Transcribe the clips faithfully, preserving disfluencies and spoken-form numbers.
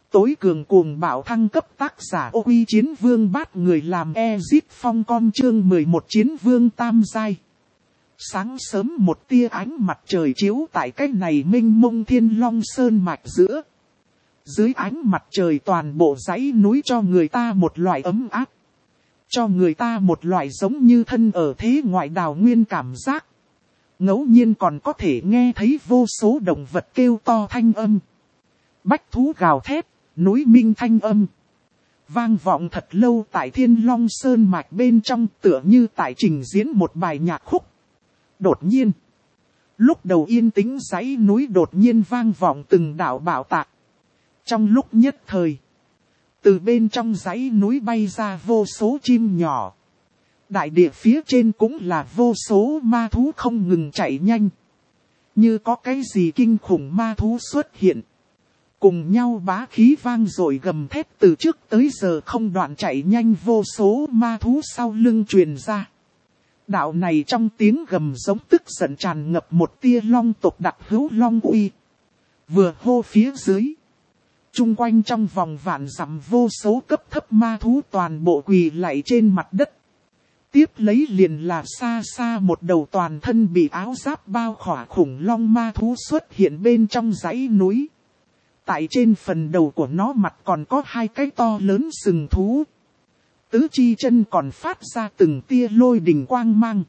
Tối cường cuồng bạo thăng cấp tác giả ô quy chiến vương bát người làm Ezit Phong com chương mười một chiến vương tam giai. Sáng sớm một tia ánh mặt trời chiếu tại cái này mênh mông thiên long sơn mạch giữa. Dưới ánh mặt trời toàn bộ dãy núi cho người ta một loại ấm áp. Cho người ta một loại giống như thân ở thế ngoại đào nguyên cảm giác. Ngẫu nhiên còn có thể nghe thấy vô số động vật kêu to thanh âm. Bách thú gào thét, núi minh thanh âm. Vang vọng thật lâu tại Thiên Long Sơn mạch bên trong tựa như tại trình diễn một bài nhạc khúc. Đột nhiên, lúc đầu yên tĩnh dãy núi đột nhiên vang vọng từng đạo bạo tạc. Trong lúc nhất thời, từ bên trong dãy núi bay ra vô số chim nhỏ. Đại địa phía trên cũng là vô số ma thú không ngừng chạy nhanh. Như có cái gì kinh khủng ma thú xuất hiện. Cùng nhau bá khí vang rồi gầm thét từ trước tới giờ không đoạn chạy nhanh vô số ma thú sau lưng truyền ra. Đạo này trong tiếng gầm giống tức giận tràn ngập một tia long tộc đặc hữu long uy. Vừa hô phía dưới. Trung quanh trong vòng vạn dặm vô số cấp thấp ma thú toàn bộ quỳ lạy trên mặt đất. Tiếp lấy liền là xa xa một đầu toàn thân bị áo giáp bao khỏa khủng long ma thú xuất hiện bên trong dãy núi. Tại trên phần đầu của nó mặt còn có hai cái to lớn sừng thú. Tứ chi chân còn phát ra từng tia lôi đình quang mang.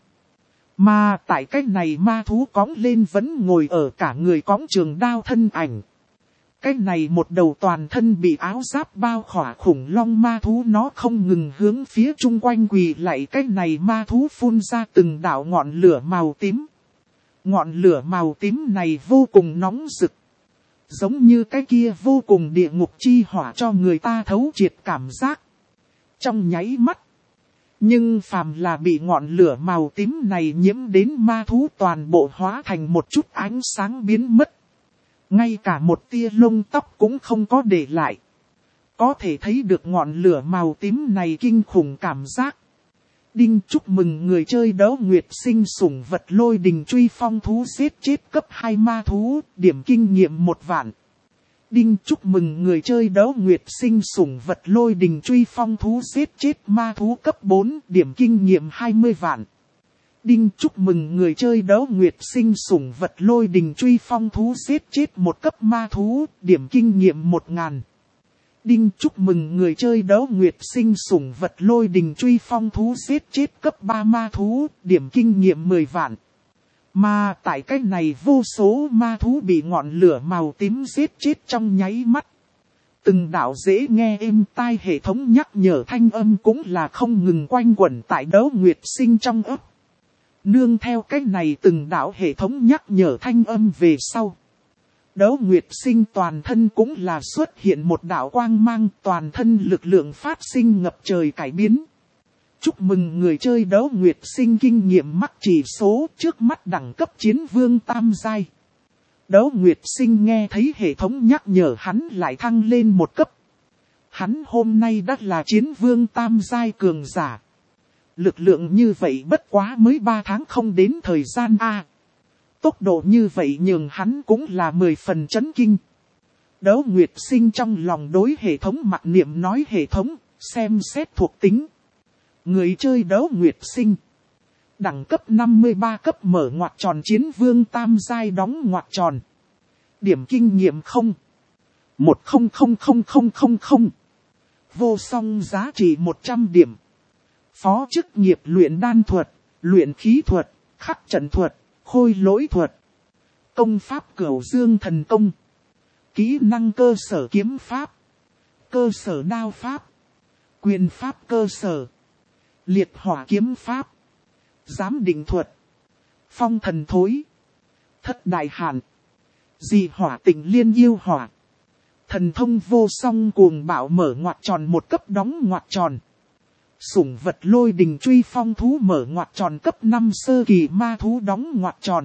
Mà tại cái này ma thú cõng lên vẫn ngồi ở cả người cõng trường đao thân ảnh. Cái này một đầu toàn thân bị áo giáp bao khỏa khủng long ma thú nó không ngừng hướng phía chung quanh quỳ lại cái này ma thú phun ra từng đạo ngọn lửa màu tím. Ngọn lửa màu tím này vô cùng nóng rực. Giống như cái kia vô cùng địa ngục chi hỏa cho người ta thấu triệt cảm giác. Trong nháy mắt. Nhưng phàm là bị ngọn lửa màu tím này nhiễm đến ma thú toàn bộ hóa thành một chút ánh sáng biến mất. Ngay cả một tia lông tóc cũng không có để lại. Có thể thấy được ngọn lửa màu tím này kinh khủng cảm giác. Đinh chúc mừng người chơi đấu nguyệt sinh sủng vật lôi đình truy phong thú giết chết cấp hai ma thú, điểm kinh nghiệm một vạn. Đinh chúc mừng người chơi đấu nguyệt sinh sủng vật lôi đình truy phong thú giết chết ma thú cấp bốn, điểm kinh nghiệm hai mươi vạn. Đinh chúc mừng người chơi đấu nguyệt sinh sủng vật lôi đình truy phong thú giết chết một cấp ma thú, điểm kinh nghiệm một ngàn. Đinh chúc mừng người chơi đấu nguyệt sinh sủng vật lôi đình truy phong thú giết chết cấp ba ma thú, điểm kinh nghiệm mười vạn. Mà tại cái này vô số ma thú bị ngọn lửa màu tím giết chết trong nháy mắt. Từng đạo dễ nghe êm tai hệ thống nhắc nhở thanh âm cũng là không ngừng quanh quẩn tại đấu nguyệt sinh trong ấp. Nương theo cái này từng đạo hệ thống nhắc nhở thanh âm về sau. Đấu nguyệt sinh toàn thân cũng là xuất hiện một đạo quang mang toàn thân lực lượng phát sinh ngập trời cải biến. Chúc mừng người chơi đấu nguyệt sinh kinh nghiệm mắc chỉ số trước mắt đẳng cấp chiến vương tam giai. Đấu nguyệt sinh nghe thấy hệ thống nhắc nhở hắn lại thăng lên một cấp. Hắn hôm nay đã là chiến vương tam giai cường giả. Lực lượng như vậy bất quá mới ba tháng không đến thời gian A. Tốc độ như vậy nhường hắn cũng là mười phần chấn kinh. Đấu nguyệt sinh trong lòng đối hệ thống mặc niệm nói hệ thống, xem xét thuộc tính. Người chơi đấu nguyệt sinh. Đẳng cấp năm mươi ba cấp mở ngoặc tròn chiến vương tam giai đóng ngoặc tròn. Điểm kinh nghiệm không. một không không không không không không. Vô song giá trị một trăm điểm. Phó chức nghiệp luyện đan thuật, luyện khí thuật, khắc trận thuật, khôi lỗi thuật. Công pháp cửu dương thần công. Kỹ năng cơ sở kiếm pháp. Cơ sở đao pháp. Quyền pháp cơ sở. Liệt hỏa kiếm pháp. Giám định thuật. Phong thần thối. Thất đại hạn. Dị hỏa tình liên yêu hỏa. Thần thông vô song cuồng bạo mở ngoặc tròn một cấp đóng ngoặc tròn. Sủng vật lôi đình truy phong thú mở ngoặc tròn cấp năm sơ kỳ ma thú đóng ngoặc tròn.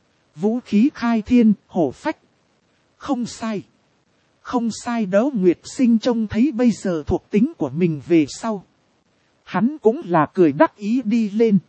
Vũ khí khai thiên, hổ phách. Không sai. Không sai đấu nguyệt sinh trông thấy bây giờ thuộc tính của mình về sau. Hắn cũng là cười đắc ý đi lên.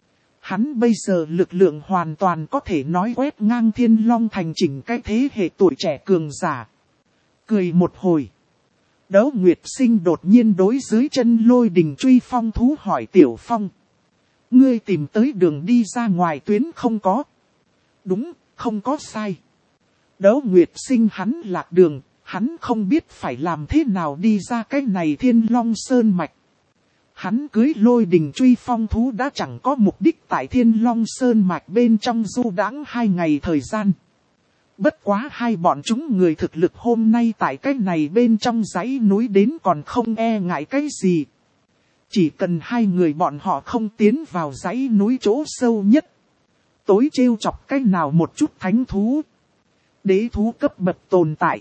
Hắn bây giờ lực lượng hoàn toàn có thể nói quét ngang Thiên Long thành chỉnh cái thế hệ tuổi trẻ cường giả. Cười một hồi. Đấu Nguyệt Sinh đột nhiên đối dưới chân Lôi Đình Truy Phong thú hỏi Tiểu Phong. Ngươi tìm tới đường đi ra ngoài tuyến không có? Đúng, không có sai. Đấu Nguyệt Sinh hắn lạc đường, hắn không biết phải làm thế nào đi ra cái này Thiên Long Sơn Mạch. Hắn cưới Lôi Đình Truy Phong thú đã chẳng có mục đích tại Thiên Long Sơn Mạch bên trong du đãng hai ngày thời gian. Bất quá hai bọn chúng người thực lực hôm nay tại cái này bên trong dãy núi đến còn không e ngại cái gì. Chỉ cần hai người bọn họ không tiến vào dãy núi chỗ sâu nhất. Tối trêu chọc cái nào một chút thánh thú. Đế thú cấp bậc tồn tại.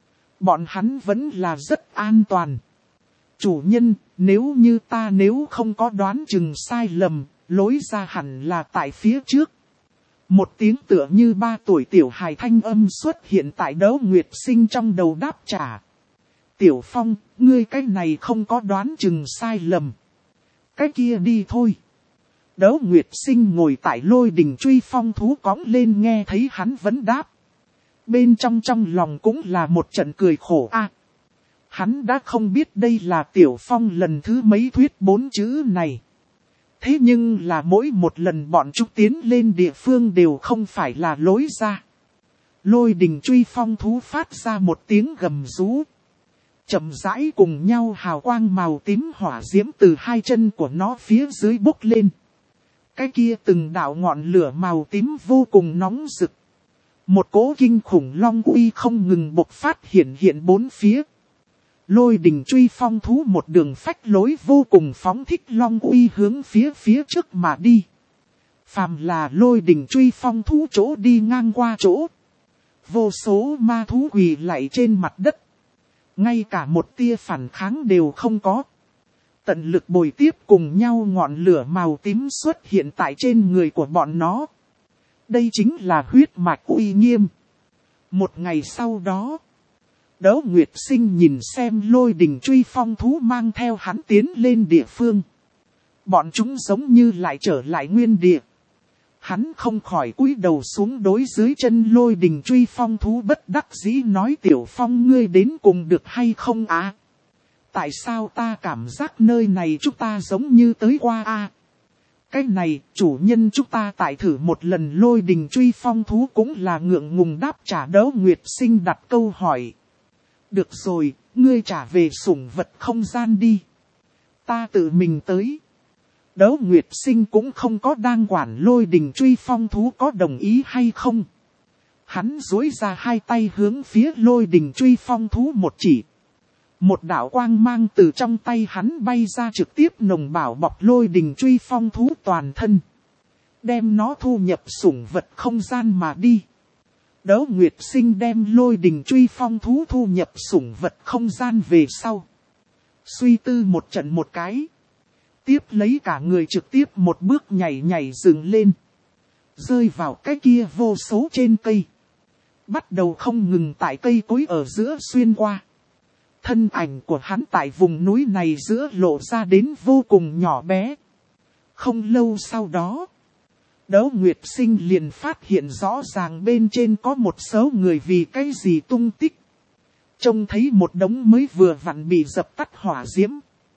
Bọn hắn vẫn là rất an toàn. Chủ nhân, nếu như ta nếu không có đoán chừng sai lầm, lối ra hẳn là tại phía trước. Một tiếng tựa như ba tuổi tiểu hài thanh âm xuất hiện tại Đấu Nguyệt Sinh trong đầu đáp trả. Tiểu Phong, ngươi cái này không có đoán chừng sai lầm. Cái kia đi thôi. Đấu Nguyệt Sinh ngồi tại Lôi Đình Truy Phong thú cõng lên nghe thấy hắn vẫn đáp. Bên trong trong lòng cũng là một trận cười khổ a. À, hắn đã không biết đây là Tiểu Phong lần thứ mấy thuyết bốn chữ này. Thế nhưng là mỗi một lần bọn chúng tiến lên địa phương đều không phải là lối ra. Lôi Đình Truy Phong thú phát ra một tiếng gầm rú. Chậm rãi cùng nhau hào quang màu tím hỏa diễm từ hai chân của nó phía dưới bốc lên. Cái kia từng đạo ngọn lửa màu tím vô cùng nóng rực. Một cỗ kinh khủng long uy không ngừng bộc phát hiện hiện bốn phía. Lôi Đình Truy Phong thú một đường phách lối vô cùng phóng thích long uy hướng phía phía trước mà đi. Phàm là Lôi Đình Truy Phong thú chỗ đi ngang qua chỗ. Vô số ma thú quỳ lạy trên mặt đất. Ngay cả một tia phản kháng đều không có. Tận lực bồi tiếp cùng nhau ngọn lửa màu tím xuất hiện tại trên người của bọn nó. Đây chính là huyết mạch uy nghiêm. Một ngày sau đó, Đấu Nguyệt Sinh nhìn xem Lôi Đình Truy Phong thú mang theo hắn tiến lên địa phương. Bọn chúng giống như lại trở lại nguyên địa. Hắn không khỏi cúi đầu xuống đối dưới chân Lôi Đình Truy Phong thú bất đắc dĩ nói Tiểu Phong ngươi đến cùng được hay không á? À? Tại sao ta cảm giác nơi này chúng ta giống như tới qua a? À? Cái này chủ nhân chúng ta tại thử một lần. Lôi Đình Truy Phong thú cũng là ngượng ngùng đáp trả. Đấu Nguyệt Sinh đặt câu hỏi. Được rồi, ngươi trả về sủng vật không gian đi. Ta tự mình tới. Đấu Nguyệt Sinh cũng không có đang quản Lôi Đình Truy Phong thú có đồng ý hay không. Hắn duỗi ra hai tay hướng phía Lôi Đình Truy Phong thú một chỉ. Một đạo quang mang từ trong tay hắn bay ra trực tiếp nồng bảo bọc Lôi Đình Truy Phong thú toàn thân. Đem nó thu nhập sủng vật không gian mà đi. Đấu Nguyệt Sinh đem Lôi Đình Truy Phong thú thu nhập sủng vật không gian về sau. Suy tư một trận một cái. Tiếp lấy cả người trực tiếp một bước nhảy nhảy dựng lên. Rơi vào cái kia vô số trên cây. Bắt đầu không ngừng tại cây cối ở giữa xuyên qua. Thân ảnh của hắn tại vùng núi này giữa lộ ra đến vô cùng nhỏ bé. Không lâu sau đó, Đấu Nguyệt Sinh liền phát hiện rõ ràng bên trên có một số người vì cái gì tung tích. Trông thấy một đống mới vừa vặn bị dập tắt hỏa diễm.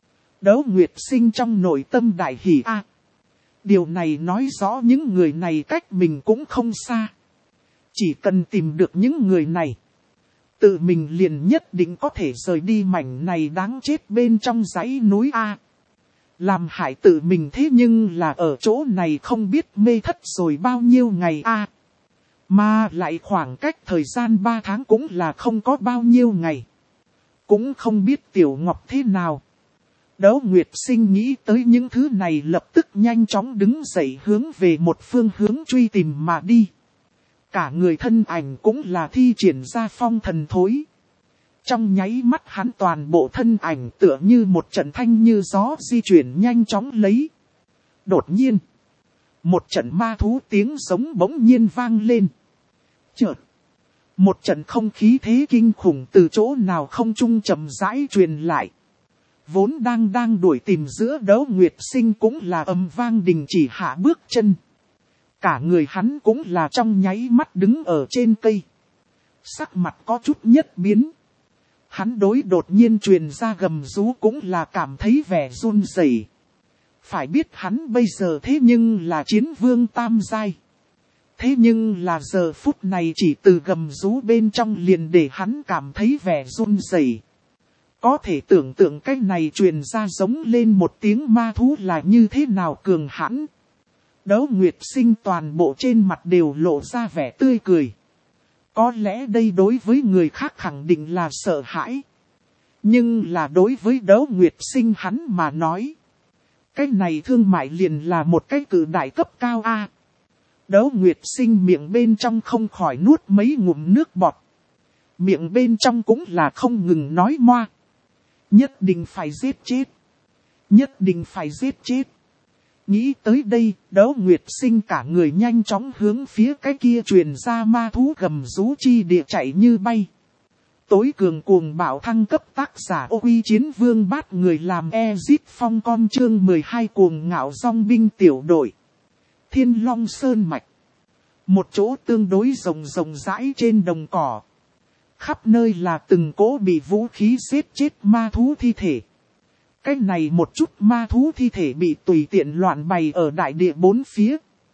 Đấu Nguyệt Sinh trong nội tâm đại hỉ a. À, điều này nói rõ những người này cách mình cũng không xa. Chỉ cần tìm được những người này, tự mình liền nhất định có thể rời đi mảnh này đáng chết bên trong dãy núi A. À, làm hại tự mình thế nhưng là ở chỗ này không biết mê thất rồi bao nhiêu ngày A. À, mà lại khoảng cách thời gian ba tháng cũng là không có bao nhiêu ngày. Cũng không biết Tiểu Ngọc thế nào. Đấu Nguyệt Sinh nghĩ tới những thứ này lập tức nhanh chóng đứng dậy hướng về một phương hướng truy tìm mà đi. Cả người thân ảnh cũng là thi triển ra phong thần thối. Trong nháy mắt hắn toàn bộ thân ảnh tựa như một trận thanh như gió di chuyển nhanh chóng lấy. Đột nhiên, một trận ma thú tiếng giống bỗng nhiên vang lên. Chợt, một trận không khí thế kinh khủng từ chỗ nào không trung chậm rãi truyền lại. Vốn đang đang đuổi tìm giữa Đấu Nguyệt Sinh cũng là ầm vang đình chỉ hạ bước chân. Cả người hắn cũng là trong nháy mắt đứng ở trên cây. Sắc mặt có chút nhất biến. Hắn đối đột nhiên truyền ra gầm rú cũng là cảm thấy vẻ run rẩy. Phải biết hắn bây giờ thế nhưng là chiến vương tam giai. Thế nhưng là giờ phút này chỉ từ gầm rú bên trong liền để hắn cảm thấy vẻ run rẩy. Có thể tưởng tượng cái này truyền ra giống lên một tiếng ma thú là như thế nào cường hãn. Đấu Nguyệt Sinh toàn bộ trên mặt đều lộ ra vẻ tươi cười. Có lẽ đây đối với người khác khẳng định là sợ hãi. Nhưng là đối với Đấu Nguyệt Sinh hắn mà nói. Cái này thương mại liền là một cái cử đại cấp cao A. Đấu Nguyệt Sinh miệng bên trong không khỏi nuốt mấy ngụm nước bọt. Miệng bên trong cũng là không ngừng nói moa. Nhất định phải giết chết. Nhất định phải giết chết. Nghĩ tới đây, Đấu Nguyệt Sinh cả người nhanh chóng hướng phía cái kia truyền ra ma thú gầm rú chi địa chạy như bay. Tối cường cuồng bạo thăng cấp tác giả ô quy chiến vương bát người làm Ezit Phong con chương mười hai cuồng ngạo dòng binh tiểu đội. Thiên Long Sơn Mạch. Một chỗ tương đối rộng rộng rãi trên đồng cỏ. Khắp nơi là từng cỗ bị vũ khí giết chết ma thú thi thể. Cái này một chút ma thú thi thể bị tùy tiện loạn bày ở đại địa bốn phía.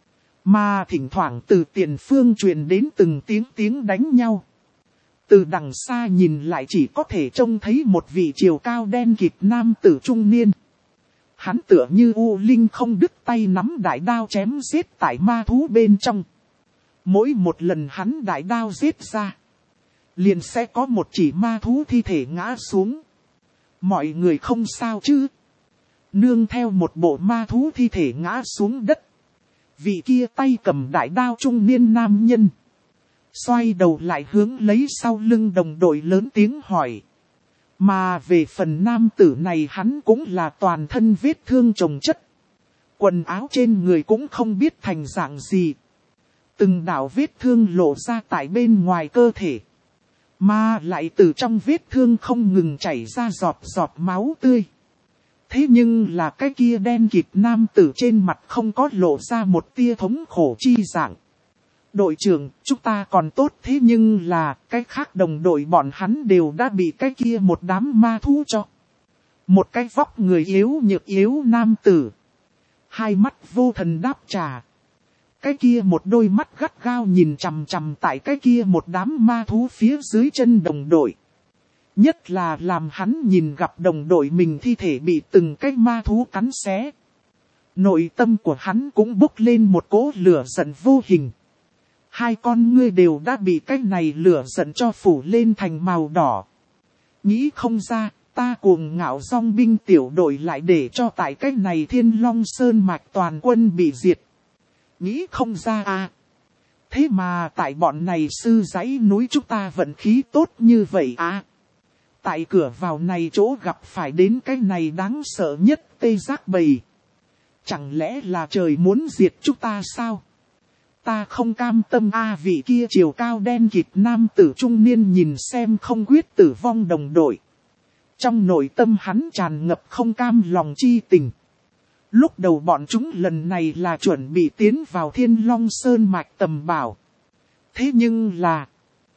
Mà thỉnh thoảng từ tiền phương truyền đến từng tiếng tiếng đánh nhau. Từ đằng xa nhìn lại chỉ có thể trông thấy một vị chiều cao đen kịt nam tử trung niên. Hắn tựa như U Linh không đứt tay nắm đại đao chém giết tại ma thú bên trong. Mỗi một lần hắn đại đao giết ra, liền sẽ có một chỉ ma thú thi thể ngã xuống. Mọi người không sao chứ? Nương theo một bộ ma thú thi thể ngã xuống đất. Vị kia tay cầm đại đao trung niên nam nhân. Xoay đầu lại hướng lấy sau lưng đồng đội lớn tiếng hỏi. Mà về phần nam tử này hắn cũng là toàn thân vết thương chồng chất. Quần áo trên người cũng không biết thành dạng gì. Từng đạo vết thương lộ ra tại bên ngoài cơ thể. Mà lại từ trong vết thương không ngừng chảy ra giọt giọt máu tươi. Thế nhưng là cái kia đen kịt nam tử trên mặt không có lộ ra một tia thống khổ chi dạng. Đội trưởng, chúng ta còn tốt thế nhưng là cái khác đồng đội bọn hắn đều đã bị cái kia một đám ma thú cho. Một cái vóc người yếu nhược yếu nam tử. Hai mắt vô thần đáp trả. Cái kia một đôi mắt gắt gao nhìn chằm chằm tại cái kia một đám ma thú phía dưới chân đồng đội. Nhất là làm hắn nhìn gặp đồng đội mình thi thể bị từng cái ma thú cắn xé. Nội tâm của hắn cũng bốc lên một cỗ lửa giận vô hình. Hai con ngươi đều đã bị cái này lửa giận cho phủ lên thành màu đỏ. Nghĩ không ra, ta cuồng ngạo dòng binh tiểu đội lại để cho tại cái này Thiên Long Sơn Mạch toàn quân bị diệt. Nghĩ không ra à. Thế mà tại bọn này sư dãy núi chúng ta vận khí tốt như vậy à. Tại cửa vào này chỗ gặp phải đến cái này đáng sợ nhất tê giác bầy. Chẳng lẽ là trời muốn diệt chúng ta sao? Ta không cam tâm a à, vị kia chiều cao đen kịt nam tử trung niên nhìn xem không quyết tử vong đồng đội. Trong nội tâm hắn tràn ngập không cam lòng chi tình. Lúc đầu bọn chúng lần này là chuẩn bị tiến vào Thiên Long Sơn Mạch tầm bảo. Thế nhưng là,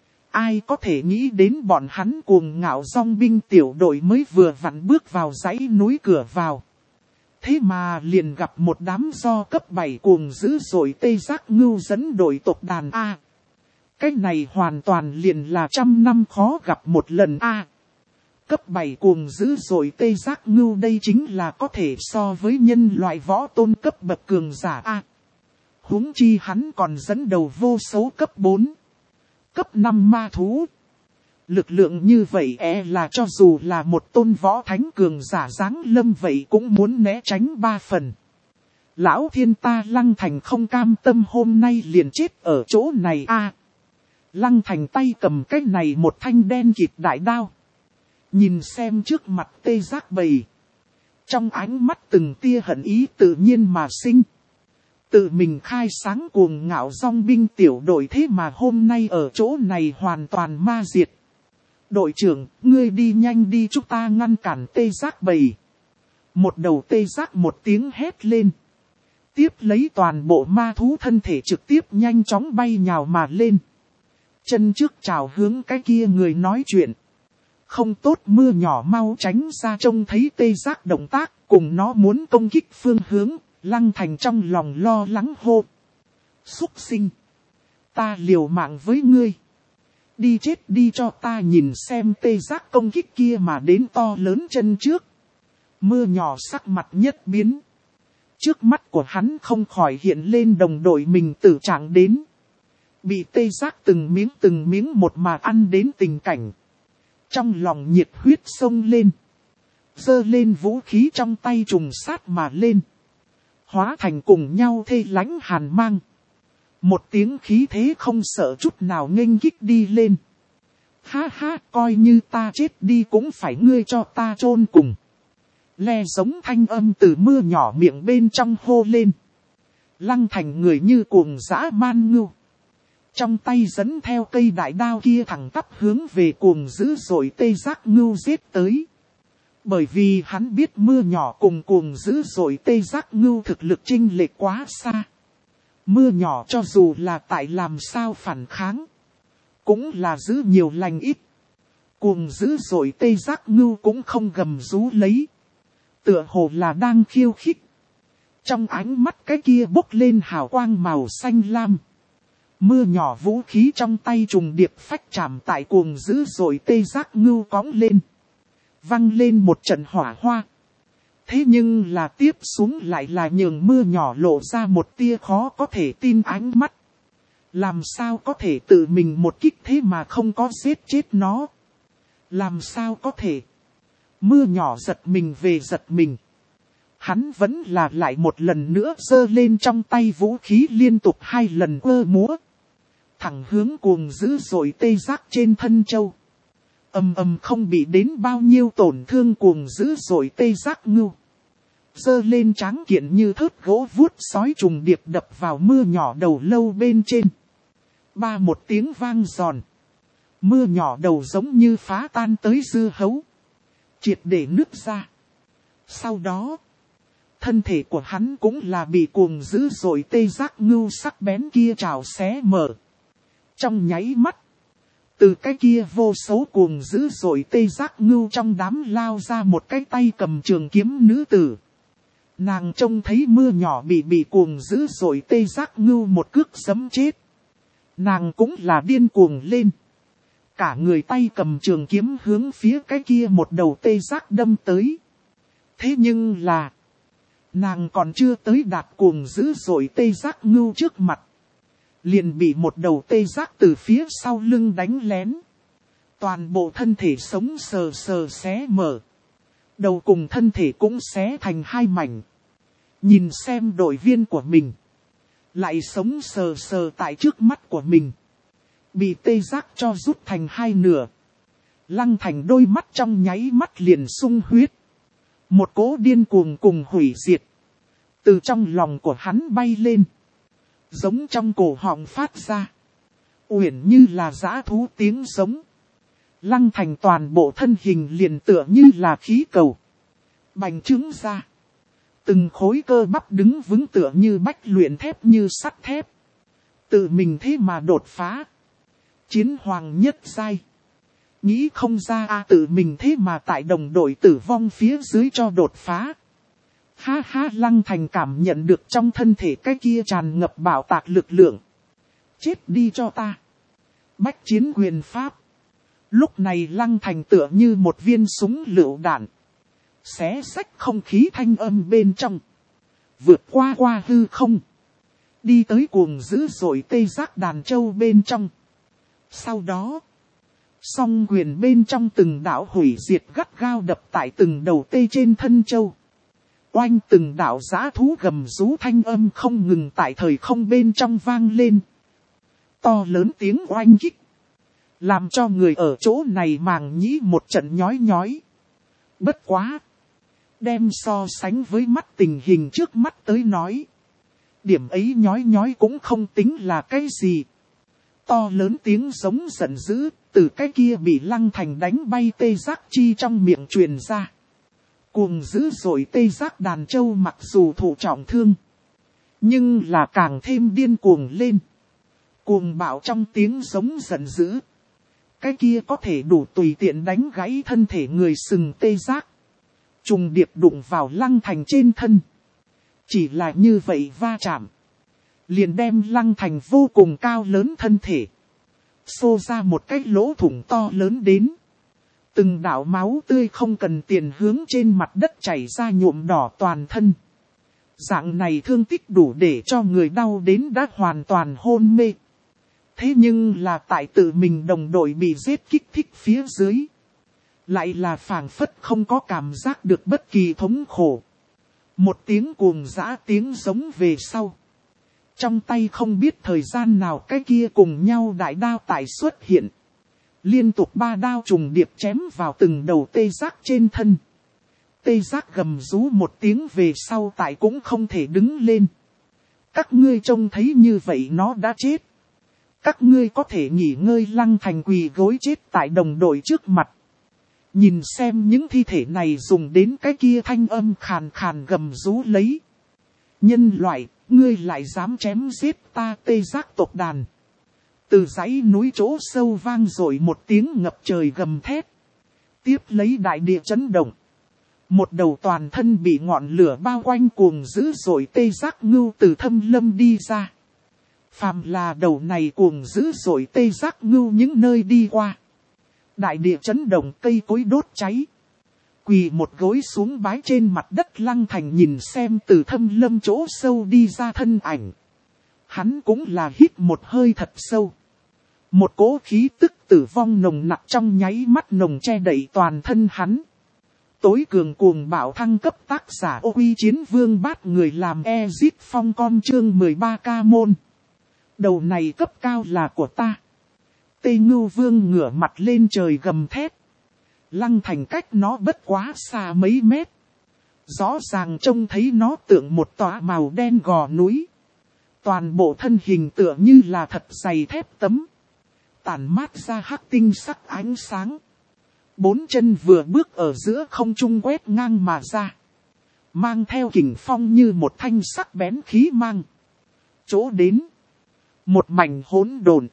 ai có thể nghĩ đến bọn hắn cuồng ngạo dòng binh tiểu đội mới vừa vặn bước vào dãy núi cửa vào. Thế mà liền gặp một đám do cấp bảy cuồng dữ dội tê giác ngưu dẫn đội tộc đàn A. Cái này hoàn toàn liền là trăm năm khó gặp một lần A. Cấp bảy cuồng dữ dội tê giác ngưu đây chính là có thể so với nhân loại võ tôn cấp bậc cường giả A. Huống chi hắn còn dẫn đầu vô số cấp bốn, cấp năm ma thú. Lực lượng như vậy e là cho dù là một tôn võ thánh cường giả giáng lâm vậy cũng muốn né tránh ba phần. Lão thiên ta Lăng Thành không cam tâm hôm nay liền chết ở chỗ này a. Lăng Thành tay cầm cái này một thanh đen kịt đại đao. Nhìn xem trước mặt tê giác bầy. Trong ánh mắt từng tia hận ý tự nhiên mà sinh. Tự mình khai sáng cuồng ngạo dòng binh tiểu đội thế mà hôm nay ở chỗ này hoàn toàn ma diệt. Đội trưởng, ngươi đi nhanh đi chúng ta ngăn cản tê giác bầy. Một đầu tê giác một tiếng hét lên. Tiếp lấy toàn bộ ma thú thân thể trực tiếp nhanh chóng bay nhào mà lên. Chân trước chào hướng cái kia người nói chuyện. Không tốt, mưa nhỏ mau tránh ra. Trông thấy tê giác động tác, cùng nó muốn công kích phương hướng, Lăng Thành trong lòng lo lắng hô. Xúc sinh! Ta liều mạng với ngươi. Đi chết đi cho ta nhìn xem tê giác công kích kia mà đến to lớn chân trước. Mưa nhỏ sắc mặt nhất biến. Trước mắt của hắn không khỏi hiện lên đồng đội mình tử trạng đến. Bị tê giác từng miếng từng miếng một mà ăn đến tình cảnh. Trong lòng nhiệt huyết sông lên. Giơ lên vũ khí trong tay trùng sát mà lên. Hóa thành cùng nhau thê lánh hàn mang. Một tiếng khí thế không sợ chút nào nghênh kích đi lên. Ha ha, coi như ta chết đi cũng phải ngươi cho ta chôn cùng. Le giống thanh âm từ mưa nhỏ miệng bên trong hô lên. Lăng Thành người như cuồng dã man ngưu. Trong tay dẫn theo cây đại đao kia thẳng tắp hướng về cuồng dữ dội tê giác ngưu giết tới. Bởi vì hắn biết mưa nhỏ cùng cuồng dữ dội tê giác ngưu thực lực chênh lệch quá xa. Mưa nhỏ cho dù là tại làm sao phản kháng, cũng là giữ nhiều lành ít. Cuồng dữ dội tê giác ngưu cũng không gầm rú lấy. Tựa hồ là đang khiêu khích. Trong ánh mắt cái kia bốc lên hào quang màu xanh lam. Mưa nhỏ vũ khí trong tay trùng điệp phách chạm tại cuồng dữ dội tê giác ngưu cõng lên. Văng lên một trận hỏa hoa. Thế nhưng là tiếp xuống lại là nhường mưa nhỏ lộ ra một tia khó có thể tin ánh mắt. Làm sao có thể tự mình một kích thế mà không có giết chết nó? Làm sao có thể? Mưa nhỏ giật mình về giật mình. Hắn vẫn là lại một lần nữa giơ lên trong tay vũ khí liên tục hai lần quơ múa. Thẳng hướng cuồng dữ dội tê giác trên thân châu. Ầm ầm không bị đến bao nhiêu tổn thương cuồng dữ dội tê giác ngưu. Giơ lên tráng kiện như thớt gỗ vuốt sói trùng điệp đập vào mưa nhỏ đầu lâu bên trên. Ba một tiếng vang giòn. Mưa nhỏ đầu giống như phá tan tới dưa hấu. Triệt để nứt ra. Sau đó, thân thể của hắn cũng là bị cuồng dữ dội tê giác ngưu sắc bén kia trào xé mở. Trong nháy mắt, từ cái kia vô số cuồng dữ dội tê giác ngưu trong đám lao ra một cái tay cầm trường kiếm nữ tử. Nàng trông thấy mưa nhỏ bị bị cuồng dữ dội tê giác ngưu một cước giẫm chết. Nàng cũng là điên cuồng lên. Cả người tay cầm trường kiếm hướng phía cái kia một đầu tê giác đâm tới. Thế nhưng là, nàng còn chưa tới đạt cuồng dữ dội tê giác ngưu trước mặt. Liền bị một đầu tê giác từ phía sau lưng đánh lén. Toàn bộ thân thể sống sờ sờ xé mở. Đầu cùng thân thể cũng xé thành hai mảnh. Nhìn xem đội viên của mình. Lại sống sờ sờ tại trước mắt của mình. Bị tê giác cho rút thành hai nửa. Lăng Thành đôi mắt trong nháy mắt liền sung huyết. Một cỗ điên cuồng cùng hủy diệt. Từ trong lòng của hắn bay lên. Giống trong cổ họng phát ra. Uyển như là dã thú tiếng giống. Lăng Thành toàn bộ thân hình liền tựa như là khí cầu. Bành trướng ra. Từng khối cơ bắp đứng vững tựa như bách luyện thép như sắt thép. Tự mình thế mà đột phá. Chiến hoàng nhất giai. Nghĩ không ra a tự mình thế mà tại đồng đội tử vong phía dưới cho đột phá. Ha ha, Lăng Thành cảm nhận được trong thân thể cái kia tràn ngập bạo tạc lực lượng. Chết đi cho ta. Bách chiến quyền pháp. Lúc này Lăng Thành tựa như một viên súng lựu đạn. Xé xách không khí thanh âm bên trong. Vượt qua qua hư không. Đi tới cuồng dữ dội tê giác đàn châu bên trong. Sau đó, song quyền bên trong từng đạo hủy diệt gắt gao đập tại từng đầu tê trên thân châu. Oanh từng đạo giã thú gầm rú thanh âm không ngừng tại thời không bên trong vang lên. To lớn tiếng oanh kích. Làm cho người ở chỗ này màng nhĩ một trận nhói nhói. Bất quá. Đem so sánh với mắt tình hình trước mắt tới nói. Điểm ấy nhói nhói cũng không tính là cái gì. To lớn tiếng giống giận dữ, từ cái kia bị Lăng Thành đánh bay tê giác chi trong miệng truyền ra. Cuồng dữ dội tê giác đàn châu mặc dù thụ trọng thương. Nhưng là càng thêm điên cuồng lên. Cuồng bạo trong tiếng giống giận dữ. Cái kia có thể đủ tùy tiện đánh gãy thân thể người sừng tê giác. Trùng điệp đụng vào Lăng Thành trên thân. Chỉ là như vậy va chạm. Liền đem Lăng Thành vô cùng cao lớn thân thể. Xô ra một cái lỗ thủng to lớn đến. Từng đạo máu tươi không cần tiền hướng trên mặt đất chảy ra nhuộm đỏ toàn thân. Dạng này thương tích đủ để cho người đau đến đã hoàn toàn hôn mê. Thế nhưng là tại tự mình đồng đội bị giết kích thích phía dưới. Lại là phảng phất không có cảm giác được bất kỳ thống khổ. Một tiếng cuồng dã tiếng giống về sau. Trong tay không biết thời gian nào cái kia cùng nhau đại đao tại xuất hiện. Liên tục ba đao trùng điệp chém vào từng đầu tê giác trên thân. Tê giác gầm rú một tiếng về sau tại cũng không thể đứng lên. Các ngươi trông thấy như vậy nó đã chết. Các ngươi có thể nghỉ ngơi. Lăng Thành quỳ gối chết tại đồng đội trước mặt. Nhìn xem những thi thể này dùng đến cái kia thanh âm khàn khàn gầm rú lấy. Nhân loại, ngươi lại dám chém giết ta tê giác tộc đàn. Từ dãy núi chỗ sâu vang rồi một tiếng ngập trời gầm thét. Tiếp lấy đại địa chấn động. Một đầu toàn thân bị ngọn lửa bao quanh cuồng dữ dội tê giác ngưu từ thâm lâm đi ra. Phàm là đầu này cuồng dữ dội tê giác ngưu những nơi đi qua. Đại địa chấn động, cây cối đốt cháy. Quỳ một gối xuống bái trên mặt đất. Lăng Thành nhìn xem từ thâm lâm chỗ sâu đi ra thân ảnh. Hắn cũng là hít một hơi thật sâu. Một cỗ khí tức tử vong nồng nặc trong nháy mắt nồng che đậy toàn thân hắn. Tối cường cuồng bạo thăng cấp tác giả Ô Uy Chiến Vương bát người làm Ezit Phong con chương mười ba ca môn. Đầu này cấp cao là của ta. Tê Ngưu Vương ngửa mặt lên trời gầm thét. Lăng Thành cách nó bất quá xa mấy mét. Rõ ràng trông thấy nó tượng một tòa màu đen gò núi. Toàn bộ thân hình tựa như là thật dày thép tấm. Tản mát ra hắc tinh sắc ánh sáng. Bốn chân vừa bước ở giữa không trung quét ngang mà ra. Mang theo kình phong như một thanh sắc bén khí mang. Chỗ đến. Một mảnh hỗn độn.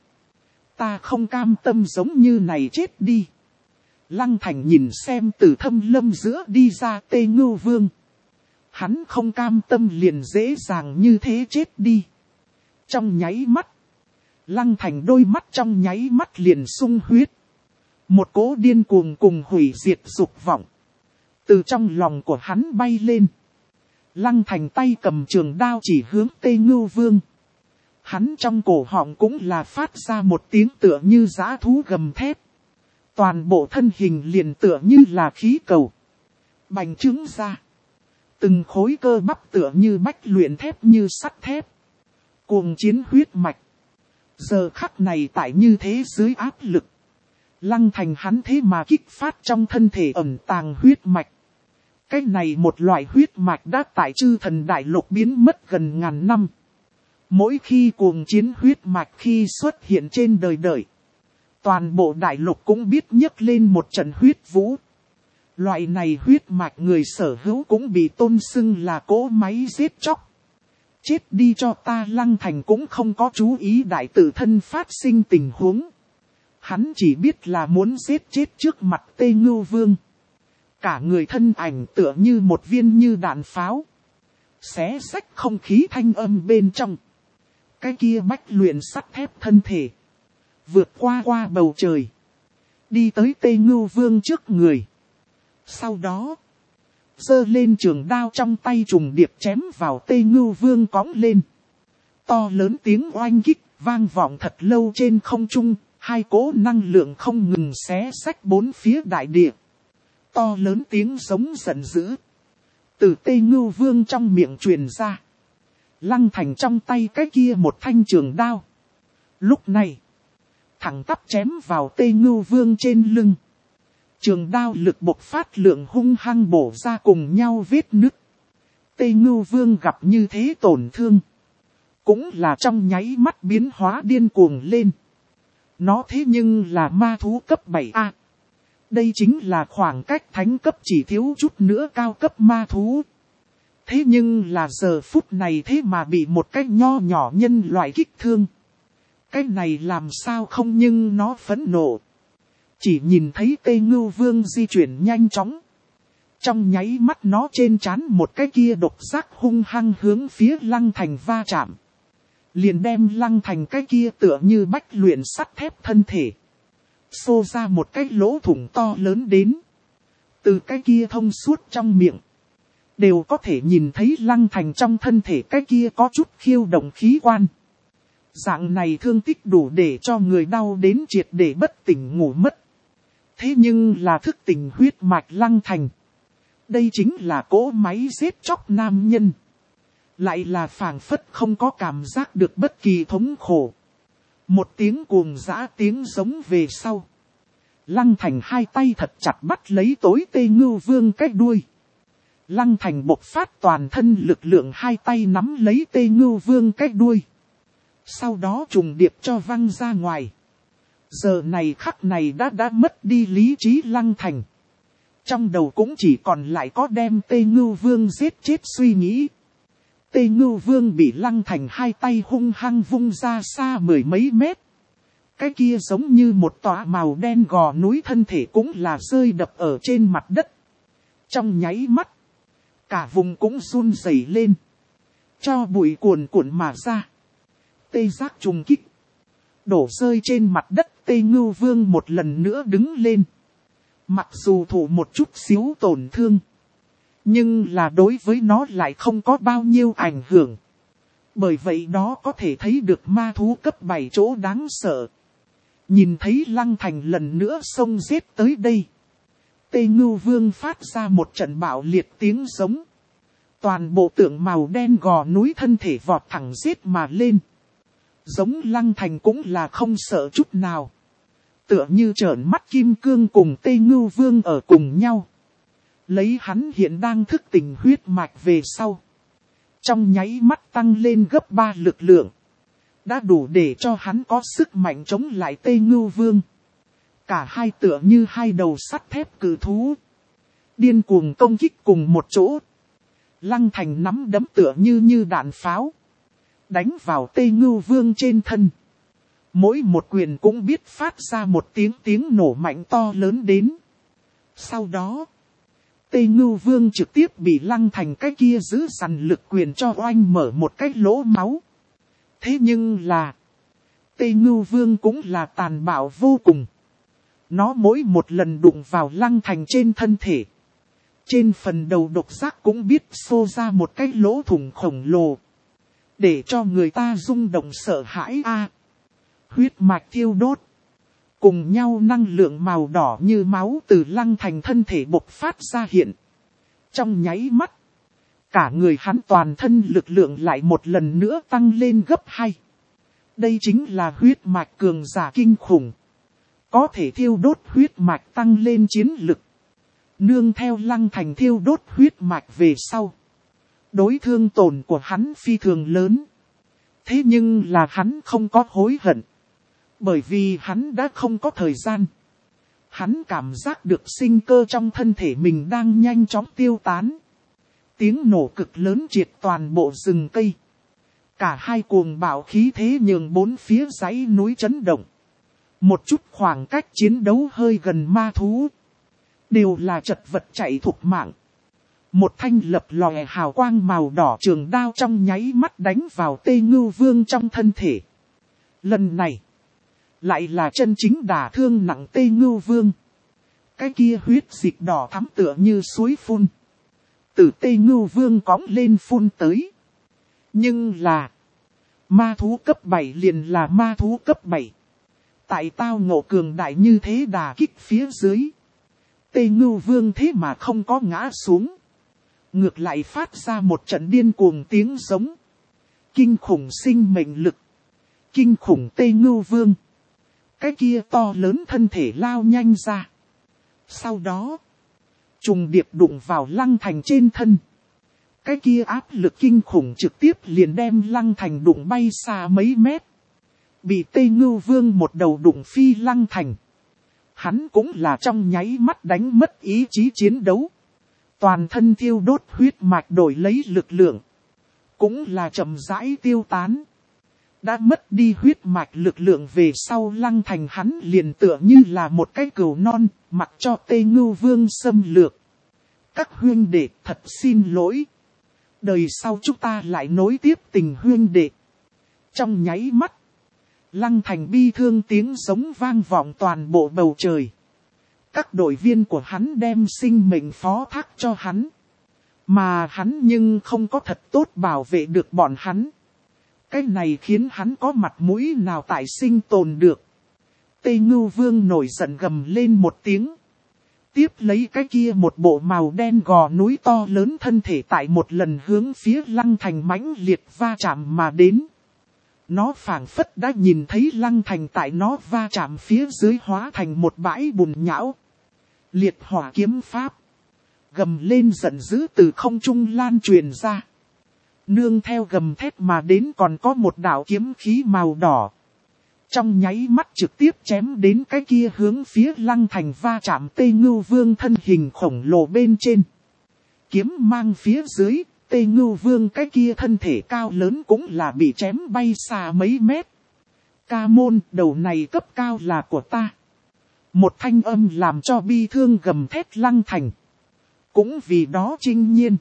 Ta không cam tâm giống như này chết đi. Lăng Thành nhìn xem từ thâm lâm giữa đi ra Tê Ngưu Vương. Hắn không cam tâm liền dễ dàng như thế chết đi. Trong nháy mắt. Lăng Thành đôi mắt trong nháy mắt liền sung huyết. Một cỗ điên cuồng cùng hủy diệt dục vọng. Từ trong lòng của hắn bay lên. Lăng Thành tay cầm trường đao chỉ hướng Tê Ngưu Vương. Hắn trong cổ họng cũng là phát ra một tiếng tựa như dã thú gầm thét. Toàn bộ thân hình liền tựa như là khí cầu. Bành trướng ra. Từng khối cơ bắp tựa như bách luyện thép như sắt thép. Cuồng chiến huyết mạch. Giờ khắc này tại như thế dưới áp lực. Lăng Thành hắn thế mà kích phát trong thân thể ẩn tàng huyết mạch. Cái này một loại huyết mạch đã tại chư thần đại lục biến mất gần ngàn năm. Mỗi khi cuồng chiến huyết mạch khi xuất hiện trên đời đời. Toàn bộ đại lục cũng biết nhấc lên một trận huyết vũ. Loại này huyết mạch người sở hữu cũng bị tôn xưng là cỗ máy giết chóc. Chết đi cho ta. Lăng Thành cũng không có chú ý đại tử thân phát sinh tình huống. Hắn chỉ biết là muốn giết chết trước mặt Tê Ngưu Vương. Cả người thân ảnh tựa như một viên như đạn pháo. Xé xách không khí thanh âm bên trong. Cái kia bách luyện sắt thép thân thể. Vượt qua qua bầu trời. Đi tới Tê Ngưu Vương trước người. Sau đó. Giơ lên trường đao trong tay trùng điệp chém vào Tê Ngưu Vương cõng lên. To lớn tiếng oanh kích vang vọng thật lâu trên không trung. Hai cỗ năng lượng không ngừng xé xách bốn phía đại địa. To lớn tiếng giống giận dữ. Từ Tê Ngưu Vương trong miệng truyền ra. Lăng Thành trong tay cái kia một thanh trường đao. Lúc này. Thẳng tắp chém vào Tê Ngưu Vương trên lưng. Trường đao lực bộc phát lượng hung hăng bổ ra cùng nhau vết nứt. Tê Ngưu Vương gặp như thế tổn thương. Cũng là trong nháy mắt biến hóa điên cuồng lên. Nó thế nhưng là ma thú cấp bảy A. Đây chính là khoảng cách thánh cấp chỉ thiếu chút nữa cao cấp ma thú. Thế nhưng là giờ phút này thế mà bị một cái nho nhỏ nhân loại kích thương. Cái này làm sao không nhưng nó phẫn nộ. Chỉ nhìn thấy Tê Ngưu Vương di chuyển nhanh chóng. Trong nháy mắt nó trên trán một cái kia độc giác hung hăng hướng phía Lăng Thành va chạm. Liền đem Lăng Thành cái kia tựa như bách luyện sắt thép thân thể. Xô ra một cái lỗ thủng to lớn đến. Từ cái kia thông suốt trong miệng. Đều có thể nhìn thấy Lăng Thành trong thân thể cái kia có chút khiêu động khí quan. Dạng này thương tích đủ để cho người đau đến triệt để bất tỉnh ngủ mất. Thế nhưng là thức tỉnh huyết mạch Lăng Thành. Đây chính là cỗ máy giết chóc nam nhân. Lại là phảng phất không có cảm giác được bất kỳ thống khổ. Một tiếng cuồng dã tiếng giống về sau. Lăng Thành hai tay thật chặt bắt lấy tối Tê Ngưu Vương cái đuôi. Lăng Thành bộc phát toàn thân lực lượng hai tay nắm lấy Tê Ngưu Vương cái đuôi. Sau đó trùng điệp cho văng ra ngoài. Giờ này khắc này đã đã mất đi lý trí Lăng Thành. Trong đầu cũng chỉ còn lại có đem Tê Ngưu Vương giết chết suy nghĩ. Tê Ngưu Vương bị Lăng Thành hai tay hung hăng vung ra xa mười mấy mét. Cái kia giống như một tòa màu đen gò núi thân thể cũng là rơi đập ở trên mặt đất. Trong nháy mắt, cả vùng cũng run rẩy lên. Cho bụi cuồn cuộn mà ra. Tê giác trùng kích. Đổ rơi trên mặt đất, Tê Ngưu Vương một lần nữa đứng lên. Mặc dù thụ một chút xíu tổn thương. Nhưng là đối với nó lại không có bao nhiêu ảnh hưởng. Bởi vậy đó có thể thấy được ma thú cấp bảy chỗ đáng sợ. Nhìn thấy Lăng Thành lần nữa xông giết tới đây. Tê Ngưu Vương phát ra một trận bạo liệt tiếng giống. Toàn bộ tượng màu đen gò núi thân thể vọt thẳng giết mà lên. Giống Lăng Thành cũng là không sợ chút nào. Tựa như trợn mắt kim cương cùng Tê Ngưu Vương ở cùng nhau. Lấy hắn hiện đang thức tỉnh huyết mạch về sau. Trong nháy mắt tăng lên gấp ba lực lượng. Đã đủ để cho hắn có sức mạnh chống lại Tê Ngưu Vương. Cả hai tựa như hai đầu sắt thép cự thú. Điên cuồng công kích cùng một chỗ. Lăng Thành nắm đấm tựa như như đạn pháo. Đánh vào Tê Ngưu Vương trên thân. Mỗi một quyền cũng biết phát ra một tiếng tiếng nổ mạnh to lớn đến. Sau đó, Tê Ngưu Vương trực tiếp bị Lăng Thành cái kia giữ sẵn lực quyền cho oanh mở một cái lỗ máu. Thế nhưng là, Tê Ngưu Vương cũng là tàn bạo vô cùng. Nó mỗi một lần đụng vào Lăng Thành trên thân thể. Trên phần đầu độc giác cũng biết xô ra một cái lỗ thủng khổng lồ. Để cho người ta rung động sợ hãi a. Huyết mạch thiêu đốt. Cùng nhau năng lượng màu đỏ như máu từ Lăng Thành thân thể bộc phát ra hiện. Trong nháy mắt. Cả người hắn toàn thân lực lượng lại một lần nữa tăng lên gấp hai. Đây chính là huyết mạch cường giả kinh khủng. Có thể thiêu đốt huyết mạch tăng lên chiến lực. Nương theo Lăng Thành thiêu đốt huyết mạch về sau. Đối thương tổn của hắn phi thường lớn. Thế nhưng là hắn không có hối hận. Bởi vì hắn đã không có thời gian. Hắn cảm giác được sinh cơ trong thân thể mình đang nhanh chóng tiêu tán. Tiếng nổ cực lớn triệt toàn bộ rừng cây. Cả hai cuồng bạo khí thế nhường bốn phía dãy núi chấn động. Một chút khoảng cách chiến đấu hơi gần ma thú. Đều là chật vật chạy thục mạng. Một thanh lập lòe hào quang màu đỏ trường đao trong nháy mắt đánh vào Tê Ngưu Vương trong thân thể. Lần này, lại là chân chính đả thương nặng Tê Ngưu Vương. Cái kia huyết dịch đỏ thắm tựa như suối phun. Từ Tê Ngưu Vương cõng lên phun tới. Nhưng là, ma thú cấp bảy liền là ma thú cấp bảy. Tại tao ngộ cường đại như thế đả kích phía dưới. Tê Ngưu Vương thế mà không có ngã xuống. Ngược lại phát ra một trận điên cuồng tiếng giống. Kinh khủng sinh mệnh lực. Kinh khủng Tê Ngưu Vương. Cái kia to lớn thân thể lao nhanh ra. Sau đó, trùng điệp đụng vào Lăng Thành trên thân. Cái kia áp lực kinh khủng trực tiếp liền đem Lăng Thành đụng bay xa mấy mét. Bị Tê Ngưu Vương một đầu đụng phi Lăng Thành. Hắn cũng là trong nháy mắt đánh mất ý chí chiến đấu. Toàn thân thiêu đốt huyết mạch đổi lấy lực lượng. Cũng là chậm rãi tiêu tán. Đã mất đi huyết mạch lực lượng về sau Lăng Thành hắn liền tựa như là một cái cừu non, mặc cho Tê Ngưu Vương xâm lược. Các huynh đệ thật xin lỗi. Đời sau chúng ta lại nối tiếp tình huynh đệ. Trong nháy mắt, Lăng Thành bi thương tiếng giống vang vọng toàn bộ bầu trời. Các đội viên của hắn đem sinh mệnh phó thác cho hắn. Mà hắn nhưng không có thật tốt bảo vệ được bọn hắn. Cái này khiến hắn có mặt mũi nào tại sinh tồn được. Tê Ngưu Vương nổi giận gầm lên một tiếng. Tiếp lấy cái kia một bộ màu đen gò núi to lớn thân thể tại một lần hướng phía Lăng Thành mãnh liệt va chạm mà đến. Nó phảng phất đã nhìn thấy Lăng Thành tại nó va chạm phía dưới hóa thành một bãi bùn nhão. Liệt hỏa kiếm pháp. Gầm lên giận dữ từ không trung lan truyền ra. Nương theo gầm thét mà đến còn có một đạo kiếm khí màu đỏ. Trong nháy mắt trực tiếp chém đến cái kia hướng phía Lăng Thành va chạm Tê Ngưu Vương thân hình khổng lồ bên trên. Kiếm mang phía dưới, Tê Ngưu Vương cái kia thân thể cao lớn cũng là bị chém bay xa mấy mét. Ca môn, đầu này cấp cao là của ta. Một thanh âm làm cho bi thương gầm thét Lăng Thành. Cũng vì đó trinh nhiên.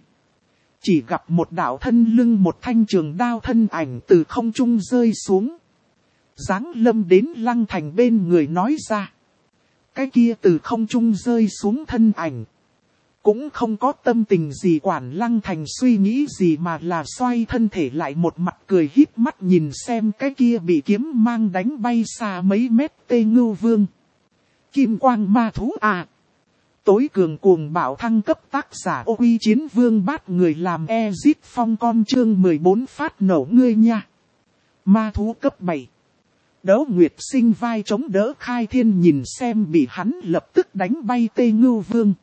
Chỉ gặp một đạo thân lưng một thanh trường đao thân ảnh từ không trung rơi xuống. Giáng lâm đến Lăng Thành bên người nói ra. Cái kia từ không trung rơi xuống thân ảnh. Cũng không có tâm tình gì quản Lăng Thành suy nghĩ gì mà là xoay thân thể lại một mặt cười híp mắt nhìn xem cái kia bị kiếm mang đánh bay xa mấy mét Tê Ngưu Vương. Kim quang ma thú à. Tối cường cuồng bạo thăng cấp tác giả ô quy chiến vương bát người làm Ezit Phong con chương mười bốn phát nổ ngươi nha. Ma thú cấp bảy. Đấu Nguyệt Sinh vai chống đỡ Khai Thiên nhìn xem bị hắn lập tức đánh bay Tê Ngưu Vương.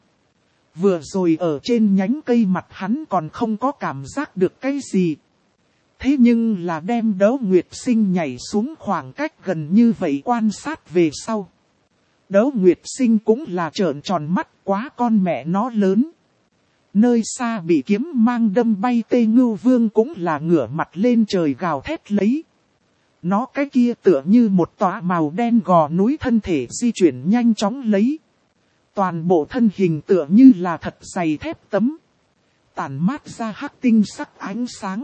Vừa rồi ở trên nhánh cây mặt hắn còn không có cảm giác được cái gì. Thế nhưng là đem Đấu Nguyệt Sinh nhảy xuống khoảng cách gần như vậy quan sát về sau. Đấu Nguyệt Sinh cũng là trợn tròn mắt quá con mẹ nó lớn. Nơi xa bị kiếm mang đâm bay Tê Ngưu Vương cũng là ngửa mặt lên trời gào thét lấy. Nó cái kia tựa như một tòa màu đen gò núi thân thể di chuyển nhanh chóng lấy. Toàn bộ thân hình tựa như là thật dày thép tấm. Tản mát ra hắc tinh sắc ánh sáng.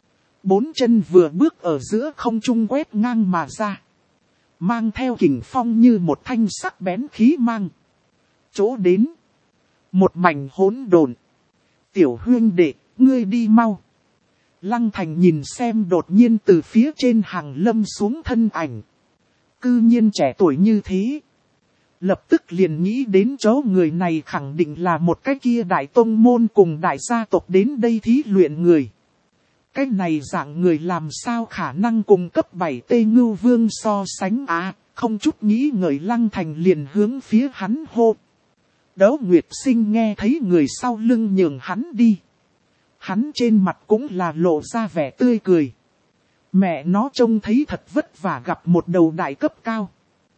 Bốn chân vừa bước ở giữa không trung quét ngang mà ra. Mang theo kình phong như một thanh sắc bén khí mang. Chỗ đến. Một mảnh hỗn độn. Tiểu huynh đệ, ngươi đi mau. Lăng Thành nhìn xem đột nhiên từ phía trên hàng lâm xuống thân ảnh. Cư nhiên trẻ tuổi như thế. Lập tức liền nghĩ đến chỗ người này khẳng định là một cái kia đại tông môn cùng đại gia tộc đến đây thí luyện người. Cái này dạng người làm sao khả năng cùng cấp bảy Tê Ngưu Vương so sánh à, không chút nghĩ ngợi Lăng Thành liền hướng phía hắn hô. Đấu Nguyệt Sinh nghe thấy người sau lưng nhường hắn đi. Hắn trên mặt cũng là lộ ra vẻ tươi cười. Mẹ nó trông thấy thật vất vả gặp một đầu đại cấp cao.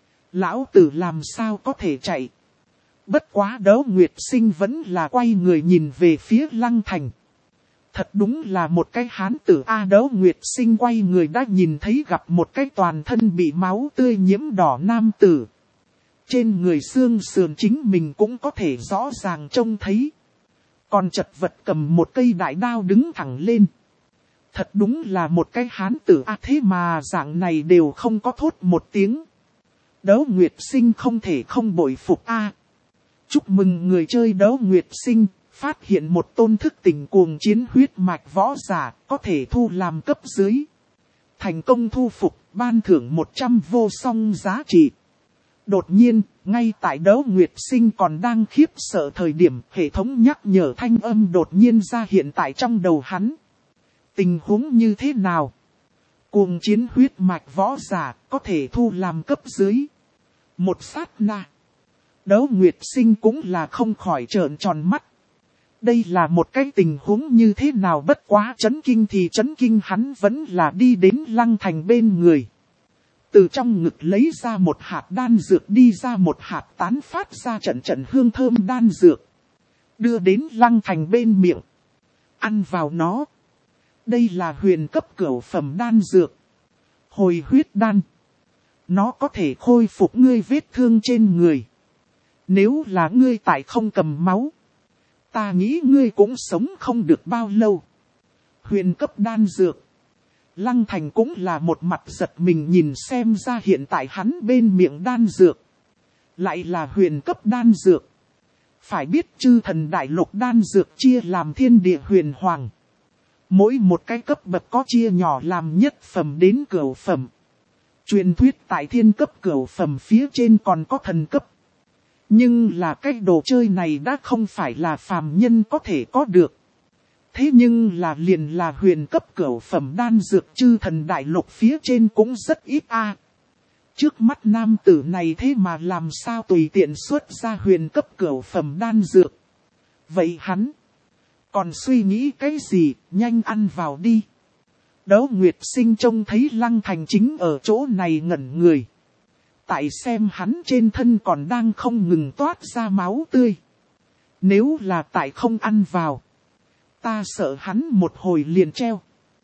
Lão tử làm sao có thể chạy. Bất quá Đấu Nguyệt Sinh vẫn là quay người nhìn về phía Lăng Thành. Thật đúng là một cái hán tử A. Đấu Nguyệt Sinh quay người đã nhìn thấy gặp một cái toàn thân bị máu tươi nhiễm đỏ nam tử. Trên người xương sườn chính mình cũng có thể rõ ràng trông thấy. Còn chật vật cầm một cây đại đao đứng thẳng lên. Thật đúng là một cái hán tử A. Thế mà dạng này đều không có thốt một tiếng. Đấu Nguyệt Sinh không thể không bội phục A. Chúc mừng người chơi Đấu Nguyệt Sinh. Phát hiện một tôn thức tỉnh cuồng chiến huyết mạch võ giả, có thể thu làm cấp dưới. Thành công thu phục, ban thưởng một trăm vô song giá trị. Đột nhiên, ngay tại Đấu Nguyệt Sinh còn đang khiếp sợ thời điểm, hệ thống nhắc nhở thanh âm đột nhiên ra hiện tại trong đầu hắn. Tình huống như thế nào? Cuồng chiến huyết mạch võ giả, có thể thu làm cấp dưới. Một sát na. Đấu Nguyệt Sinh cũng là không khỏi trợn tròn mắt. Đây là một cái tình huống như thế nào bất quá chấn kinh thì chấn kinh hắn vẫn là đi đến Lăng Thành bên người. Từ trong ngực lấy ra một hạt đan dược đi ra một hạt tán phát ra trận trận hương thơm đan dược. Đưa đến Lăng Thành bên miệng. Ăn vào nó. Đây là huyền cấp cửu phẩm đan dược. Hồi huyết đan. Nó có thể khôi phục ngươi vết thương trên người. Nếu là ngươi tại không cầm máu, ta nghĩ ngươi cũng sống không được bao lâu. Huyền cấp đan dược. Lăng Thành cũng là một mặt giật mình nhìn xem ra hiện tại hắn bên miệng đan dược. Lại là huyền cấp đan dược. Phải biết chư thần đại lục đan dược chia làm thiên địa huyền hoàng. Mỗi một cái cấp bậc có chia nhỏ làm nhất phẩm đến cửu phẩm. Truyền thuyết tại thiên cấp cửu phẩm phía trên còn có thần cấp. Nhưng là cái đồ chơi này đã không phải là phàm nhân có thể có được. Thế nhưng là liền là huyền cấp cửu phẩm đan dược chư thần đại lục phía trên cũng rất ít a. Trước mắt nam tử này thế mà làm sao tùy tiện xuất ra huyền cấp cửu phẩm đan dược. Vậy hắn còn suy nghĩ cái gì, nhanh ăn vào đi. Đấu Nguyệt Sinh trông thấy Lăng Thành chính ở chỗ này ngẩn người. Tại xem hắn trên thân còn đang không ngừng toát ra máu tươi. Nếu là tại không ăn vào, ta sợ hắn một hồi liền treo.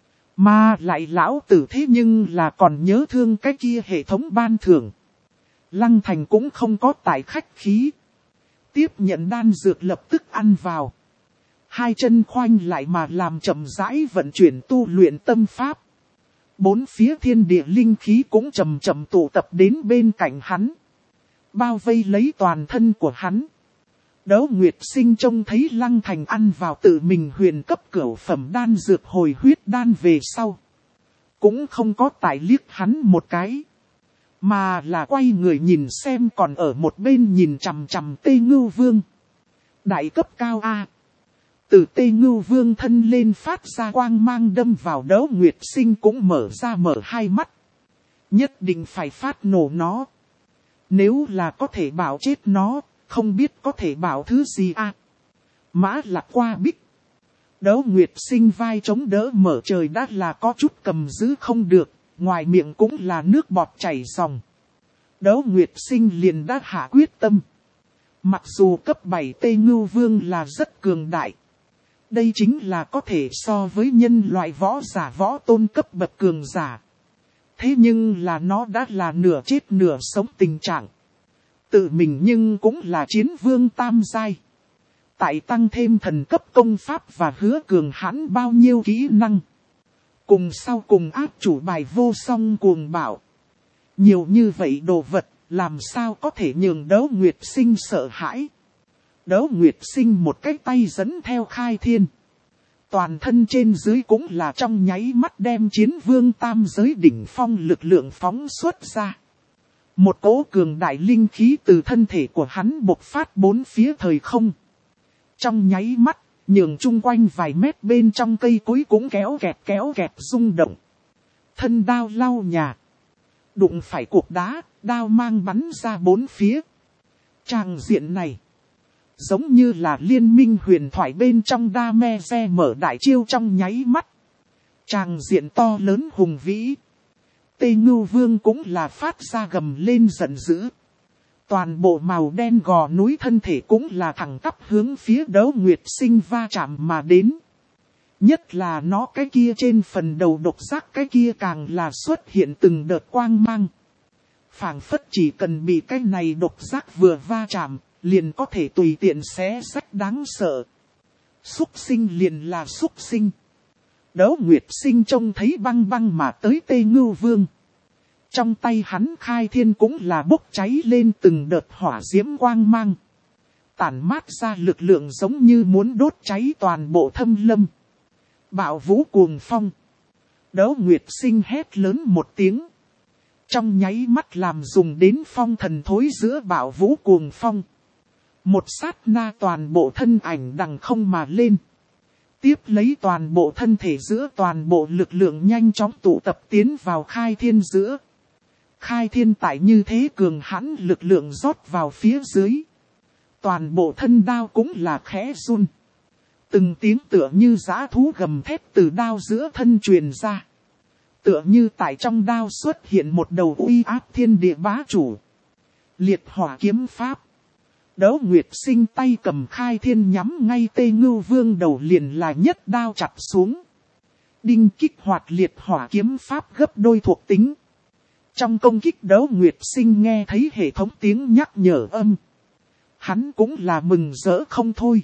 Mà lại lão tử thế nhưng là còn nhớ thương cái kia hệ thống ban thưởng. Lăng Thành cũng không có tại khách khí. Tiếp nhận đan dược lập tức ăn vào. Hai chân khoanh lại mà làm chậm rãi vận chuyển tu luyện tâm pháp. Bốn phía thiên địa linh khí cũng chậm chậm tụ tập đến bên cạnh hắn. Bao vây lấy toàn thân của hắn. Đấu Nguyệt Sinh trông thấy Lăng Thành ăn vào tự mình huyền cấp cửu phẩm đan dược hồi huyết đan về sau. Cũng không có tài liếc hắn một cái. Mà là quay người nhìn xem còn ở một bên nhìn chằm chằm Tê Ngưu Vương. Đại cấp cao A. Từ Tê Ngưu Vương thân lên phát ra quang mang đâm vào Đấu Nguyệt Sinh cũng mở ra mở hai mắt. Nhất định phải phát nổ nó. Nếu là có thể bảo chết nó, không biết có thể bảo thứ gì à. Mã lạc qua bích. Đấu Nguyệt Sinh vai chống đỡ mở trời đã là có chút cầm giữ không được, ngoài miệng cũng là nước bọt chảy ròng. Đấu Nguyệt Sinh liền đã hạ quyết tâm. Mặc dù cấp bảy Tê Ngưu Vương là rất cường đại. Đây chính là có thể so với nhân loại võ giả võ tôn cấp bậc cường giả. Thế nhưng là nó đã là nửa chết nửa sống tình trạng. Tự mình nhưng cũng là chiến vương tam giai. Tại tăng thêm thần cấp công pháp và hứa cường hãn bao nhiêu kỹ năng. Cùng sau cùng áp chủ bài vô song cuồng bạo. Nhiều như vậy đồ vật, làm sao có thể nhường Đấu Nguyệt Sinh sợ hãi. Đấu Nguyệt Sinh một cái tay dẫn theo khai thiên. Toàn thân trên dưới cũng là trong nháy mắt đem chiến vương tam giới đỉnh phong lực lượng phóng xuất ra. Một cỗ cường đại linh khí từ thân thể của hắn bộc phát bốn phía thời không. Trong nháy mắt, nhường chung quanh vài mét bên trong cây cối cũng kéo kẹt kéo kẹt rung động. Thân đao lau nhà. Đụng phải cục đá, đao mang bắn ra bốn phía. Tràng diện này giống như là liên minh huyền thoại bên trong Đa-me-ze mở đại chiêu trong nháy mắt. Tràng diện to lớn hùng vĩ. Tê Ngưu Vương cũng là phát ra gầm lên giận dữ. Toàn bộ màu đen gò núi thân thể cũng là thẳng tắp hướng phía Đấu Nguyệt Sinh va chạm mà đến. Nhất là nó cái kia trên phần đầu độc giác cái kia càng là xuất hiện từng đợt quang mang. Phảng phất chỉ cần bị cái này độc giác vừa va chạm, liền có thể tùy tiện xé rách đáng sợ. Súc sinh liền là súc sinh. Đấu Nguyệt Sinh trông thấy băng băng mà tới Tê Ngưu Vương. Trong tay hắn khai thiên cũng là bốc cháy lên từng đợt hỏa diễm quang mang. Tản mát ra lực lượng giống như muốn đốt cháy toàn bộ thâm lâm. Bạo vũ cuồng phong. Đấu Nguyệt Sinh hét lớn một tiếng. Trong nháy mắt làm dùng đến phong thần thối giữa bạo vũ cuồng phong. Một sát na toàn bộ thân ảnh đằng không mà lên. Tiếp lấy toàn bộ thân thể giữa toàn bộ lực lượng nhanh chóng tụ tập tiến vào khai thiên giữa. Khai thiên tại như thế cường hãn lực lượng rót vào phía dưới. Toàn bộ thân đao cũng là khẽ run. Từng tiếng tựa như giã thú gầm thét từ đao giữa thân truyền ra. Tựa như tại trong đao xuất hiện một đầu uy áp thiên địa bá chủ. Liệt hỏa kiếm pháp. Đấu Nguyệt Sinh tay cầm khai thiên nhắm ngay Tê Ngưu Vương đầu liền là nhất đao chặt xuống. Đinh kích hoạt liệt hỏa kiếm pháp gấp đôi thuộc tính. Trong công kích Đấu Nguyệt Sinh nghe thấy hệ thống tiếng nhắc nhở âm. Hắn cũng là mừng rỡ không thôi.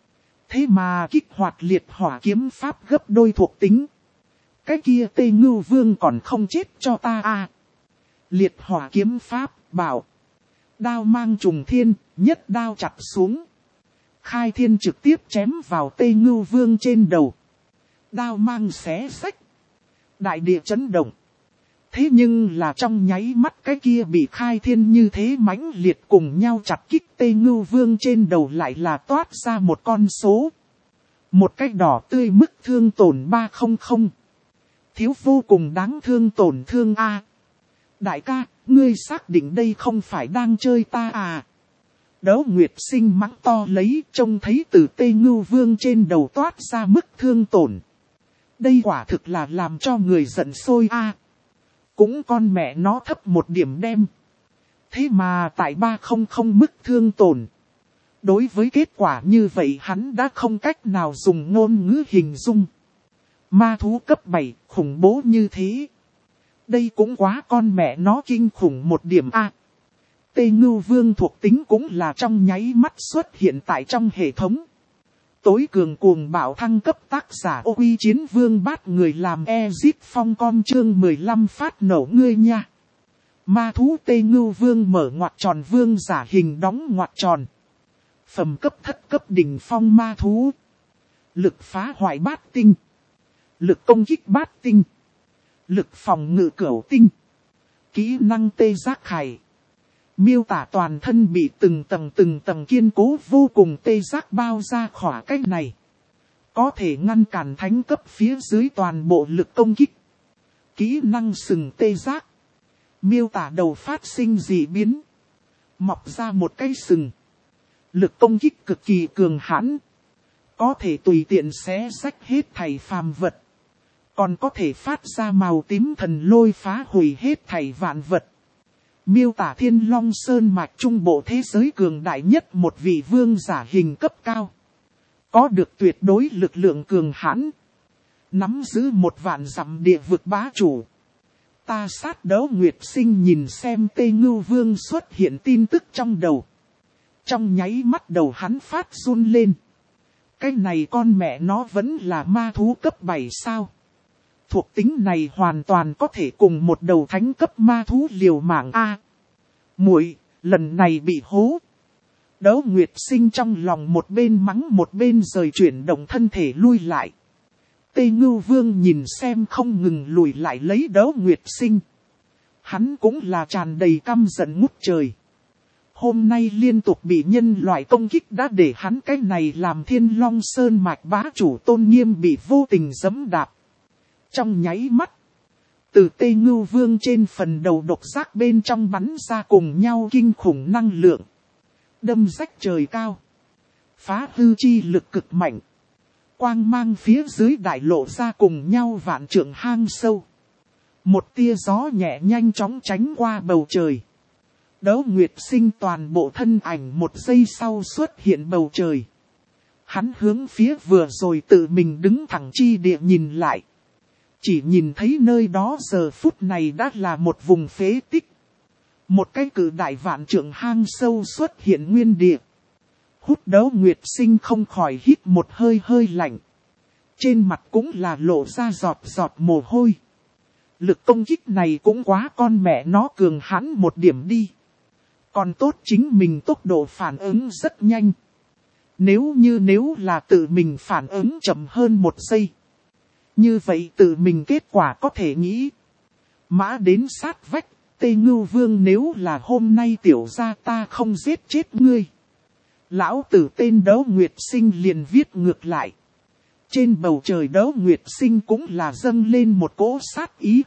Thế mà kích hoạt liệt hỏa kiếm pháp gấp đôi thuộc tính. Cái kia Tê Ngưu Vương còn không chết cho ta à. Liệt hỏa kiếm pháp bảo. Đao mang trùng thiên, nhất đao chặt xuống. Khai thiên trực tiếp chém vào Tê Ngưu Vương trên đầu. Đao mang xé xách. Đại địa chấn động. Thế nhưng là trong nháy mắt cái kia bị khai thiên như thế mãnh liệt cùng nhau chặt kích Tê Ngưu Vương trên đầu lại là toát ra một con số. Một cái đỏ tươi mức thương tổn ba trăm. Thiếu vô cùng đáng thương tổn thương a. Đại ca, ngươi xác định đây không phải đang chơi ta à? Đấu Nguyệt Sinh mắng to lấy trông thấy từ Tê Ngưu Vương trên đầu toát ra mức thương tổn. Đây quả thực là làm cho người giận sôi a. Cũng con mẹ nó thấp một điểm đem. Thế mà tại ba trăm mức thương tổn. Đối với kết quả như vậy hắn đã không cách nào dùng ngôn ngữ hình dung. Ma thú cấp bảy khủng bố như thế. Đây cũng quá con mẹ nó kinh khủng một điểm a. Tê Ngưu Vương thuộc tính cũng là trong nháy mắt xuất hiện tại trong hệ thống. Tối cường cuồng bạo thăng cấp tác giả ô quy chiến vương bát người làm Exit Phong com chương mười lăm phát nổ ngươi nha. Ma thú Tê Ngưu Vương mở ngoặc tròn vương giả hình đóng ngoặc tròn. Phẩm cấp thất cấp đỉnh phong ma thú. Lực phá hoại bát tinh. Lực công kích bát tinh. Lực phòng ngự cửu tinh. Kỹ năng tê giác khải. Miêu tả toàn thân bị từng tầng từng tầng kiên cố vô cùng tê giác bao ra khỏa cách này. Có thể ngăn cản thánh cấp phía dưới toàn bộ lực công kích. Kỹ năng sừng tê giác. Miêu tả đầu phát sinh dị biến. Mọc ra một cái sừng. Lực công kích cực kỳ cường hãn. Có thể tùy tiện xé rách hết thảy phàm vật. Còn có thể phát ra màu tím thần lôi phá hủy hết thảy vạn vật. Miêu tả Thiên Long Sơn mạch trung bộ thế giới cường đại nhất một vị vương giả hình cấp cao. Có được tuyệt đối lực lượng cường hãn. Nắm giữ một vạn dặm địa vực bá chủ. Ta sát Đấu Nguyệt Sinh nhìn xem Tê Ngưu Vương xuất hiện tin tức trong đầu. Trong nháy mắt đầu hắn phát run lên. Cái này con mẹ nó vẫn là ma thú cấp bảy sao? Thuộc tính này hoàn toàn có thể cùng một đầu thánh cấp ma thú liều mạng A. Muội, lần này bị hố. Đấu Nguyệt Sinh trong lòng một bên mắng một bên rời chuyển động thân thể lui lại. Tê Ngưu Vương nhìn xem không ngừng lùi lại lấy Đấu Nguyệt Sinh. Hắn cũng là tràn đầy căm giận ngút trời. Hôm nay liên tục bị nhân loại công kích đã để hắn cái này làm Thiên Long Sơn mạch bá chủ tôn nghiêm bị vô tình giẫm đạp. Trong nháy mắt, từ Tê Ngưu Vương trên phần đầu độc giác bên trong bắn ra cùng nhau kinh khủng năng lượng. Đâm rách trời cao. Phá hư chi lực cực mạnh. Quang mang phía dưới đại lộ ra cùng nhau vạn trượng hang sâu. Một tia gió nhẹ nhanh chóng tránh qua bầu trời. Đấu Nguyệt Sinh toàn bộ thân ảnh một giây sau xuất hiện bầu trời. Hắn hướng phía vừa rồi tự mình đứng thẳng chi địa nhìn lại. Chỉ nhìn thấy nơi đó giờ phút này đã là một vùng phế tích. Một cái cự đại vạn trượng hang sâu xuất hiện nguyên địa. Hút Đấu Nguyệt Sinh không khỏi hít một hơi hơi lạnh. Trên mặt cũng là lộ ra giọt giọt mồ hôi. Lực công kích này cũng quá con mẹ nó cường hãn một điểm đi. Còn tốt chính mình tốc độ phản ứng rất nhanh. Nếu như nếu là tự mình phản ứng chậm hơn một giây. Như vậy tự mình kết quả có thể nghĩ. Mã đến sát vách, Tê Ngưu Vương nếu là hôm nay tiểu gia ta không giết chết ngươi. Lão tử tên Đấu Nguyệt Sinh liền viết ngược lại. Trên bầu trời Đấu Nguyệt Sinh cũng là dâng lên một cỗ sát ý.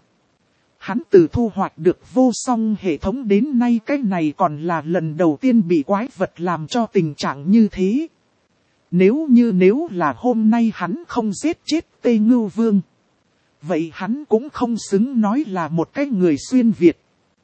Hắn từ thu hoạch được vô song hệ thống đến nay cái này còn là lần đầu tiên bị quái vật làm cho tình trạng như thế. Nếu như nếu là hôm nay hắn không giết chết Tê Ngưu Vương. Vậy hắn cũng không xứng nói là một cái người xuyên Việt.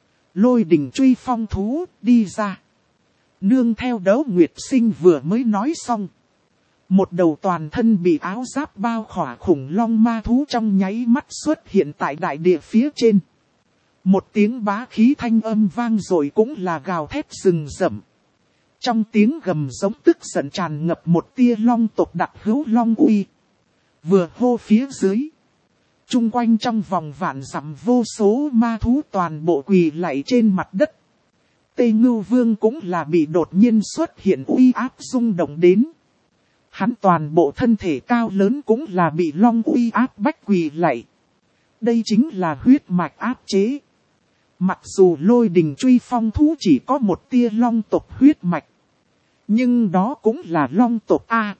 Lôi đỉnh truy phong thú đi ra. Nương theo Đấu Nguyệt Sinh vừa mới nói xong. Một đầu toàn thân bị áo giáp bao khỏa khủng long ma thú trong nháy mắt xuất hiện tại đại địa phía trên. Một tiếng bá khí thanh âm vang rồi cũng là gào thét rừng rậm. Trong tiếng gầm giống tức giận tràn ngập một tia long tộc đặc hữu long uy. Vừa hô phía dưới. Trung quanh trong vòng vạn dặm vô số ma thú toàn bộ quỳ lạy trên mặt đất. Tê Ngưu Vương cũng là bị đột nhiên xuất hiện uy áp rung động đến. Hắn toàn bộ thân thể cao lớn cũng là bị long uy áp bách quỳ lạy. Đây chính là huyết mạch áp chế. Mặc dù Lôi Đình Truy Phong thú chỉ có một tia long tộc huyết mạch. Nhưng đó cũng là long tộc A.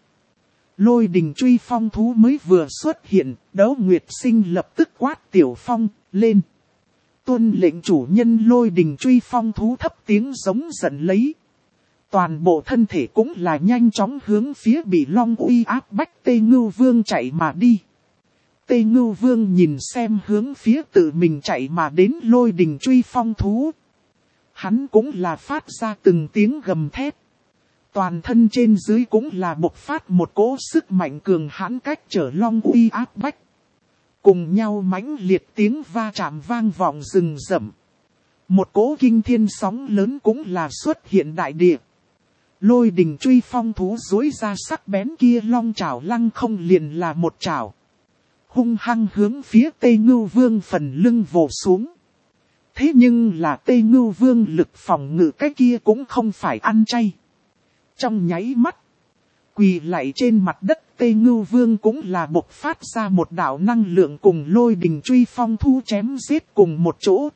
Lôi Đình Truy Phong thú mới vừa xuất hiện, Đấu Nguyệt Sinh lập tức quát Tiểu Phong lên. Tuân lệnh chủ nhân Lôi Đình Truy Phong thú thấp tiếng giống giận lấy. Toàn bộ thân thể cũng là nhanh chóng hướng phía bị long uy áp bách Tê Ngưu Vương chạy mà đi. Tê Ngưu Vương nhìn xem hướng phía tự mình chạy mà đến Lôi Đình Truy Phong thú. Hắn cũng là phát ra từng tiếng gầm thét. Toàn thân trên dưới cũng là bộc phát một cỗ sức mạnh cường hãn cách trở long uy áp bách. Cùng nhau mãnh liệt tiếng va chạm vang vọng rừng rậm. Một cỗ kinh thiên sóng lớn cũng là xuất hiện đại địa. Lôi Đình Truy Phong thú duỗi ra sắc bén kia long chảo lăng không liền là một chảo. Hung hăng hướng phía Tê Ngưu Vương phần lưng vồ xuống. Thế nhưng là Tê Ngưu Vương lực phòng ngự cái kia cũng không phải ăn chay. Trong nháy mắt, quỳ lạy trên mặt đất Tê Ngưu Vương cũng là bộc phát ra một đạo năng lượng cùng Lôi Đình Truy Phong thú chém giết cùng một chỗ.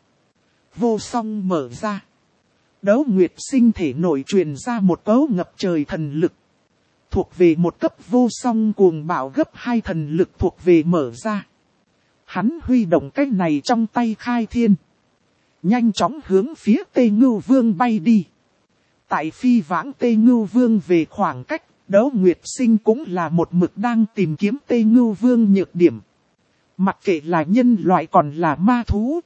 Vô song mở ra. Đấu Nguyệt Sinh thể nội truyền ra một cấu ngập trời thần lực. Thuộc về một cấp vô song cuồng bạo gấp hai thần lực thuộc về mở ra. Hắn huy động cái này trong tay khai thiên. Nhanh chóng hướng phía Tê Ngưu Vương bay đi. Tại phi vãng Tê Ngưu Vương về khoảng cách, Đấu Nguyệt Sinh cũng là một mực đang tìm kiếm Tê Ngưu Vương nhược điểm. Mặc kệ là nhân loại còn là ma thú.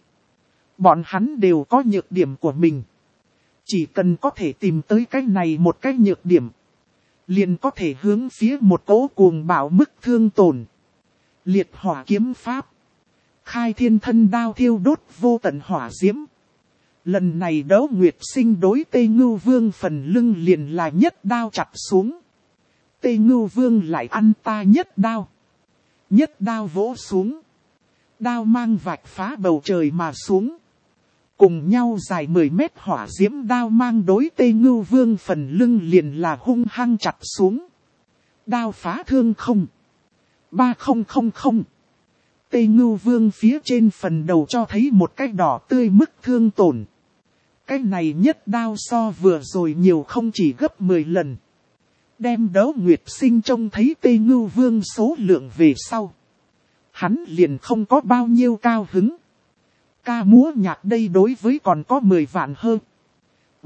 Bọn hắn đều có nhược điểm của mình. Chỉ cần có thể tìm tới cái này một cái nhược điểm. Liền có thể hướng phía một cỗ cuồng bạo mức thương tổn. Liệt hỏa kiếm pháp. Khai thiên thân đao thiêu đốt vô tận hỏa diễm. Lần này Đấu Nguyệt Sinh đối Tê Ngưu Vương phần lưng liền là nhất đao chặt xuống. Tê Ngưu Vương lại ăn ta nhất đao. Nhất đao vỗ xuống. Đao mang vạch phá bầu trời mà xuống. Cùng nhau dài mười mét hỏa diễm đao mang đối Tê Ngưu Vương phần lưng liền là hung hăng chặt xuống. Đao phá thương không. ba không không không. Tê Ngưu Vương phía trên phần đầu cho thấy một cái đỏ tươi mức thương tổn. Cái này nhất đao so vừa rồi nhiều không chỉ gấp mười lần. Đem Đấu Nguyệt Sinh trông thấy Tê Ngưu Vương số lượng về sau. Hắn liền không có bao nhiêu cao hứng. Ca múa nhạc đây đối với còn có mười vạn hơn. B.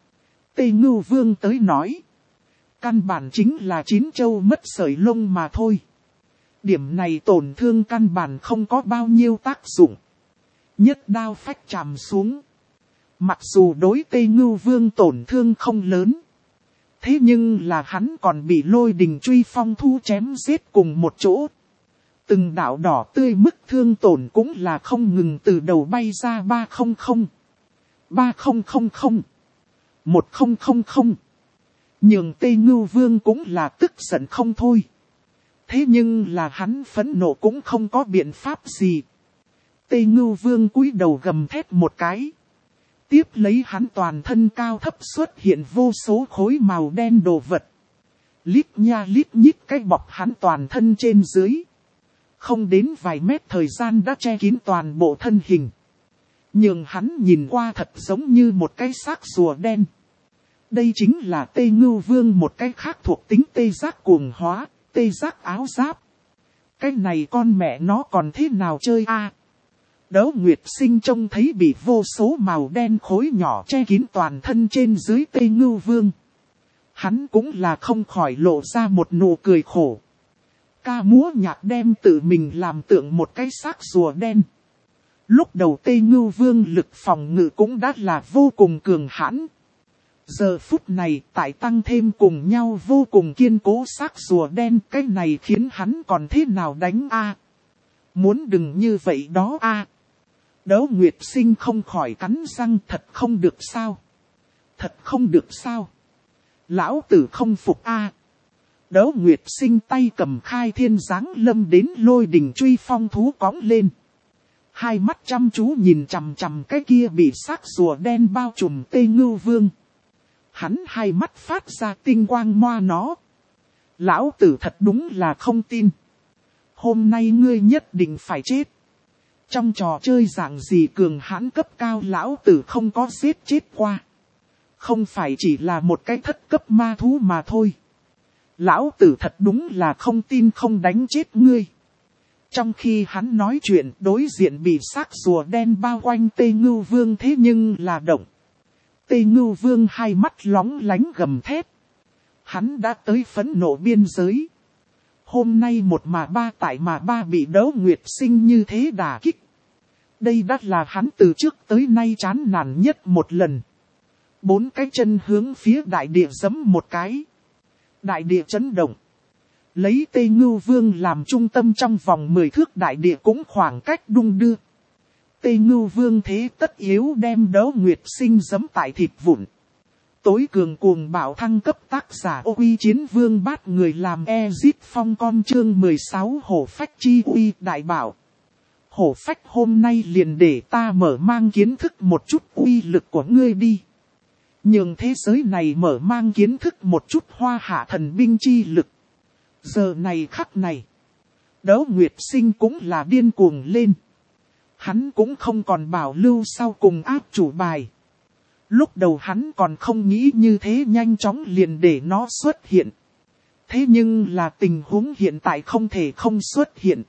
Tê Ngưu Vương tới nói. Căn bản chính là chín châu mất sợi lông mà thôi. Điểm này tổn thương căn bản không có bao nhiêu tác dụng. Nhất đao phách chạm xuống. Mặc dù đối Tê Ngưu Vương tổn thương không lớn. Thế nhưng là hắn còn bị Lôi Đình Truy Phong thú chém giết cùng một chỗ. Từng đạo đỏ tươi mức thương tổn cũng là không ngừng từ đầu bay ra ba không không. ba không không không. một không không không. Nhường Tê Ngưu Vương cũng là tức giận không thôi. Thế nhưng là hắn phẫn nộ cũng không có biện pháp gì. Tê Ngưu Vương cúi đầu gầm thét một cái. Tiếp lấy hắn toàn thân cao thấp xuất hiện vô số khối màu đen đồ vật. Lít nha lít nhít cái bọc hắn toàn thân trên dưới. Không đến vài mét thời gian đã che kín toàn bộ thân hình. Nhưng hắn nhìn qua thật giống như một cái xác rùa đen. Đây chính là Tê Ngưu Vương một cái khác thuộc tính tê giác cuồng hóa, tê giác áo giáp. Cái này con mẹ nó còn thế nào chơi a? À? Đấu Nguyệt Sinh trông thấy bị vô số màu đen khối nhỏ che kín toàn thân trên dưới Tê Ngưu Vương. Hắn cũng là không khỏi lộ ra một nụ cười khổ. Ca múa nhạc đem tự mình làm tượng một cái xác rùa đen. Lúc đầu Tê Ngưu Vương lực phòng ngự cũng đã là vô cùng cường hãn. Giờ phút này tại tăng thêm cùng nhau vô cùng kiên cố xác rùa đen, cái này khiến hắn còn thế nào đánh a? À? Muốn đừng như vậy đó a. À? Đỗ Nguyệt Sinh không khỏi cắn răng, thật không được sao? Thật không được sao? Lão tử không phục a. À. Đỗ Nguyệt Sinh tay cầm khai thiên giáng lâm đến lôi đình truy phong thú cõng lên. Hai mắt chăm chú nhìn chằm chằm cái kia bị xác rùa đen bao trùm Tê Ngưu Vương. Hắn hai mắt phát ra tinh quang moa nó. Lão tử thật đúng là không tin. Hôm nay ngươi nhất định phải chết. Trong trò chơi dạng gì cường hãn cấp cao lão tử không có giết chết qua. Không phải chỉ là một cái thất cấp ma thú mà thôi. Lão tử thật đúng là không tin không đánh chết ngươi. Trong khi hắn nói chuyện, đối diện bị xác rùa đen bao quanh Tê Ngưu Vương thế nhưng là động. Tê Ngưu Vương hai mắt lóng lánh gầm thét. Hắn đã tới phẫn nộ biên giới. Hôm nay một mà ba tại mà ba bị Đỗ Nguyệt Sinh như thế đả kích. Đây đã là hắn từ trước tới nay chán nản nhất một lần. Bốn cái chân hướng phía đại địa giẫm một cái. Đại địa chấn động. Lấy Tê Ngưu Vương làm trung tâm trong vòng mười thước đại địa cũng khoảng cách đung đưa. Tê Ngưu Vương thế tất yếu đem Đỗ Nguyệt Sinh giẫm tại thịt vụn. Tối cường cuồng bạo thăng cấp tác giả Ô Quy Chiến Vương bát người làm Ezit Phong con chương mười sáu hổ phách chi uy đại bảo. Hổ phách hôm nay liền để ta mở mang kiến thức một chút uy lực của ngươi đi. Nhường thế giới này mở mang kiến thức một chút hoa hạ thần binh chi lực. Giờ này khắc này, Đỗ Nguyệt Sinh cũng là điên cuồng lên. Hắn cũng không còn bảo lưu sau cùng áp chủ bài. Lúc đầu hắn còn không nghĩ như thế nhanh chóng liền để nó xuất hiện. Thế nhưng là tình huống hiện tại không thể không xuất hiện.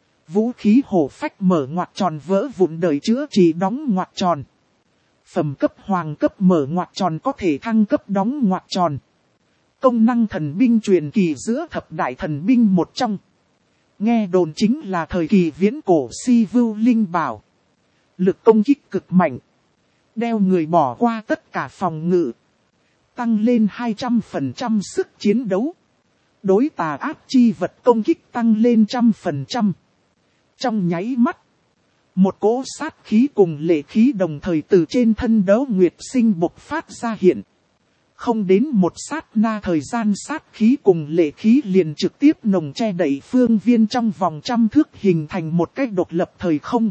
Vũ khí hổ phách mở ngoặc tròn vỡ vụn đời chữa trị đóng ngoặc tròn. Phẩm cấp hoàng cấp mở ngoặc tròn có thể thăng cấp đóng ngoặc tròn. Công năng thần binh truyền kỳ giữa thập đại thần binh một trong. Nghe đồn chính là thời kỳ viễn cổ si vưu linh bảo. Lực công kích cực mạnh. Đeo người bỏ qua tất cả phòng ngự. Tăng lên hai trăm phần trăm sức chiến đấu. Đối tà ác chi vật công kích tăng lên trăm phần trăm. Trong nháy mắt. Một cỗ sát khí cùng lệ khí đồng thời từ trên thân Đỗ Nguyệt Sinh bộc phát ra hiện. Không đến một sát na thời gian sát khí cùng lệ khí liền trực tiếp nồng che đậy phương viên trong vòng trăm thước hình thành một cái độc lập thời không.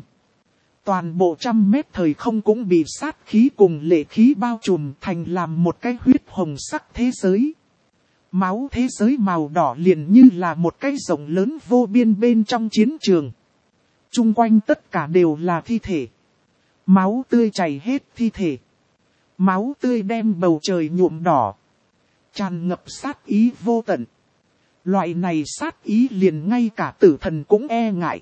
Toàn bộ trăm mét thời không cũng bị sát khí cùng lệ khí bao trùm thành làm một cái huyết hồng sắc thế giới. Máu thế giới màu đỏ liền như là một cái rộng lớn vô biên bên trong chiến trường. Trung quanh tất cả đều là thi thể. Máu tươi chảy hết thi thể. Máu tươi đem bầu trời nhuộm đỏ. Tràn ngập sát ý vô tận. Loại này sát ý liền ngay cả tử thần cũng e ngại.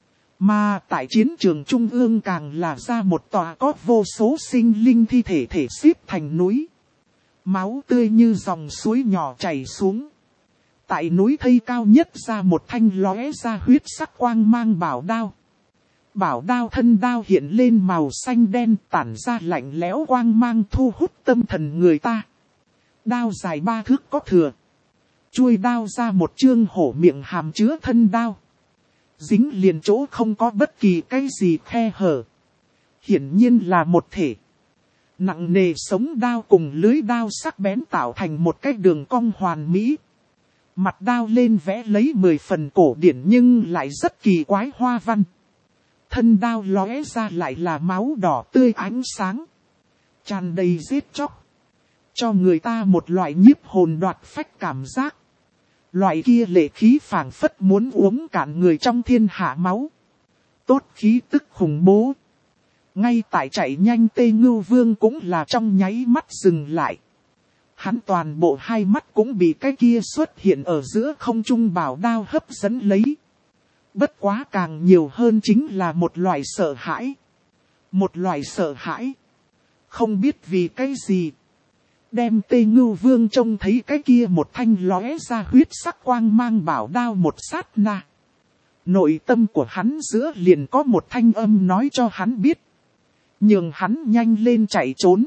Mà tại chiến trường trung ương càng là ra một tòa có vô số sinh linh thi thể thể xếp thành núi. Máu tươi như dòng suối nhỏ chảy xuống. Tại núi thây cao nhất ra một thanh lóe ra huyết sắc quang mang bảo đao. Bảo đao thân đao hiện lên màu xanh đen tản ra lạnh lẽo quang mang thu hút tâm thần người ta. Đao dài ba thước có thừa. Chuôi đao ra một chương hổ miệng hàm chứa thân đao. Dính liền chỗ không có bất kỳ cái gì khe hở. Hiển nhiên là một thể. Nặng nề sống đao cùng lưới đao sắc bén tạo thành một cái đường cong hoàn mỹ. Mặt đao lên vẽ lấy mười phần cổ điển nhưng lại rất kỳ quái hoa văn. Thân đao lóe ra lại là máu đỏ tươi ánh sáng. Tràn đầy giết chóc. Cho người ta một loại nhiếp hồn đoạt phách cảm giác. Loại kia lệ khí phảng phất muốn uống cạn người trong thiên hạ máu. Tốt khí tức khủng bố. Ngay tại chạy nhanh Tê Ngưu Vương cũng là trong nháy mắt dừng lại. Hắn toàn bộ hai mắt cũng bị cái kia xuất hiện ở giữa không trung bảo đao hấp dẫn lấy. Bất quá càng nhiều hơn chính là một loại sợ hãi. Một loại sợ hãi. Không biết vì cái gì. Đem Tê Ngưu Vương trông thấy cái kia một thanh lóe ra huyết sắc quang mang bảo đao một sát na. Nội tâm của hắn giữa liền có một thanh âm nói cho hắn biết. Nhường hắn nhanh lên chạy trốn.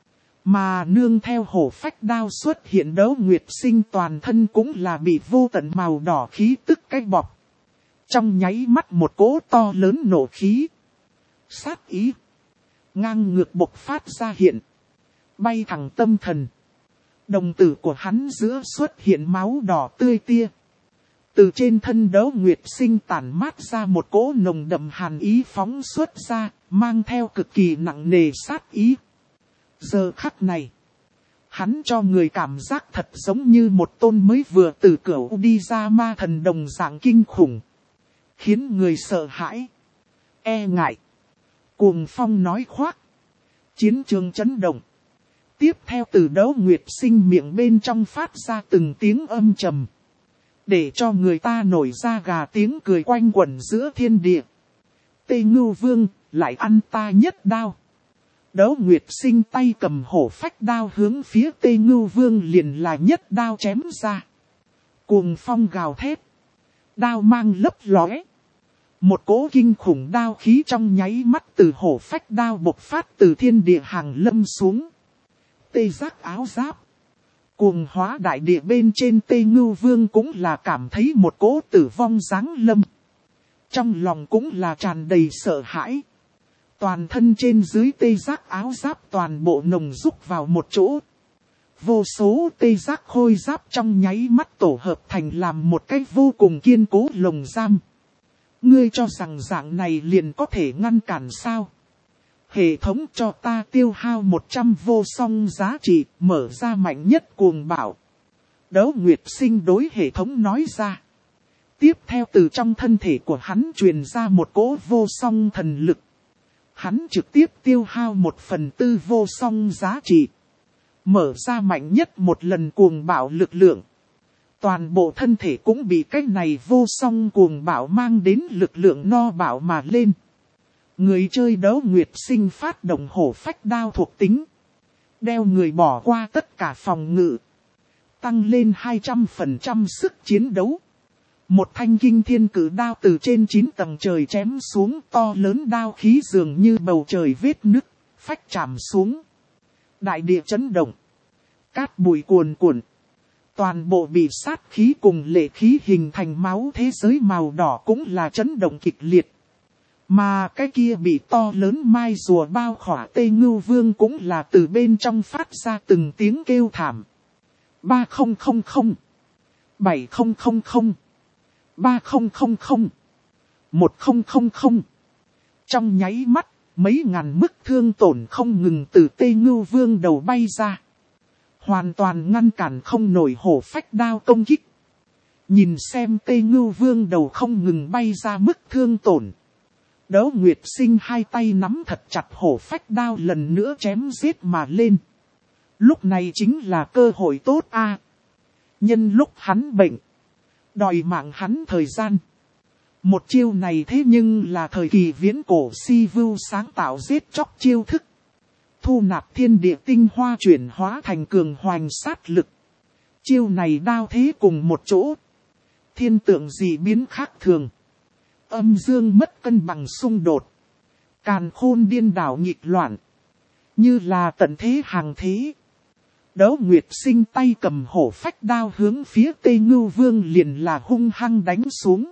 Mà nương theo hổ phách đao xuất hiện Đỗ Nguyệt Sinh toàn thân cũng là bị vô tận màu đỏ khí tức cái bọc. Trong nháy mắt một cỗ to lớn nổ khí. Sát ý. Ngang ngược bộc phát ra hiện. Bay thẳng tâm thần. Đồng tử của hắn giữa xuất hiện máu đỏ tươi tia. Từ trên thân Đấu Nguyệt Sinh tản mát ra một cỗ nồng đậm hàn ý phóng xuất ra, mang theo cực kỳ nặng nề sát ý. Giờ khắc này, hắn cho người cảm giác thật giống như một tôn mới vừa từ cửu đi ra ma thần đồng dạng kinh khủng. Khiến người sợ hãi, e ngại, cuồng phong nói khoác. Chiến trường chấn động. Tiếp theo từ Đấu Nguyệt Sinh miệng bên trong phát ra từng tiếng âm trầm. Để cho người ta nổi ra gà tiếng cười quanh quẩn giữa thiên địa. Tây Ngưu Vương, lại ăn ta nhất đao. Đấu Nguyệt Sinh tay cầm hổ phách đao hướng phía Tây Ngưu Vương liền là nhất đao chém ra. Cuồng phong gào thét. Đao mang lấp lóe. Một cỗ kinh khủng đao khí trong nháy mắt từ hổ phách đao bộc phát từ thiên địa hàng lâm xuống. Tê giác áo giáp. Cuồng hóa đại địa bên trên Tây Ngưu Vương cũng là cảm thấy một cỗ tử vong giáng lâm. Trong lòng cũng là tràn đầy sợ hãi. Toàn thân trên dưới tê giác áo giáp toàn bộ nồng rúc vào một chỗ. Vô số tê giác khôi giáp trong nháy mắt tổ hợp thành làm một cách vô cùng kiên cố lồng giam. Ngươi cho rằng dạng này liền có thể ngăn cản sao? Hệ thống cho ta tiêu hao một trăm vô song giá trị, mở ra mạnh nhất cuồng bạo. Đấu Nguyệt Sinh đối hệ thống nói ra. Tiếp theo từ trong thân thể của hắn truyền ra một cỗ vô song thần lực. Hắn trực tiếp tiêu hao một phần tư vô song giá trị. Mở ra mạnh nhất một lần cuồng bạo lực lượng. Toàn bộ thân thể cũng bị cái này vô song cuồng bạo mang đến lực lượng no bạo mà lên. Người chơi Đấu Nguyệt Sinh phát động hổ phách đao thuộc tính. Đeo người bỏ qua tất cả phòng ngự. Tăng lên hai trăm phần trăm sức chiến đấu. Một thanh kinh thiên cử đao từ trên chín tầng trời chém xuống, to lớn đao khí dường như bầu trời vết nứt, phách chạm xuống. Đại địa chấn động. Cát bụi cuồn cuộn. Toàn bộ bị sát khí cùng lệ khí hình thành máu thế giới màu đỏ cũng là chấn động kịch liệt. Mà cái kia bị to lớn mai rùa bao khỏa Tây Ngưu Vương cũng là từ bên trong phát ra từng tiếng kêu thảm. ba không không không, bảy không không không, ba không không không, một không không không. Trong nháy mắt, mấy ngàn mức thương tổn không ngừng từ Tây Ngưu Vương đầu bay ra. Hoàn toàn ngăn cản không nổi hổ phách đao công kích. Nhìn xem Tây Ngưu Vương đầu không ngừng bay ra mức thương tổn. Đấu Nguyệt Sinh hai tay nắm thật chặt hổ phách đao lần nữa chém giết mà lên. Lúc này chính là cơ hội tốt a. À. Nhân lúc hắn bệnh. Đòi mạng hắn thời gian. Một chiêu này thế nhưng là thời kỳ viễn cổ Si Vưu sáng tạo giết chóc chiêu thức. Thu nạp thiên địa tinh hoa chuyển hóa thành cường hoành sát lực. Chiêu này đao thế cùng một chỗ. Thiên tượng dị biến khác thường. Âm dương mất cân bằng xung đột. Càn khôn điên đảo nghịch loạn. Như là tận thế hàng thế. Đấu Nguyệt Sinh tay cầm hổ phách đao hướng phía Tây Ngưu Vương liền là hung hăng đánh xuống.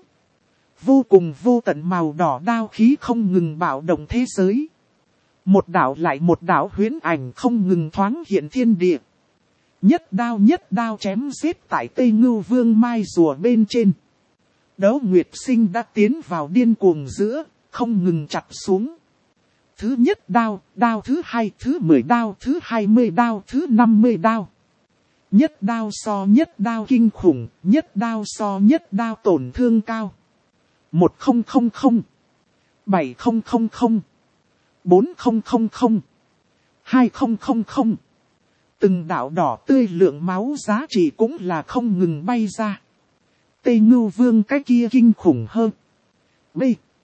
Vô cùng vô tận màu đỏ đao khí không ngừng bạo động thế giới. Một đảo lại một đảo huyễn ảnh không ngừng thoáng hiện thiên địa. Nhất đao nhất đao chém giết tại Tây Ngưu Vương mai rùa bên trên. Đấu Nguyệt Sinh đã tiến vào điên cuồng giữa, không ngừng chặt xuống. Thứ nhất đao, đao thứ hai, thứ mười đao, thứ hai mươi đao, thứ năm mươi đao. Nhất đao so nhất đao kinh khủng, nhất đao so nhất đao tổn thương cao. Một không không không, bảy không không không, bốn không không không, hai không không không. Từng đạo đỏ tươi lượng máu giá trị cũng là không ngừng bay ra. Tây Ngưu Vương cái kia kinh khủng hơn. B.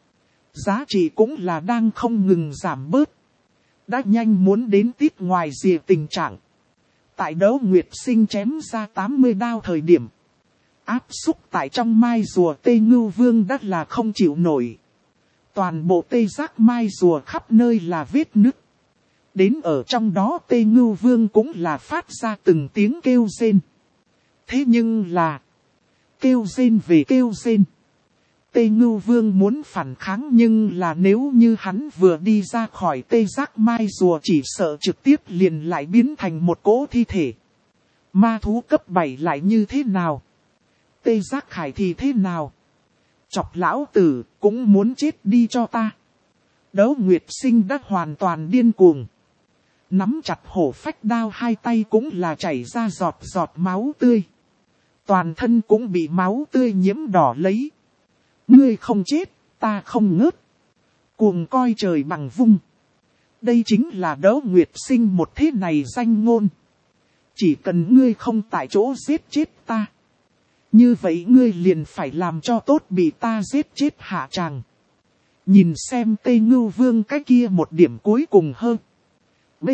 Giá trị cũng là đang không ngừng giảm bớt. Đã nhanh muốn đến tít ngoài rìa tình trạng. Tại Đấu Nguyệt Sinh chém ra tám mươi đao thời điểm. Áp xúc tại trong mai rùa Tây Ngưu Vương đã là không chịu nổi. Toàn bộ tê giác mai rùa khắp nơi là vết nứt. Đến ở trong đó Tây Ngưu Vương cũng là phát ra từng tiếng kêu rên. Thế nhưng là... Kêu rên về kêu rên. Tê Ngưu Vương muốn phản kháng nhưng là nếu như hắn vừa đi ra khỏi Tê Giác Mai Rùa chỉ sợ trực tiếp liền lại biến thành một cỗ thi thể. Ma thú cấp bảy lại như thế nào? Tê Giác Khải thì thế nào? Chọc lão tử cũng muốn chết đi cho ta. Đấu Nguyệt Sinh đã hoàn toàn điên cuồng. Nắm chặt hổ phách đao hai tay cũng là chảy ra giọt giọt máu tươi. Toàn thân cũng bị máu tươi nhiễm đỏ lấy. Ngươi không chết, ta không ngớt. Cuồng coi trời bằng vung. Đây chính là Đấu Nguyệt Sinh một thế này danh ngôn. Chỉ cần ngươi không tại chỗ giết chết ta. Như vậy ngươi liền phải làm cho tốt bị ta giết chết hạ tràng. Nhìn xem Tê Ngưu Vương cái kia một điểm cuối cùng hơn. B.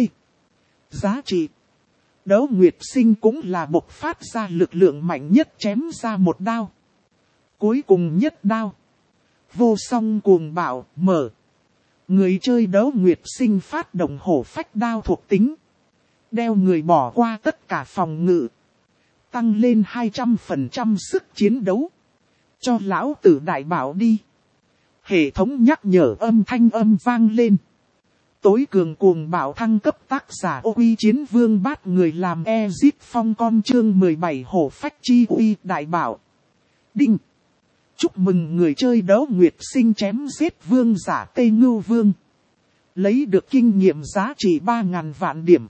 Giá trị. Đấu Nguyệt Sinh cũng là bộc phát ra lực lượng mạnh nhất chém ra một đao. Cuối cùng nhất đao. Vô song cuồng bạo, mở. Người chơi Đấu Nguyệt Sinh phát động hổ phách đao thuộc tính. Đeo người bỏ qua tất cả phòng ngự. Tăng lên hai trăm phần trăm sức chiến đấu. Cho lão tử đại bảo đi. Hệ thống nhắc nhở âm thanh âm vang lên. Tối cường cuồng bạo thăng cấp tác giả ô quy chiến vương bát người làm Ezit Phong con chương mười bảy hổ phách chi uy đại bảo. Đinh. Chúc mừng người chơi Đấu Nguyệt Sinh chém giết vương giả Tê Ngưu Vương. Lấy được kinh nghiệm giá trị ba nghìn vạn điểm.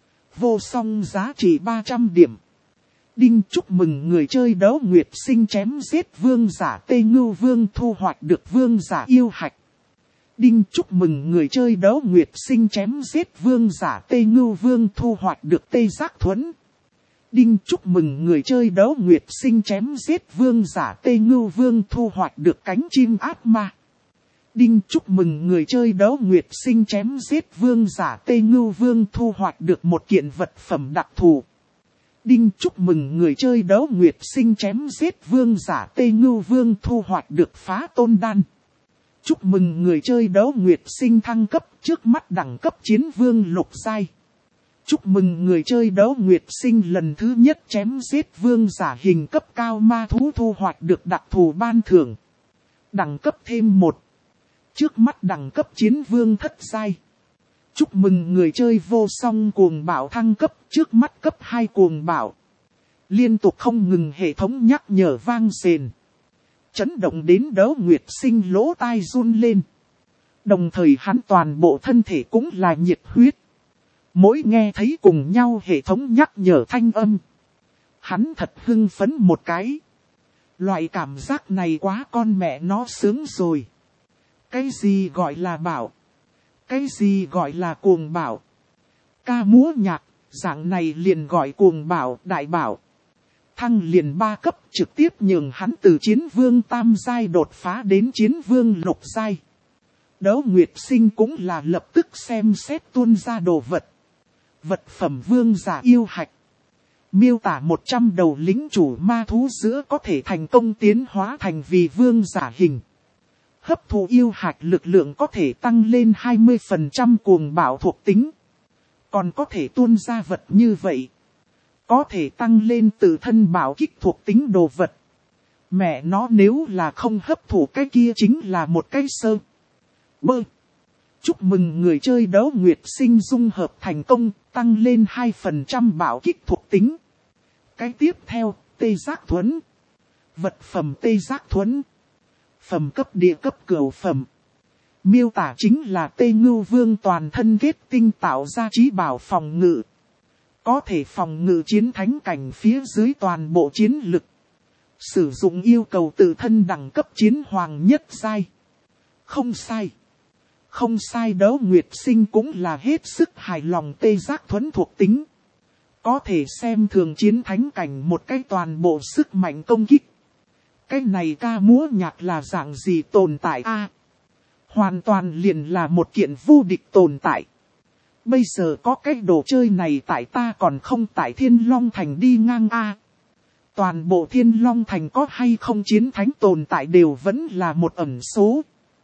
Vô song giá trị ba trăm điểm. Đinh. Chúc mừng người chơi Đấu Nguyệt Sinh chém giết vương giả Tê Ngưu Vương thu hoạch được vương giả yêu hạch. Đinh. Chúc mừng người chơi Đấu Nguyệt Sinh chém giết vương giả Tê Ngưu Vương thu hoạch được Tê Giác Thuẫn. Đinh. Chúc mừng người chơi Đấu Nguyệt Sinh chém giết vương giả Tê Ngưu Vương thu hoạch được cánh chim ác ma. Đinh. Chúc mừng người chơi Đấu Nguyệt Sinh chém giết vương giả Tê Ngưu Vương thu hoạch được một kiện vật phẩm đặc thù. Đinh. Chúc mừng người chơi Đấu Nguyệt Sinh chém giết vương giả Tê Ngưu Vương thu hoạch được phá tôn đan. Chúc mừng người chơi Đấu Nguyệt Sinh thăng cấp trước mắt đẳng cấp chiến vương lục giai. Chúc mừng người chơi Đấu Nguyệt Sinh lần thứ nhất chém giết vương giả hình cấp cao ma thú thu hoạch được đặc thù ban thưởng. Đẳng cấp thêm một. Trước mắt đẳng cấp chiến vương thất giai. Chúc mừng người chơi vô song cuồng bạo thăng cấp trước mắt cấp hai cuồng bạo. Liên tục không ngừng hệ thống nhắc nhở vang sền. Chấn động đến Đấu Nguyệt Sinh lỗ tai run lên. Đồng thời hắn toàn bộ thân thể cũng là nhiệt huyết. Mỗi nghe thấy cùng nhau hệ thống nhắc nhở thanh âm. Hắn thật hưng phấn một cái. Loại cảm giác này quá con mẹ nó sướng rồi. Cái gì gọi là bảo? Cái gì gọi là cuồng bảo? Ca múa nhạc, dạng này liền gọi cuồng bảo, đại bảo. Thăng liền ba cấp trực tiếp nhường hắn từ chiến vương tam giai đột phá đến chiến vương lục giai. Đấu Nguyệt Sinh cũng là lập tức xem xét tuôn ra đồ vật. Vật phẩm vương giả yêu hạch. Miêu tả một trăm đầu lính chủ ma thú giữa có thể thành công tiến hóa thành vì vương giả hình. Hấp thụ yêu hạch lực lượng có thể tăng lên hai mươi phần trăm cuồng bạo thuộc tính. Còn có thể tuôn ra vật như vậy. Có thể tăng lên tự thân bảo kích thuộc tính đồ vật. Mẹ nó nếu là không hấp thụ cái kia chính là một cái sơ. Bơ. Chúc mừng người chơi Đấu Nguyệt Sinh dung hợp thành công, tăng lên hai phần trăm bảo kích thuộc tính. Cái tiếp theo, Tê Giác Thuẫn. Vật phẩm Tê Giác Thuẫn. Phẩm cấp địa cấp cửu phẩm. Miêu tả chính là Tê Ngưu Vương toàn thân kết tinh tạo ra trí bảo phòng ngự. Có thể phòng ngự chiến thánh cảnh phía dưới toàn bộ chiến lực. Sử dụng yêu cầu tự thân đẳng cấp chiến hoàng nhất giai. Không sai. Không sai. Đấu Nguyệt Sinh cũng là hết sức hài lòng Tê Giác Thuẫn thuộc tính. Có thể xem thường chiến thánh cảnh một cái toàn bộ sức mạnh công kích. Cái này ca múa nhạc là dạng gì tồn tại a? À, hoàn toàn liền là một kiện vô địch tồn tại. Bây giờ có cái đồ chơi này tại ta còn không tại Thiên Long Thành đi ngang a. À, toàn bộ Thiên Long Thành có hay không chiến thánh tồn tại đều vẫn là một ẩn số.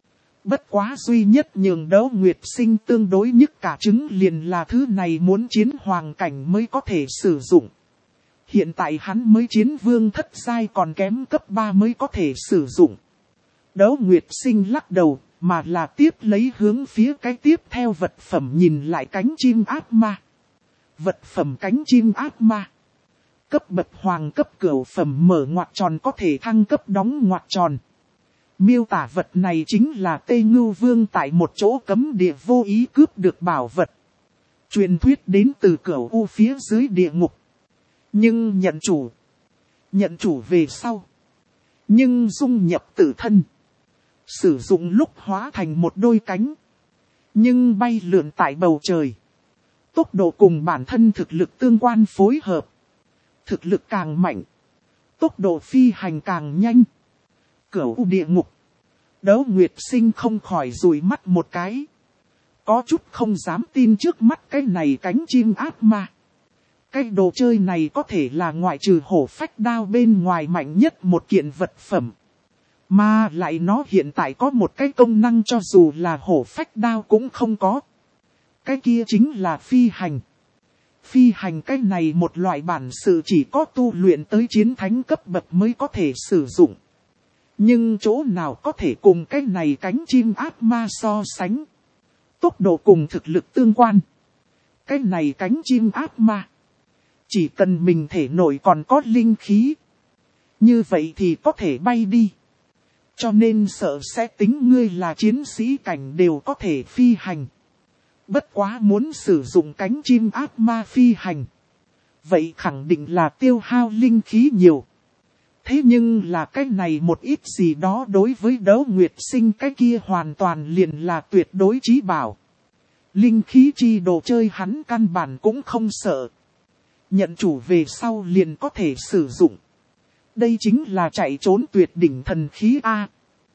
Bất quá duy nhất nhường Đấu Nguyệt Sinh tương đối nhất cả trứng liền là thứ này muốn chiến hoàng cảnh mới có thể sử dụng. Hiện tại hắn mới chiến vương thất giai còn kém cấp ba mới có thể sử dụng. Đấu Nguyệt Sinh lắc đầu, mà là tiếp lấy hướng phía cái tiếp theo vật phẩm nhìn lại cánh chim ác ma. Vật phẩm cánh chim ác ma. Cấp bậc hoàng cấp cửu phẩm mở ngoặc tròn có thể thăng cấp đóng ngoặc tròn. Miêu tả vật này chính là Tây Ngưu Vương tại một chỗ cấm địa vô ý cướp được bảo vật. Truyền thuyết đến từ cửu u phía dưới địa ngục. Nhưng nhận chủ. Nhận chủ về sau. Nhưng dung nhập tự thân. Sử dụng lúc hóa thành một đôi cánh. Nhưng bay lượn tại bầu trời. Tốc độ cùng bản thân thực lực tương quan phối hợp. Thực lực càng mạnh. Tốc độ phi hành càng nhanh. Cửu địa ngục. Đấu Nguyệt Sinh không khỏi dụi mắt một cái. Có chút không dám tin trước mắt cái này cánh chim ác ma. Cái đồ chơi này có thể là ngoại trừ hổ phách đao bên ngoài mạnh nhất một kiện vật phẩm. Mà lại nó hiện tại có một cái công năng cho dù là hổ phách đao cũng không có. Cái kia chính là phi hành. Phi hành cái này một loại bản sự chỉ có tu luyện tới chiến thánh cấp bậc mới có thể sử dụng. Nhưng chỗ nào có thể cùng cái này cánh chim ác ma so sánh. Tốc độ cùng thực lực tương quan. Cái này cánh chim ác ma. Chỉ cần mình thể nội còn có linh khí. Như vậy thì có thể bay đi. Cho nên sợ sẽ tính ngươi là chiến sĩ cảnh đều có thể phi hành. Bất quá muốn sử dụng cánh chim ác ma phi hành. Vậy khẳng định là tiêu hao linh khí nhiều. Thế nhưng là cái này một ít gì đó đối với Đấu Nguyệt Sinh cái kia hoàn toàn liền là tuyệt đối chí bảo. Linh khí chi đồ chơi hắn căn bản cũng không sợ. Nhận chủ về sau liền có thể sử dụng. Đây chính là chạy trốn tuyệt đỉnh thần khí A.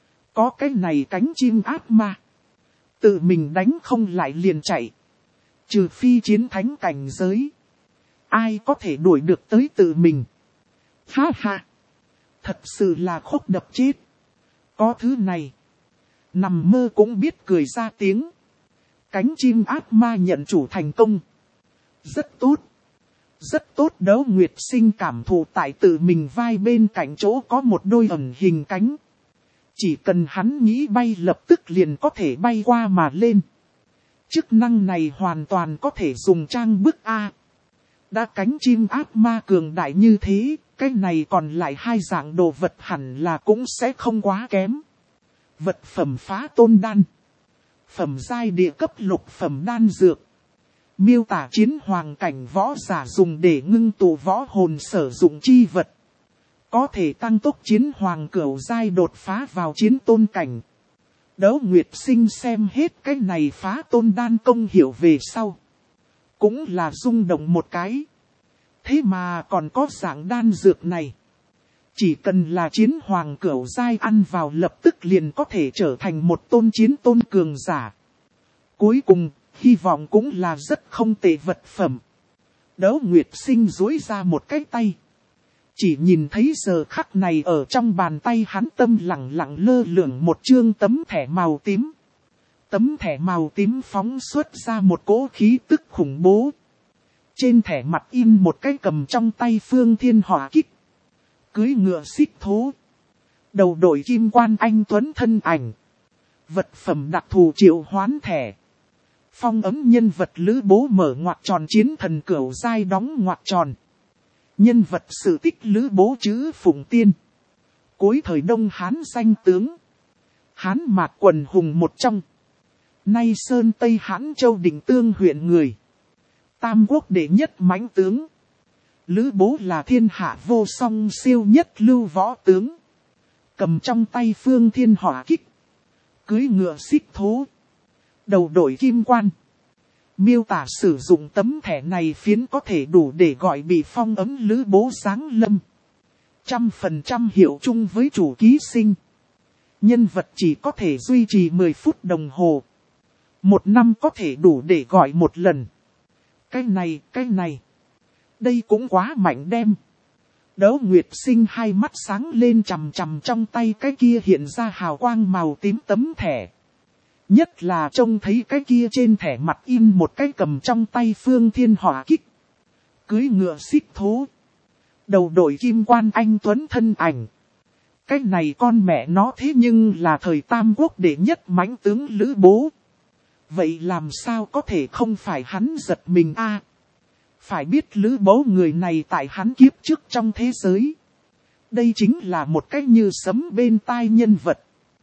Có cái này cánh chim ác ma. Tự mình đánh không lại liền chạy. Trừ phi chiến thánh cảnh giới. Ai có thể đuổi được tới tự mình. Ha ha. Thật sự là khốc đập chết. Có thứ này. Nằm mơ cũng biết cười ra tiếng. Cánh chim ác ma nhận chủ thành công. Rất tốt. Rất tốt. Đấu Nguyệt Sinh cảm thụ tại tự mình vai bên cạnh chỗ có một đôi ẩn hình cánh. Chỉ cần hắn nghĩ bay lập tức liền có thể bay qua mà lên. Chức năng này hoàn toàn có thể dùng trang bức A. Đã cánh chim ác ma cường đại như thế, cái này còn lại hai dạng đồ vật hẳn là cũng sẽ không quá kém. Vật phẩm phá tôn đan. Phẩm giai địa cấp lục phẩm đan dược. Miêu tả chiến hoàng cảnh võ giả dùng để ngưng tụ võ hồn sử dụng chi vật. Có thể tăng tốc chiến hoàng cửu giai đột phá vào chiến tôn cảnh. Đấu Nguyệt Sinh xem hết cái này phá tôn đan công hiệu về sau. Cũng là rung động một cái. Thế mà còn có dạng đan dược này. Chỉ cần là chiến hoàng cửu giai ăn vào lập tức liền có thể trở thành một tôn chiến tôn cường giả. Cuối cùng, hy vọng cũng là rất không tệ vật phẩm. Đấu Nguyệt Sinh duỗi ra một cái tay. Chỉ nhìn thấy giờ khắc này ở trong bàn tay hắn tâm lặng lặng lơ lửng một chương tấm thẻ màu tím. Tấm thẻ màu tím phóng xuất ra một cỗ khí tức khủng bố. Trên thẻ mặt in một cái cầm trong tay phương thiên hỏa kích. Cưới ngựa xích thố. Đầu đội kim quan anh tuấn thân ảnh. Vật phẩm đặc thù triệu hoán thẻ. Phong ấm nhân vật Lữ Bố mở ngoặc tròn chiến thần cửu giai đóng ngoặc tròn. Nhân vật sự tích Lữ Bố chữ Phụng Tiên. Cuối thời Đông Hán danh tướng. Hán Mạc quần hùng một trong. Nay Sơn Tây Hán Châu Định Tương huyện người. Tam quốc đệ nhất mãnh tướng. Lữ Bố là thiên hạ vô song siêu nhất lưu võ tướng. Cầm trong tay phương thiên hỏa kích. Cưới ngựa xích thố. Đầu đội kim quan. Miêu tả sử dụng tấm thẻ này phiến có thể đủ để gọi bị phong ấm Lữ Bố giáng lâm. Trăm phần trăm hiệu chung với chủ ký sinh. Nhân vật chỉ có thể duy trì mười phút đồng hồ. Một năm có thể đủ để gọi một lần. Cái này, cái này. Đây cũng quá mạnh đem. Đấu Nguyệt Sinh hai mắt sáng lên chằm chằm trong tay cái kia hiện ra hào quang màu tím tấm thẻ. Nhất là trông thấy cái kia trên thẻ mặt in một cái cầm trong tay phương thiên hỏa kích. Cưới ngựa xích thố. Đầu đội kim quan anh tuấn thân ảnh. Cái này con mẹ nó thế nhưng là thời Tam Quốc đệ nhất mãnh tướng Lữ Bố. Vậy làm sao có thể không phải hắn giật mình a? À, phải biết Lữ Bố người này tại hắn kiếp trước trong thế giới. Đây chính là một cách như sấm bên tai nhân vật.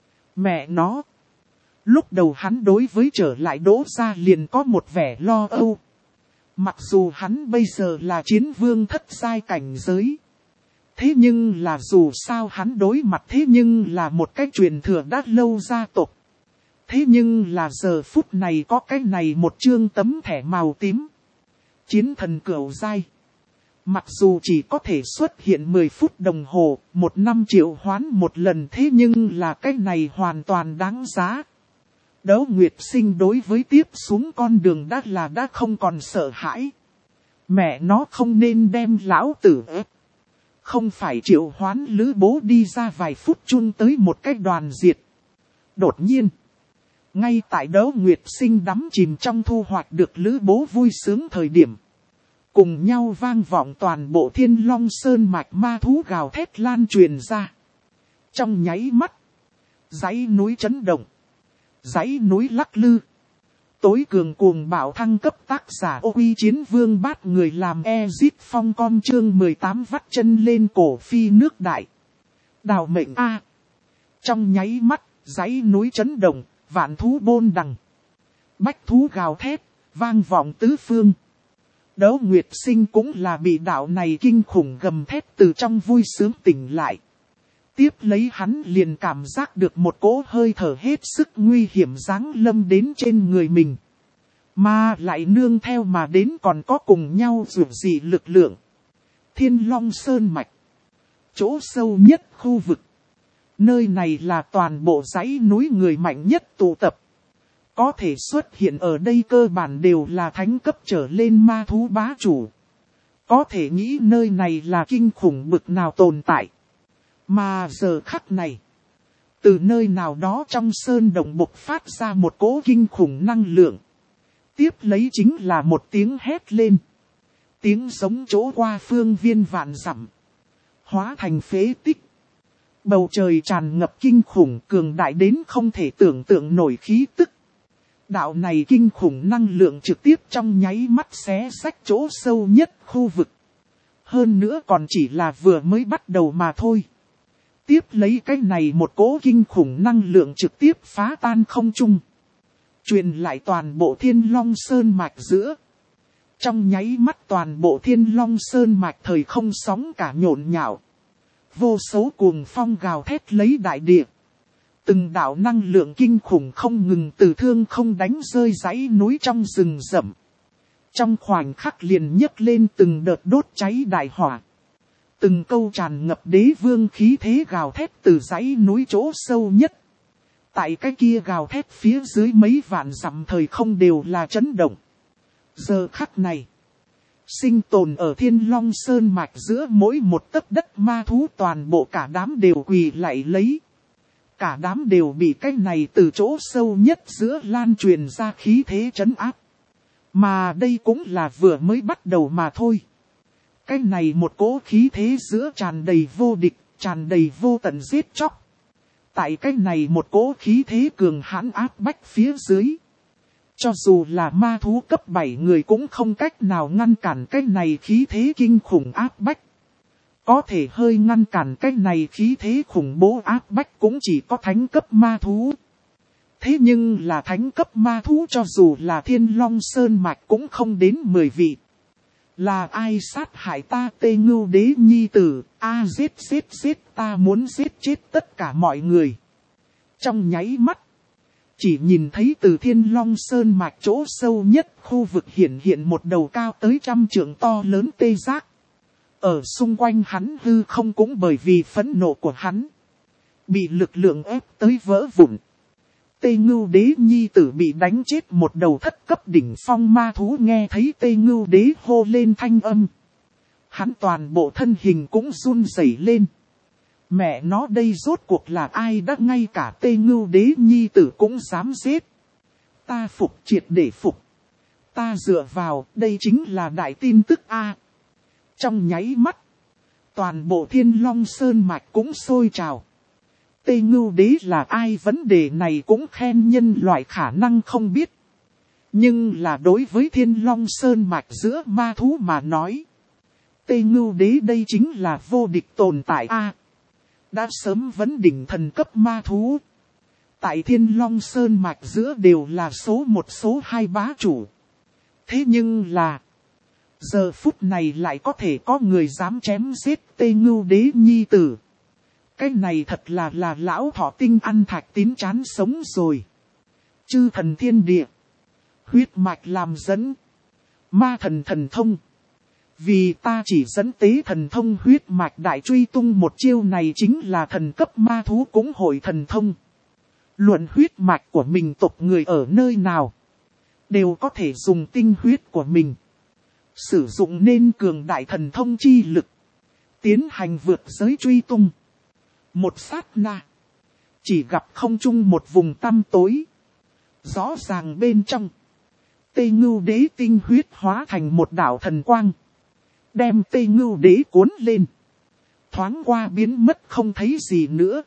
Mẹ nó. Lúc đầu hắn đối với trở lại Đỗ gia liền có một vẻ lo âu. Mặc dù hắn bây giờ là chiến vương thất giai cảnh giới. Thế nhưng là dù sao hắn đối mặt thế nhưng là một cái truyền thừa đã lâu gia tộc. Thế nhưng là giờ phút này có cái này một chương tấm thẻ màu tím. Chiến thần cửu giai. Mặc dù chỉ có thể xuất hiện mười phút đồng hồ, một năm triệu hoán một lần, thế nhưng là cái này hoàn toàn đáng giá. Đấu Nguyệt Sinh đối với tiếp xuống con đường đã là đã không còn sợ hãi. Mẹ nó không nên đem lão tử ép. Không phải triệu hoán Lữ Bố đi ra vài phút chung tới một cái đoàn diệt. Đột nhiên. Ngay tại Đấu Nguyệt Sinh đắm chìm trong thu hoạch được Lữ Bố vui sướng thời điểm. Cùng nhau vang vọng toàn bộ Thiên Long Sơn mạch ma thú gào thét lan truyền ra. Trong nháy mắt. Dãy núi chấn động. Dãy núi lắc lư. Tối cường cuồng bạo thăng cấp tác giả Ô Uy Chiến Vương bát người làm Ezit Phong com chương mười tám vắt chân lên cổ phi nước đại. Đào mệnh A. Trong nháy mắt, dãy núi chấn động, vạn thú bôn đằng. Bách thú gào thét, vang vọng tứ phương. Đấu Nguyệt Sinh cũng là bị đạo này kinh khủng gầm thét từ trong vui sướng tỉnh lại. Tiếp lấy hắn liền cảm giác được một cỗ hơi thở hết sức nguy hiểm giáng lâm đến trên người mình. Mà lại nương theo mà đến còn có cùng nhau rủ dị lực lượng. Thiên Long Sơn Mạch. Chỗ sâu nhất khu vực. Nơi này là toàn bộ dãy núi người mạnh nhất tụ tập. Có thể xuất hiện ở đây cơ bản đều là thánh cấp trở lên ma thú bá chủ. Có thể nghĩ nơi này là kinh khủng bực nào tồn tại. Mà giờ khắc này, từ nơi nào đó trong sơn động bộc phát ra một cỗ kinh khủng năng lượng. Tiếp lấy chính là một tiếng hét lên. Tiếng giống chỗ qua phương viên vạn dặm. Hóa thành phế tích. Bầu trời tràn ngập kinh khủng cường đại đến không thể tưởng tượng nổi khí tức. Đạo này kinh khủng năng lượng trực tiếp trong nháy mắt xé rách chỗ sâu nhất khu vực. Hơn nữa còn chỉ là vừa mới bắt đầu mà thôi. Tiếp lấy cái này một cỗ kinh khủng năng lượng trực tiếp phá tan không trung. Truyền lại toàn bộ Thiên Long Sơn mạch giữa. Trong nháy mắt toàn bộ Thiên Long Sơn mạch thời không sóng cả nhộn nhạo. Vô số cuồng phong gào thét lấy đại địa. Từng đạo năng lượng kinh khủng không ngừng từ thương không đánh rơi dãy núi trong rừng rậm. Trong khoảnh khắc liền nhấc lên từng đợt đốt cháy đại hỏa. Từng câu tràn ngập đế vương khí thế gào thét từ dãy núi chỗ sâu nhất. Tại cái kia gào thét phía dưới mấy vạn dặm thời không đều là chấn động. Giờ khắc này, sinh tồn ở Thiên Long Sơn mạch giữa mỗi một tấc đất ma thú toàn bộ cả đám đều quỳ lạy lấy. Cả đám đều bị cái này từ chỗ sâu nhất giữa lan truyền ra khí thế trấn áp. Mà đây cũng là vừa mới bắt đầu mà thôi. Cái này một cỗ khí thế giữa tràn đầy vô địch, tràn đầy vô tận giết chóc. Tại cái này một cỗ khí thế cường hãn áp bách phía dưới. Cho dù là ma thú cấp bảy người cũng không cách nào ngăn cản cái này khí thế kinh khủng áp bách. Có thể hơi ngăn cản cái này khí thế khủng bố áp bách cũng chỉ có thánh cấp ma thú. Thế nhưng là thánh cấp ma thú cho dù là Thiên Long Sơn mạch cũng không đến mười vị. Là ai sát hại ta Tê Ngưu Đế nhi tử, a giết giết giết ta muốn giết chết tất cả mọi người. Trong nháy mắt, chỉ nhìn thấy từ Thiên Long Sơn mạch chỗ sâu nhất khu vực hiện hiện một đầu cao tới trăm trượng to lớn tê giác. Ở xung quanh hắn hư không cũng bởi vì phẫn nộ của hắn. Bị lực lượng ép tới vỡ vụn. Tê Ngưu Đế nhi tử bị đánh chết một đầu thất cấp đỉnh phong ma thú nghe thấy Tê Ngưu Đế hô lên thanh âm. Hắn toàn bộ thân hình cũng run rẩy lên. Mẹ nó đây rốt cuộc là ai đã ngay cả Tê Ngưu Đế nhi tử cũng dám giết. Ta phục triệt để phục. Ta dựa vào đây chính là đại tin tức A. Trong nháy mắt, toàn bộ Thiên Long Sơn mạch cũng sôi trào. Tê Ngưu Đế là ai vấn đề này cũng khen nhân loại khả năng không biết. Nhưng là đối với Thiên Long Sơn mạch giữa ma thú mà nói. Tê Ngưu Đế đây chính là vô địch tồn tại a. Đã sớm vấn đỉnh thần cấp ma thú. Tại Thiên Long Sơn mạch giữa đều là số một số hai bá chủ. Thế nhưng là. Giờ phút này lại có thể có người dám chém giết Tê Ngưu Đế nhi tử. Cái này thật là là lão thọ tinh ăn thạch tín chán sống rồi. Chư thần thiên địa. Huyết mạch làm dẫn. Ma thần thần thông. Vì ta chỉ dẫn tế thần thông huyết mạch đại truy tung một chiêu này chính là thần cấp ma thú cũng hội thần thông. Luận huyết mạch của mình tộc người ở nơi nào. Đều có thể dùng tinh huyết của mình. Sử dụng nên cường đại thần thông chi lực. Tiến hành vượt giới truy tung. Một sát na. Chỉ gặp không trung một vùng tăm tối. Rõ ràng bên trong. Tê Ngưu Đế tinh huyết hóa thành một đạo thần quang. Đem Tê Ngưu Đế cuốn lên. Thoáng qua biến mất không thấy gì nữa.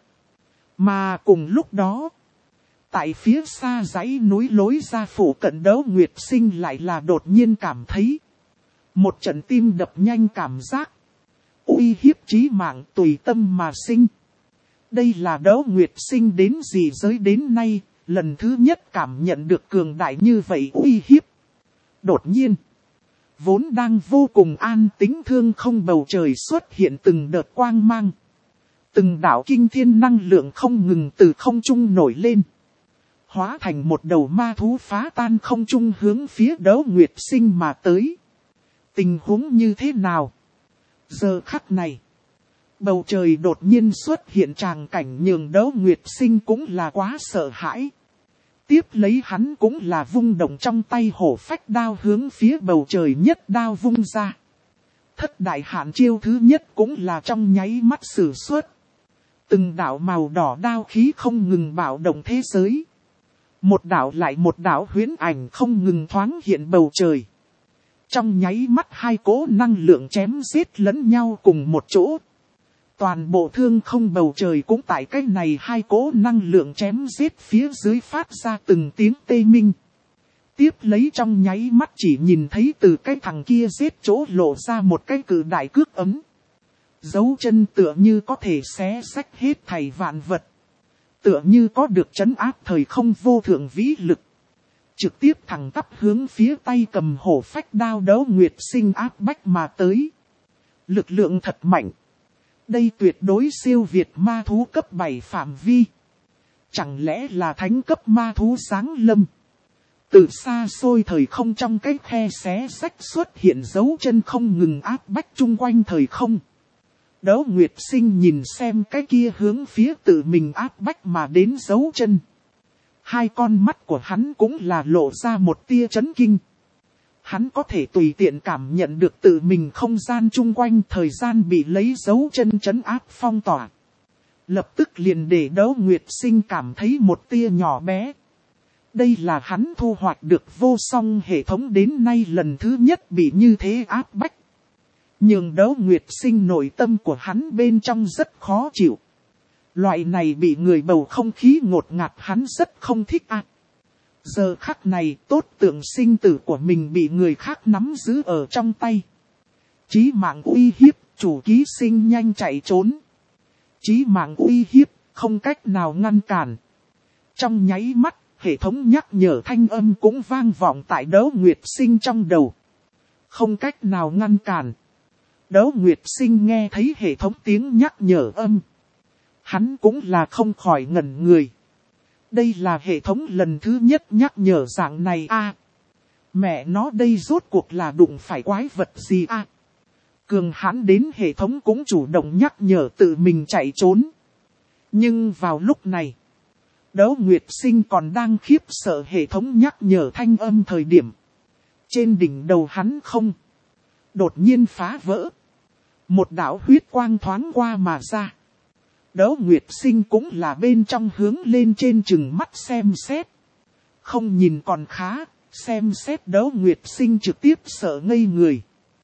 Mà cùng lúc đó. Tại phía xa dãy núi lối ra phủ cận Đấu Nguyệt Sinh lại là đột nhiên cảm thấy. Một trận tim đập nhanh cảm giác. Uy hiếp chí mạng tùy tâm mà sinh. Đây là Đấu Nguyệt Sinh đến gì giới đến nay. Lần thứ nhất cảm nhận được cường đại như vậy uy hiếp. Đột nhiên. Vốn đang vô cùng an tĩnh thương không bầu trời xuất hiện từng đợt quang mang. Từng đạo kinh thiên năng lượng không ngừng từ không trung nổi lên. Hóa thành một đầu ma thú phá tan không trung hướng phía Đấu Nguyệt Sinh mà tới. Tình huống như thế nào? Giờ khắc này. Bầu trời đột nhiên xuất hiện tràng cảnh nhường Đấu Nguyệt Sinh cũng là quá sợ hãi. Tiếp lấy hắn cũng là vung động trong tay hổ phách đao hướng phía bầu trời nhất đao vung ra. Thất đại hạn chiêu thứ nhất cũng là trong nháy mắt sử xuất. Từng đạo màu đỏ đao khí không ngừng bạo động thế giới. Một đạo lại một đạo huyễn ảnh không ngừng thoáng hiện bầu trời. Trong nháy mắt hai cỗ năng lượng chém giết lẫn nhau cùng một chỗ. Toàn bộ thương không bầu trời cũng tại cái này hai cỗ năng lượng chém giết phía dưới phát ra từng tiếng tê minh. Tiếp lấy trong nháy mắt chỉ nhìn thấy từ cái thằng kia giết chỗ lộ ra một cái cự đại cước ấm. Dấu chân tựa như có thể xé rách hết thảy vạn vật. Tựa như có được trấn áp thời không vô thượng vĩ lực. Trực tiếp thẳng tắp hướng phía tay cầm hổ phách đao Đấu Nguyệt Sinh áp bách mà tới. Lực lượng thật mạnh. Đây tuyệt đối siêu việt ma thú cấp bảy phạm vi. Chẳng lẽ là thánh cấp ma thú giáng lâm. Từ xa xôi thời không trong cái khe xé rách xuất hiện dấu chân không ngừng áp bách chung quanh thời không. Đấu Nguyệt Sinh nhìn xem cái kia hướng phía tự mình áp bách mà đến dấu chân. Hai con mắt của hắn cũng là lộ ra một tia chấn kinh. Hắn có thể tùy tiện cảm nhận được tự mình không gian chung quanh thời gian bị lấy dấu chân trấn áp phong tỏa. Lập tức liền để Đấu Nguyệt Sinh cảm thấy một tia nhỏ bé. Đây là hắn thu hoạch được vô song hệ thống đến nay lần thứ nhất bị như thế áp bách. Nhưng Đấu Nguyệt Sinh nội tâm của hắn bên trong rất khó chịu. Loại này bị người bầu không khí ngột ngạt hắn rất không thích ạ. À. Giờ khắc này tốt tượng sinh tử của mình bị người khác nắm giữ ở trong tay. Chí mạng uy hiếp, chủ ký sinh nhanh chạy trốn. Chí mạng uy hiếp, không cách nào ngăn cản. Trong nháy mắt, hệ thống nhắc nhở thanh âm cũng vang vọng tại Đấu Nguyệt Sinh trong đầu. Không cách nào ngăn cản. Đấu Nguyệt Sinh nghe thấy hệ thống tiếng nhắc nhở âm. Hắn cũng là không khỏi ngẩn người. Đây là hệ thống lần thứ nhất nhắc nhở dạng này a. À, mẹ nó đây rốt cuộc là đụng phải quái vật gì a? À, cường hãn đến hệ thống cũng chủ động nhắc nhở tự mình chạy trốn. Nhưng vào lúc này, Đấu Nguyệt Sinh còn đang khiếp sợ hệ thống nhắc nhở thanh âm thời điểm. Trên đỉnh đầu hắn không. Đột nhiên phá vỡ. Một đạo huyết quang thoáng qua mà ra. Đấu Nguyệt Sinh cũng là bên trong hướng lên trên chừng mắt xem xét. Không nhìn còn khá, xem xét Đấu Nguyệt Sinh trực tiếp sợ ngây người.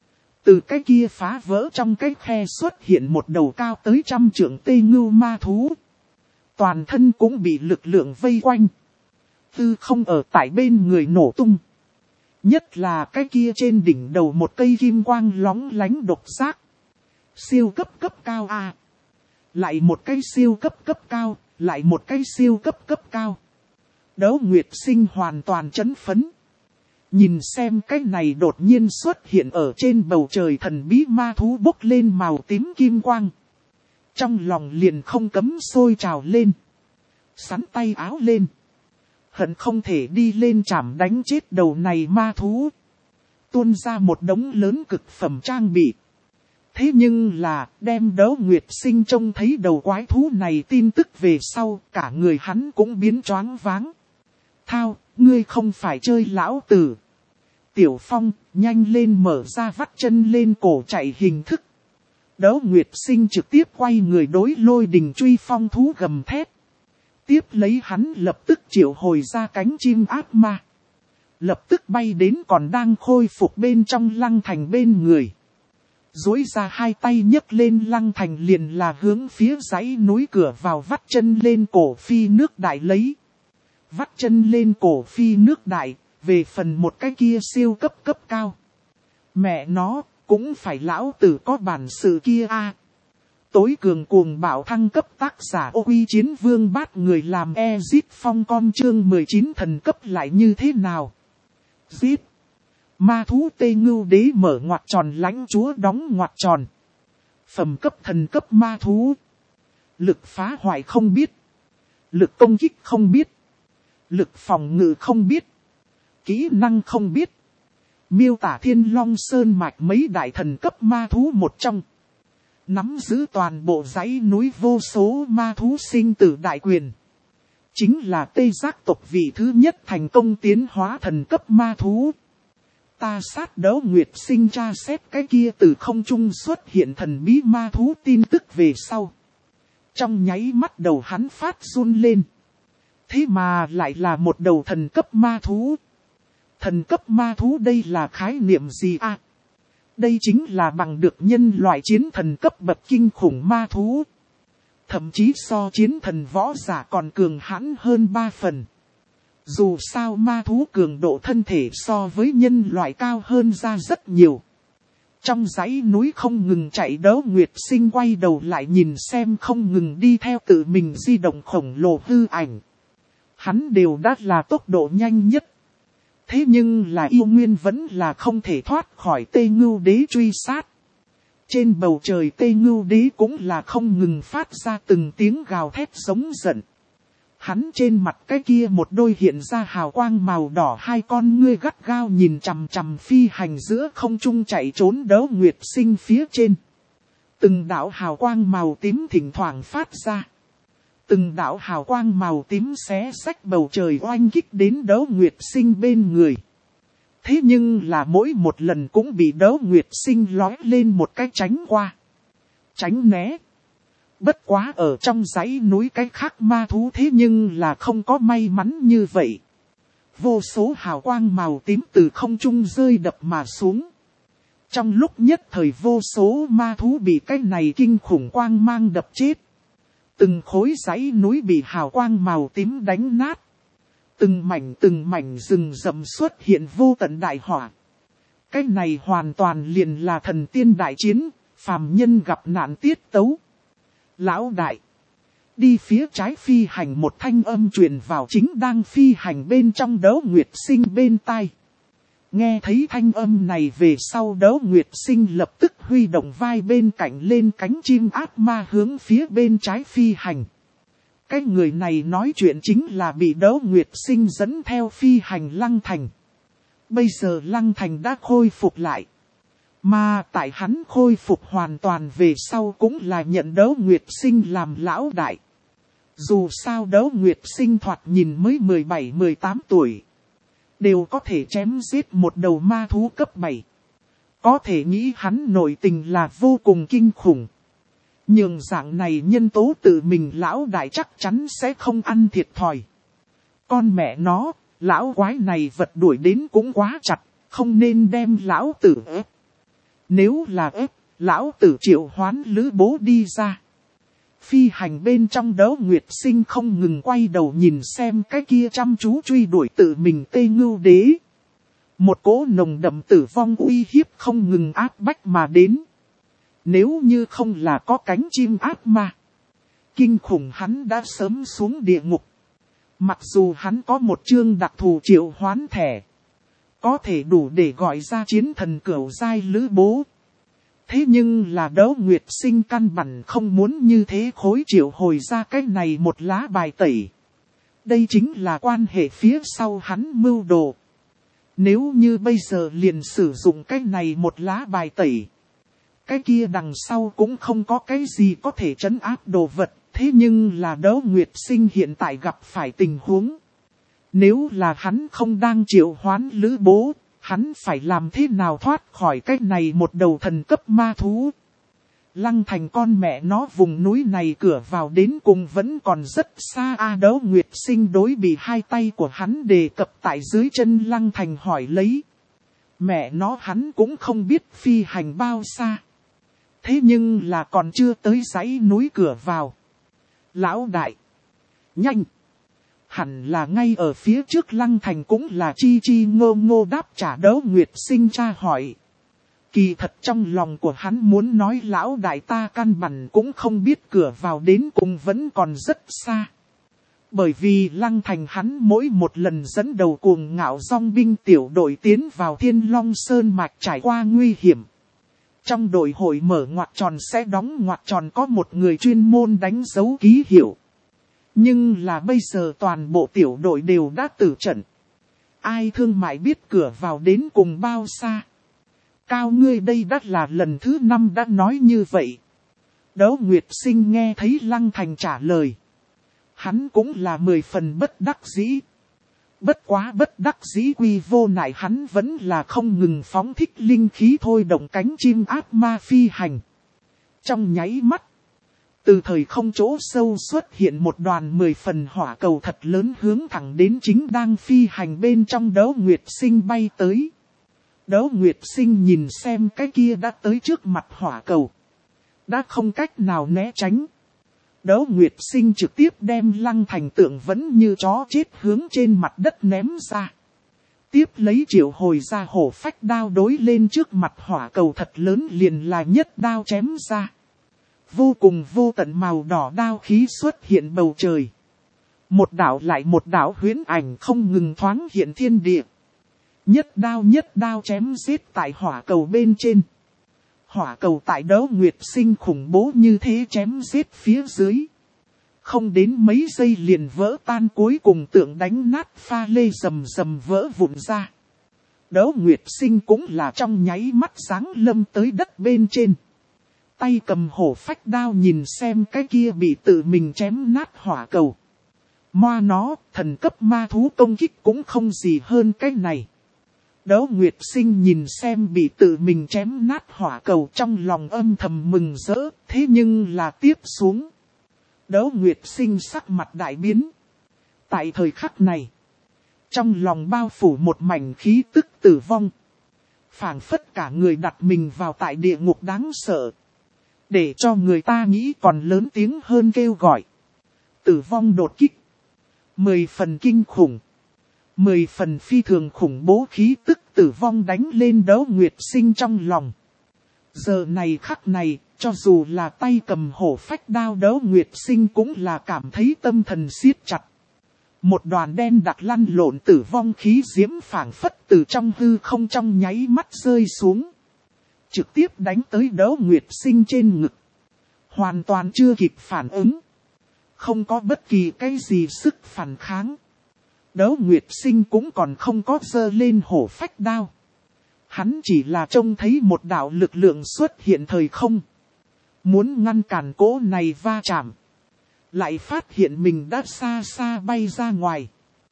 Từ cái kia phá vỡ trong cái khe xuất hiện một đầu cao tới trăm trượng tê ngưu ma thú. Toàn thân cũng bị lực lượng vây quanh. Tư không ở tại bên người nổ tung. Nhất là cái kia trên đỉnh đầu một cây kim quang lóng lánh độc giác. Siêu cấp cấp cao a. Lại một cây siêu cấp cấp cao, lại một cây siêu cấp cấp cao. Đấu Nguyệt Sinh hoàn toàn chấn phấn. Nhìn xem cái này đột nhiên xuất hiện ở trên bầu trời thần bí ma thú bốc lên màu tím kim quang. Trong lòng liền không cấm sôi trào lên. Sắn tay áo lên. Hận không thể đi lên chảm đánh chết đầu này ma thú. Tuôn ra một đống lớn cực phẩm trang bị. Thế nhưng là đem Đấu Nguyệt Sinh trông thấy đầu quái thú này tin tức về sau, cả người hắn cũng biến choáng váng. Thao, ngươi không phải chơi lão tử. Tiểu Phong, nhanh lên mở ra vắt chân lên cổ chạy hình thức. Đấu Nguyệt Sinh trực tiếp quay người đối Lôi Đình Truy Phong thú gầm thét. Tiếp lấy hắn lập tức triệu hồi ra cánh chim ác ma. Lập tức bay đến còn đang khôi phục bên trong Lăng Thành bên người. Duỗi ra hai tay nhấc lên Lăng Thành liền là hướng phía dãy núi cửa vào vắt chân lên cổ phi nước đại lấy. Vắt chân lên cổ phi nước đại, về phần một cái kia siêu cấp cấp cao. Mẹ nó, cũng phải lão tử có bản sự kia a. Tối cường cuồng bạo thăng cấp tác giả ô quy chiến vương bát người làm Ezit Phong con chương mười chín thần cấp lại như thế nào? Zip. Ma thú tê ngưu đế mở ngoặc tròn lãnh chúa đóng ngoặc tròn. Phẩm cấp thần cấp ma thú. Lực phá hoại không biết. Lực công kích không biết. Lực phòng ngự không biết. Kỹ năng không biết. Miêu tả Thiên Long Sơn mạch mấy đại thần cấp ma thú một trong. Nắm giữ toàn bộ dãy núi vô số ma thú sinh tử đại quyền. Chính là Tê Giác tộc vị thứ nhất thành công tiến hóa thần cấp ma thú. Ta sát Đấu Nguyệt Sinh tra xét cái kia từ không trung xuất hiện thần bí ma thú tin tức về sau. Trong nháy mắt đầu hắn phát run lên. Thế mà lại là một đầu thần cấp ma thú. Thần cấp ma thú đây là khái niệm gì à? Đây chính là bằng được nhân loại chiến thần cấp bậc kinh khủng ma thú. Thậm chí so chiến thần võ giả còn cường hãn hơn ba phần. Dù sao ma thú cường độ thân thể so với nhân loại cao hơn ra rất nhiều. Trong dãy núi không ngừng chạy Đấu Nguyệt Sinh quay đầu lại nhìn xem không ngừng đi theo tự mình di động khổng lồ hư ảnh. Hắn đều đã là tốc độ nhanh nhất. Thế nhưng là yêu nguyên vẫn là không thể thoát khỏi Tê Ngưu Đế truy sát. Trên bầu trời Tê Ngưu Đế cũng là không ngừng phát ra từng tiếng gào thét giống giận. Hắn trên mặt cái kia một đôi hiện ra hào quang màu đỏ, hai con ngươi gắt gao nhìn chằm chằm phi hành giữa không trung chạy trốn Đấu Nguyệt Sinh phía trên. Từng đạo hào quang màu tím thỉnh thoảng phát ra. Từng đạo hào quang màu tím xé xách bầu trời oanh kích đến Đấu Nguyệt Sinh bên người. Thế nhưng là mỗi một lần cũng bị Đấu Nguyệt Sinh lói lên một cái tránh qua. Tránh né. Bất quá ở trong dãy núi cái khác ma thú thế nhưng là không có may mắn như vậy. Vô số hào quang màu tím từ không trung rơi đập mà xuống. Trong lúc nhất thời vô số ma thú bị cái này kinh khủng quang mang đập chết. Từng khối dãy núi bị hào quang màu tím đánh nát. Từng mảnh từng mảnh rừng rậm xuất hiện vô tận đại hỏa. Cái này hoàn toàn liền là thần tiên đại chiến, phàm nhân gặp nạn tiết tấu. Lão đại, đi phía trái phi hành một thanh âm truyền vào chính đang phi hành bên trong Đấu Nguyệt Sinh bên tai. Nghe thấy thanh âm này về sau Đấu Nguyệt Sinh lập tức huy động vai bên cạnh lên cánh chim ác ma hướng phía bên trái phi hành. Cái người này nói chuyện chính là bị Đấu Nguyệt Sinh dẫn theo phi hành Lăng Thành. Bây giờ Lăng Thành đã khôi phục lại. Mà tại hắn khôi phục hoàn toàn về sau cũng là nhận Đấu Nguyệt Sinh làm lão đại. Dù sao Đấu Nguyệt Sinh thoạt nhìn mới mười bảy mười tám tuổi. Đều có thể chém giết một đầu ma thú cấp bảy. Có thể nghĩ hắn nội tình là vô cùng kinh khủng. Nhưng dạng này nhân tố tự mình lão đại chắc chắn sẽ không ăn thiệt thòi. Con mẹ nó, lão quái này vật đuổi đến cũng quá chặt, không nên đem lão tử ép. Nếu là ép, lão tử triệu hoán lữ bố đi ra. Phi hành bên trong Đấu Nguyệt Sinh không ngừng quay đầu nhìn xem cái kia chăm chú truy đuổi tự mình Tê Ngưu Đế. Một cỗ nồng đậm tử vong uy hiếp không ngừng áp bách mà đến. Nếu như không là có cánh chim ác ma, kinh khủng hắn đã sớm xuống địa ngục. Mặc dù hắn có một chương đặc thù triệu hoán thẻ, có thể đủ để gọi ra chiến thần cửu giai lữ bố. Thế nhưng là Đấu Nguyệt Sinh căn bản không muốn như thế khối triệu hồi ra cái này một lá bài tẩy. Đây chính là quan hệ phía sau hắn mưu đồ. Nếu như bây giờ liền sử dụng cái này một lá bài tẩy, cái kia đằng sau cũng không có cái gì có thể trấn áp đồ vật. Thế nhưng là Đấu Nguyệt Sinh hiện tại gặp phải tình huống. Nếu là hắn không đang triệu hoán lữ bố, hắn phải làm thế nào thoát khỏi cái này một đầu thần cấp ma thú. Lăng Thành con mẹ nó vùng núi này cửa vào đến cùng vẫn còn rất xa. A à, Đấu Nguyệt Sinh đối bị hai tay của hắn đề cập tại dưới chân Lăng Thành hỏi lấy. Mẹ nó hắn cũng không biết phi hành bao xa. Thế nhưng là còn chưa tới dãy núi cửa vào. Lão đại! Nhanh! Hẳn là ngay ở phía trước Lăng Thành cũng là chi chi ngô ngô đáp trả. Đấu Nguyệt Sinh tra hỏi. Kỳ thật trong lòng của hắn muốn nói lão đại ta căn bản cũng không biết cửa vào đến cùng vẫn còn rất xa. Bởi vì Lăng Thành hắn mỗi một lần dẫn đầu cuồng ngạo dòng binh tiểu đội tiến vào Thiên Long Sơn Mạch trải qua nguy hiểm. Trong đội hội mở ngoặc tròn sẽ đóng ngoặc tròn có một người chuyên môn đánh dấu ký hiệu. Nhưng là bây giờ toàn bộ tiểu đội đều đã tử trận. Ai thương mại biết cửa vào đến cùng bao xa. Cao ngươi đây đã là lần thứ năm đã nói như vậy. Đấu Nguyệt Sinh nghe thấy Lăng Thành trả lời. Hắn cũng là mười phần bất đắc dĩ. Bất quá bất đắc dĩ quy vô nại hắn vẫn là không ngừng phóng thích linh khí thôi động cánh chim ác ma phi hành. Trong nháy mắt, từ thời không chỗ sâu xuất hiện một đoàn mười phần hỏa cầu thật lớn hướng thẳng đến chính đang phi hành bên trong Đấu Nguyệt Sinh bay tới. Đấu Nguyệt Sinh nhìn xem cái kia đã tới trước mặt hỏa cầu. Đã không cách nào né tránh. Đấu Nguyệt Sinh trực tiếp đem Lăng Thành tượng vẫn như chó chết hướng trên mặt đất ném ra. Tiếp lấy triệu hồi ra hổ phách đao đối lên trước mặt hỏa cầu thật lớn liền là nhất đao chém ra. Vô cùng vô tận màu đỏ đao khí xuất hiện bầu trời. Một đạo lại một đạo huyễn ảnh không ngừng thoáng hiện thiên địa. Nhất đao nhất đao chém giết tại hỏa cầu bên trên. Hỏa cầu tại Đấu Nguyệt Sinh khủng bố như thế chém giết phía dưới. Không đến mấy giây liền vỡ tan, cuối cùng tượng đánh nát pha lê rầm rầm vỡ vụn ra. Đấu Nguyệt Sinh cũng là trong nháy mắt giáng lâm tới đất bên trên. Tay cầm hổ phách đao nhìn xem cái kia bị tự mình chém nát hỏa cầu. Moa nó, thần cấp ma thú công kích cũng không gì hơn cái này. Đấu Nguyệt Sinh nhìn xem bị tự mình chém nát hỏa cầu trong lòng âm thầm mừng rỡ, thế nhưng là tiếp xuống. Đấu Nguyệt Sinh sắc mặt đại biến. Tại thời khắc này, trong lòng bao phủ một mảnh khí tức tử vong. Phảng phất cả người đặt mình vào tại địa ngục đáng sợ. Để cho người ta nghĩ còn lớn tiếng hơn kêu gọi. Tử vong đột kích. Mười phần kinh khủng. Mười phần phi thường khủng bố khí tức tử vong đánh lên Đấu Nguyệt Sinh trong lòng. Giờ này khắc này, cho dù là tay cầm hổ phách đao Đấu Nguyệt Sinh cũng là cảm thấy tâm thần siết chặt. Một đoàn đen đặc lăn lộn tử vong khí diễm phảng phất từ trong hư không trong nháy mắt rơi xuống. Trực tiếp đánh tới Đấu Nguyệt Sinh trên ngực. Hoàn toàn chưa kịp phản ứng. Không có bất kỳ cái gì sức phản kháng. Đấu Nguyệt Sinh cũng còn không có giơ lên hổ phách đao. Hắn chỉ là trông thấy một đạo lực lượng xuất hiện thời không. Muốn ngăn cản cỗ này va chạm. Lại phát hiện mình đã xa xa bay ra ngoài.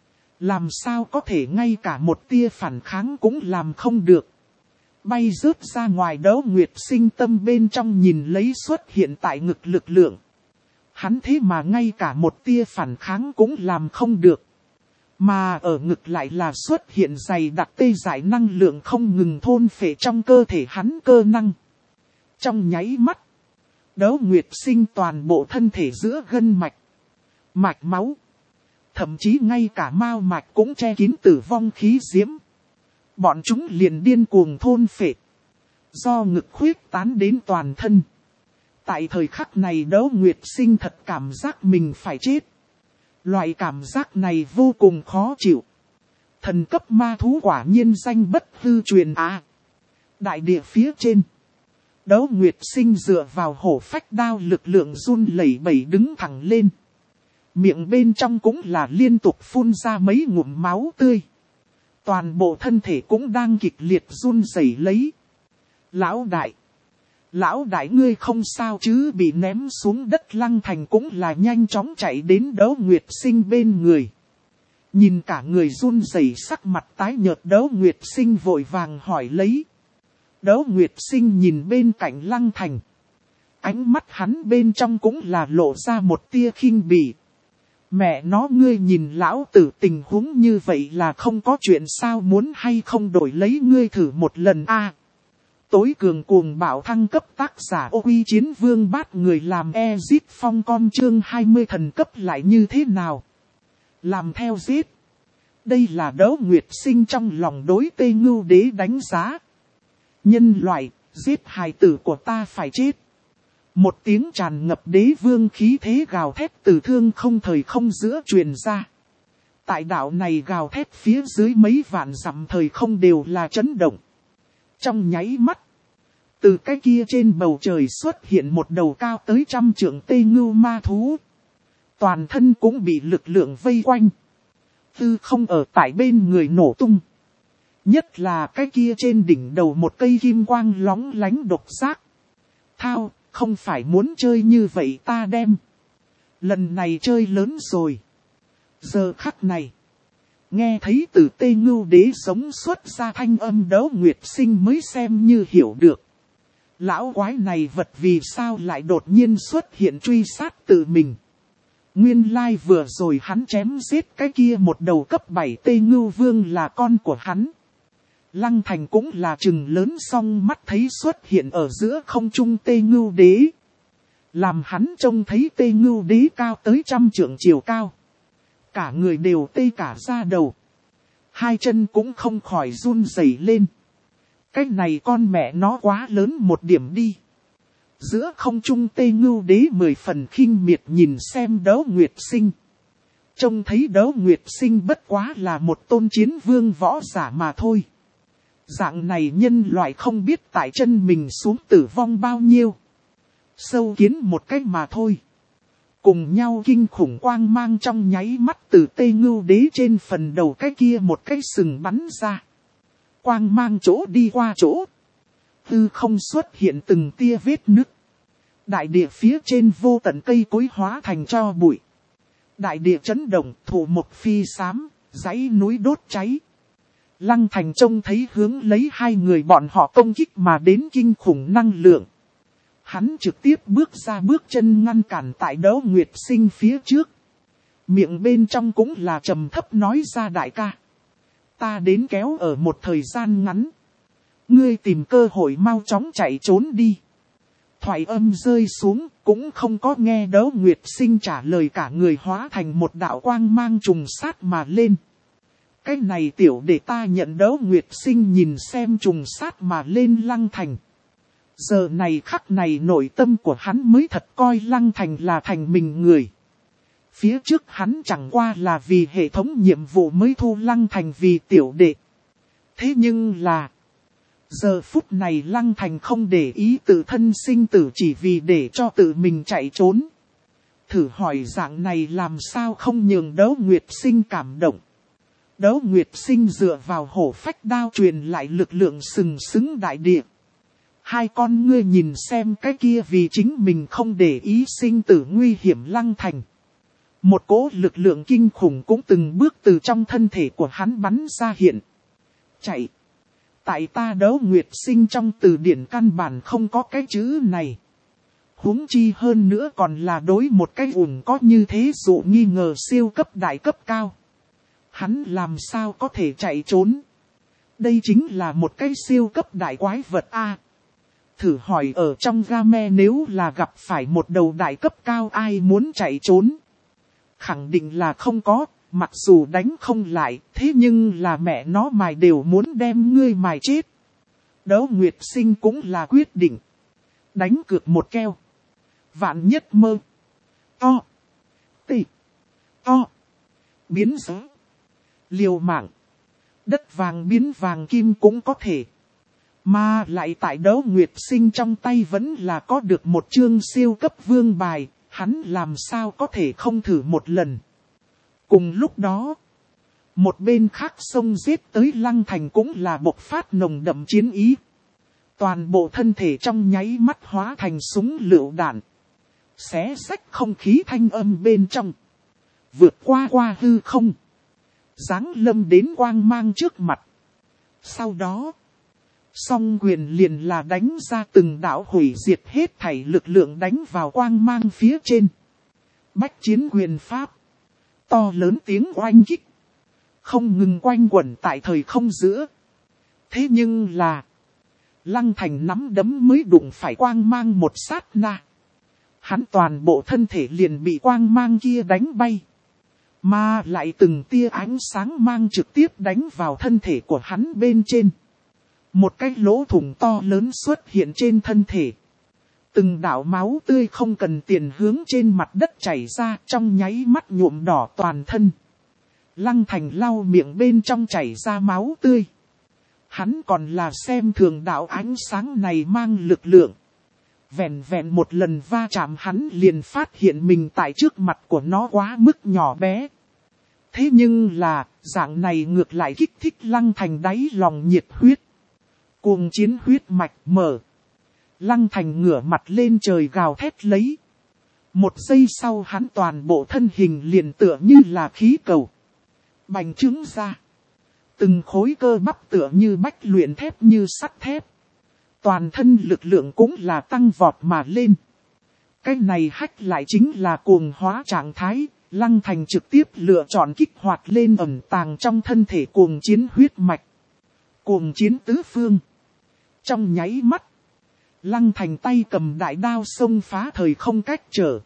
Làm sao có thể ngay cả một tia phản kháng cũng làm không được. Bay rớt ra ngoài Đấu Nguyệt Sinh tâm bên trong nhìn lấy xuất hiện tại ngực lực lượng. Hắn thế mà ngay cả một tia phản kháng cũng làm không được. Mà ở ngực lại là xuất hiện dày đặc tê dại năng lượng không ngừng thôn phệ trong cơ thể hắn cơ năng. Trong nháy mắt, Đấu Nguyệt Sinh toàn bộ thân thể giữa gân mạch, mạch máu, thậm chí ngay cả mao mạch cũng che kín tử vong khí diễm. Bọn chúng liền điên cuồng thôn phệ, do ngực khuyết tán đến toàn thân. Tại thời khắc này Đấu Nguyệt Sinh thật cảm giác mình phải chết. Loại cảm giác này vô cùng khó chịu. Thần cấp ma thú quả nhiên danh bất hư truyền à. Đại địa phía trên, Đấu Nguyệt Sinh dựa vào hổ phách đao lực lượng run lẩy bẩy đứng thẳng lên. Miệng bên trong cũng là liên tục phun ra mấy ngụm máu tươi. Toàn bộ thân thể cũng đang kịch liệt run rẩy lấy. Lão đại! Lão đại ngươi không sao chứ? Bị ném xuống đất Lăng Thành cũng là nhanh chóng chạy đến Đấu Nguyệt Sinh bên người. Nhìn cả người run rẩy sắc mặt tái nhợt Đấu Nguyệt Sinh vội vàng hỏi lấy. Đấu Nguyệt Sinh nhìn bên cạnh Lăng Thành. Ánh mắt hắn bên trong cũng là lộ ra một tia khinh bỉ. Mẹ nó ngươi nhìn lão tử tình huống như vậy là không có chuyện sao, muốn hay không đổi lấy ngươi thử một lần a. À, tối cường cuồng bạo thăng cấp tác giả ô quy chiến vương bát người làm Ezit Phong con chương hai mươi thần cấp lại như thế nào? Làm theo giết. Đây là Đấu Nguyệt Sinh trong lòng đối Tê Ngưu Đế đánh giá. Nhân loại, giết hài tử của ta phải chết. Một tiếng tràn ngập đế vương khí thế gào thét từ thương không thời không giữa truyền ra. Tại đạo này gào thét phía dưới mấy vạn dặm thời không đều là chấn động. Trong nháy mắt, từ cái kia trên bầu trời xuất hiện một đầu cao tới trăm trượng Tê Ngưu ma thú. Toàn thân cũng bị lực lượng vây quanh. Tư không ở tại bên người nổ tung. Nhất là cái kia trên đỉnh đầu một cây kim quang lóng lánh độc giác. Thao, không phải muốn chơi như vậy ta đem. Lần này chơi lớn rồi. Giờ khắc này, nghe thấy từ Tê Ngưu Đế sống xuất ra thanh âm Đấu Nguyệt Sinh mới xem như hiểu được. Lão quái này vật vì sao lại đột nhiên xuất hiện truy sát tự mình. Nguyên lai vừa rồi hắn chém giết cái kia một đầu cấp bảy Tê Ngưu Vương là con của hắn. Lăng Thành cũng là trừng lớn song mắt thấy xuất hiện ở giữa không trung Tê Ngưu Đế. Làm hắn trông thấy Tê Ngưu Đế cao tới trăm trượng chiều cao. Cả người đều tê cả da đầu. Hai chân cũng không khỏi run rẩy lên. Cái này con mẹ nó quá lớn một điểm đi. Giữa không trung Tê Ngưu Đế mười phần khinh miệt nhìn xem Đấu Nguyệt Sinh. Trông thấy Đấu Nguyệt Sinh bất quá là một tôn chiến vương võ giả mà thôi. Dạng này nhân loại không biết tại chân mình xuống tử vong bao nhiêu. Sâu kiến một cách mà thôi. Cùng nhau kinh khủng quang mang trong nháy mắt từ Tê Ngưu Đế trên phần đầu cái kia một cái sừng bắn ra. Quang mang chỗ đi qua chỗ. Tư không xuất hiện từng tia vết nứt. Đại địa phía trên vô tận cây cối hóa thành tro bụi. Đại địa chấn động, thụ mộc phi xám, dãy núi đốt cháy. Lăng Thành trông thấy hướng lấy hai người bọn họ công kích mà đến kinh khủng năng lượng. Hắn trực tiếp bước ra bước chân ngăn cản tại Đấu Nguyệt Sinh phía trước. Miệng bên trong cũng là trầm thấp nói ra đại ca. Ta đến kéo ở một thời gian ngắn. Ngươi tìm cơ hội mau chóng chạy trốn đi. Thoại âm rơi xuống cũng không có nghe Đấu Nguyệt Sinh trả lời, cả người hóa thành một đạo quang mang trùng sát mà lên. Cái này tiểu để ta nhận. Đấu Nguyệt Sinh nhìn xem trùng sát mà lên Lăng Thành. Giờ này khắc này nội tâm của hắn mới thật coi Lăng Thành là thành mình người. Phía trước hắn chẳng qua là vì hệ thống nhiệm vụ mới thu Lăng Thành vì tiểu đệ. Thế nhưng là, giờ phút này Lăng Thành không để ý tự thân sinh tử chỉ vì để cho tự mình chạy trốn. Thử hỏi dạng này làm sao không nhường Đấu Nguyệt Sinh cảm động. Đấu Nguyệt Sinh dựa vào hổ phách đao truyền lại lực lượng sừng sững đại địa. Hai con ngươi nhìn xem cái kia vì chính mình không để ý sinh tử nguy hiểm Lăng Thành. Một cỗ lực lượng kinh khủng cũng từng bước từ trong thân thể của hắn bắn ra hiện. Chạy. Tại ta Đấu Nguyệt Sinh trong từ điển căn bản không có cái chữ này. Huống chi hơn nữa còn là đối một cái ủng có như thế dụ nghi ngờ siêu cấp đại cấp cao. Hắn làm sao có thể chạy trốn. Đây chính là một cái siêu cấp đại quái vật A. Thử hỏi ở trong game nếu là gặp phải một đầu đại cấp cao ai muốn chạy trốn. Khẳng định là không có, mặc dù đánh không lại, thế nhưng là mẹ nó mài đều muốn đem ngươi mài chết. Đỗ Nguyệt Sinh cũng là quyết định. Đánh cược một keo. Vạn nhất mơ. To. Tị. To. Biến giá. Liều mạng. Đất vàng biến vàng kim cũng có thể. Mà lại tại Đỗ Nguyệt Sinh trong tay vẫn là có được một chương siêu cấp vương bài. Hắn làm sao có thể không thử một lần. Cùng lúc đó. Một bên khác xông giết tới Lăng Thành cũng là bộc phát nồng đậm chiến ý. Toàn bộ thân thể trong nháy mắt hóa thành súng lựu đạn. Xé xách không khí thanh âm bên trong. Vượt qua qua hư không. Giáng lâm đến quang mang trước mặt. Sau đó. Song quyền liền là đánh ra từng đạo hủy diệt hết thảy lực lượng đánh vào quang mang phía trên. Bách chiến quyền pháp. To lớn tiếng oanh kích. Không ngừng quanh quẩn tại thời không giữa. Thế nhưng là. Lăng Thành nắm đấm mới đụng phải quang mang một sát na. Hắn toàn bộ thân thể liền bị quang mang kia đánh bay. Mà lại từng tia ánh sáng mang trực tiếp đánh vào thân thể của hắn bên trên. Một cái lỗ thủng to lớn xuất hiện trên thân thể. Từng đạo máu tươi không cần tiền hướng trên mặt đất chảy ra trong nháy mắt nhuộm đỏ toàn thân. Lăng Thành lau miệng bên trong chảy ra máu tươi. Hắn còn là xem thường đạo ánh sáng này mang lực lượng. Vẹn vẹn một lần va chạm hắn liền phát hiện mình tại trước mặt của nó quá mức nhỏ bé. Thế nhưng là, dạng này ngược lại kích thích Lăng Thành đáy lòng nhiệt huyết. Cuồng chiến huyết mạch mở. Lăng Thành ngửa mặt lên trời gào thét lấy. Một giây sau hắn toàn bộ thân hình liền tựa như là khí cầu. Bành trướng ra. Từng khối cơ bắp tựa như bách luyện thép như sắt thép. Toàn thân lực lượng cũng là tăng vọt mà lên. Cái này hách lại chính là cuồng hóa trạng thái. Lăng Thành trực tiếp lựa chọn kích hoạt lên ẩn tàng trong thân thể cuồng chiến huyết mạch. Cuồng chiến tứ phương. Trong nháy mắt. Lăng Thành tay cầm đại đao xông phá thời không cách trở.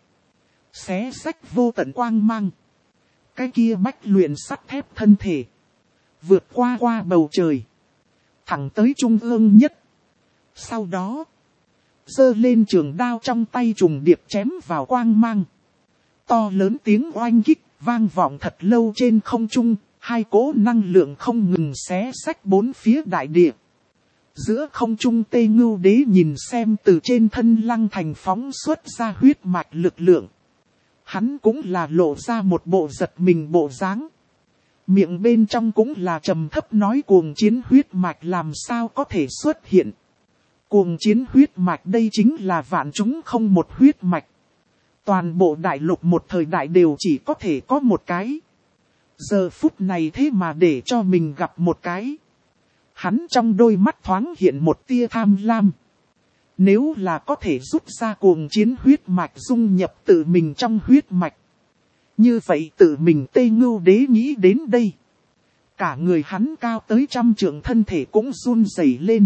Xé xách vô tận quang mang. Cái kia bách luyện sắt thép thân thể. Vượt qua qua bầu trời. Thẳng tới trung ương nhất. Sau đó. Giơ lên trường đao trong tay trùng điệp chém vào quang mang. To lớn tiếng oanh kích vang vọng thật lâu trên không trung. Hai cỗ năng lượng không ngừng xé xách bốn phía đại địa. Giữa không trung Tê Ngưu Đế nhìn xem từ trên thân Lăng Thành phóng xuất ra huyết mạch lực lượng. Hắn cũng là lộ ra một bộ giật mình bộ dáng. Miệng bên trong cũng là trầm thấp nói cuồng chiến huyết mạch làm sao có thể xuất hiện. Cuồng chiến huyết mạch đây chính là vạn chúng không một huyết mạch. Toàn bộ đại lục một thời đại đều chỉ có thể có một cái. Giờ phút này thế mà để cho mình gặp một cái. Hắn trong đôi mắt thoáng hiện một tia tham lam. Nếu là có thể rút ra cuồng chiến huyết mạch dung nhập tự mình trong huyết mạch. Như vậy tự mình Tê Ngưu Đế nghĩ đến đây. Cả người hắn cao tới trăm trượng thân thể cũng run rẩy lên.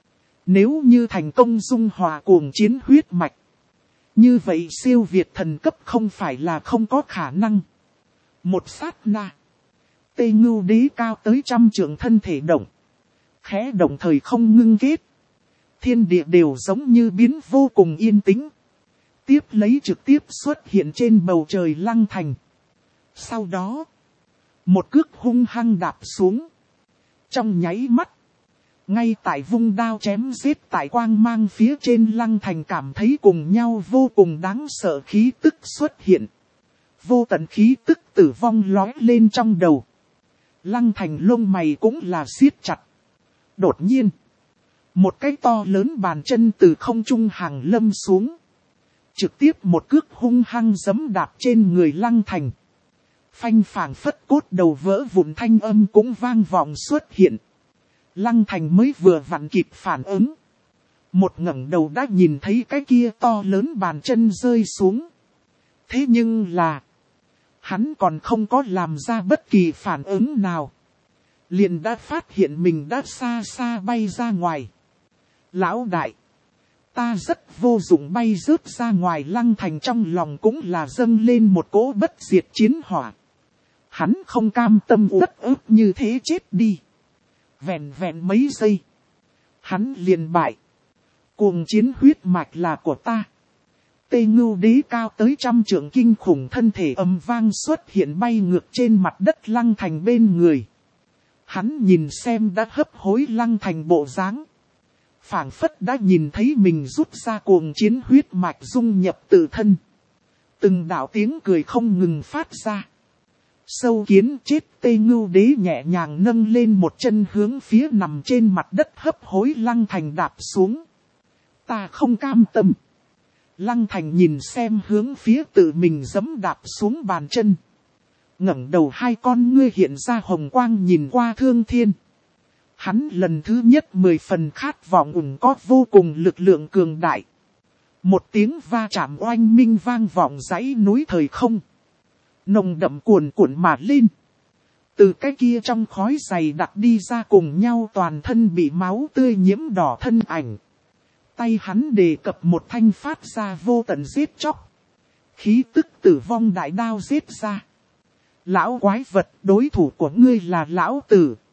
Nếu như thành công dung hòa cuồng chiến huyết mạch. Như vậy siêu việt thần cấp không phải là không có khả năng. Một sát na. Tê Ngưu Đế cao tới trăm trượng thân thể động. Khẽ đồng thời không ngưng kết. Thiên địa đều giống như biến vô cùng yên tĩnh. Tiếp lấy trực tiếp xuất hiện trên bầu trời Lăng Thành. Sau đó. Một cước hung hăng đạp xuống. Trong nháy mắt. Ngay tại vung đao chém giết tại quang mang phía trên Lăng Thành cảm thấy cùng nhau vô cùng đáng sợ khí tức xuất hiện. Vô tận khí tức tử vong lói lên trong đầu. Lăng Thành lông mày cũng là siết chặt. Đột nhiên. Một cái to lớn bàn chân từ không trung hàng lâm xuống. Trực tiếp một cước hung hăng giẫm đạp trên người Lăng Thành. Phanh phảng phất cốt đầu vỡ vụn thanh âm cũng vang vọng xuất hiện. Lăng Thành mới vừa vặn kịp phản ứng. Một ngẩng đầu đã nhìn thấy cái kia to lớn bàn chân rơi xuống. Thế nhưng là. Hắn còn không có làm ra bất kỳ phản ứng nào. Liền đã phát hiện mình đã xa xa bay ra ngoài. Lão đại. Ta rất vô dụng bay rớt ra ngoài Lăng Thành trong lòng cũng là dâng lên một cỗ bất diệt chiến hỏa. Hắn không cam tâm uất ức như thế chết đi. Vẹn vẹn mấy giây. Hắn liền bại. Cuồng chiến huyết mạch là của ta. Tê Ngưu Đế cao tới trăm trượng kinh khủng thân thể ầm vang xuất hiện bay ngược trên mặt đất Lăng Thành bên người. Hắn nhìn xem đã hấp hối Lăng Thành bộ dáng. Phảng phất đã nhìn thấy mình rút ra cuồng chiến huyết mạch dung nhập tự thân. Từng đạo tiếng cười không ngừng phát ra. Sâu kiến chết Tê Ngưu Đế nhẹ nhàng nâng lên một chân hướng phía nằm trên mặt đất hấp hối Lăng Thành đạp xuống. Ta không cam tâm. Lăng Thành nhìn xem hướng phía tự mình giẫm đạp xuống bàn chân. Ngẩng đầu hai con ngươi hiện ra hồng quang nhìn qua Thương Thiên. Hắn lần thứ nhất mười phần khát vọng ủng có vô cùng lực lượng cường đại. Một tiếng va chạm oanh minh vang vọng dãy núi thời không. Nồng đậm cuồn cuộn mà lên. Từ cái kia trong khói dày đặc đi ra cùng nhau toàn thân bị máu tươi nhiễm đỏ thân ảnh. Tay hắn đề cập một thanh phát ra vô tận giết chóc. Khí tức tử vong đại đao giết ra. Lão quái vật đối thủ của ngươi là lão tử.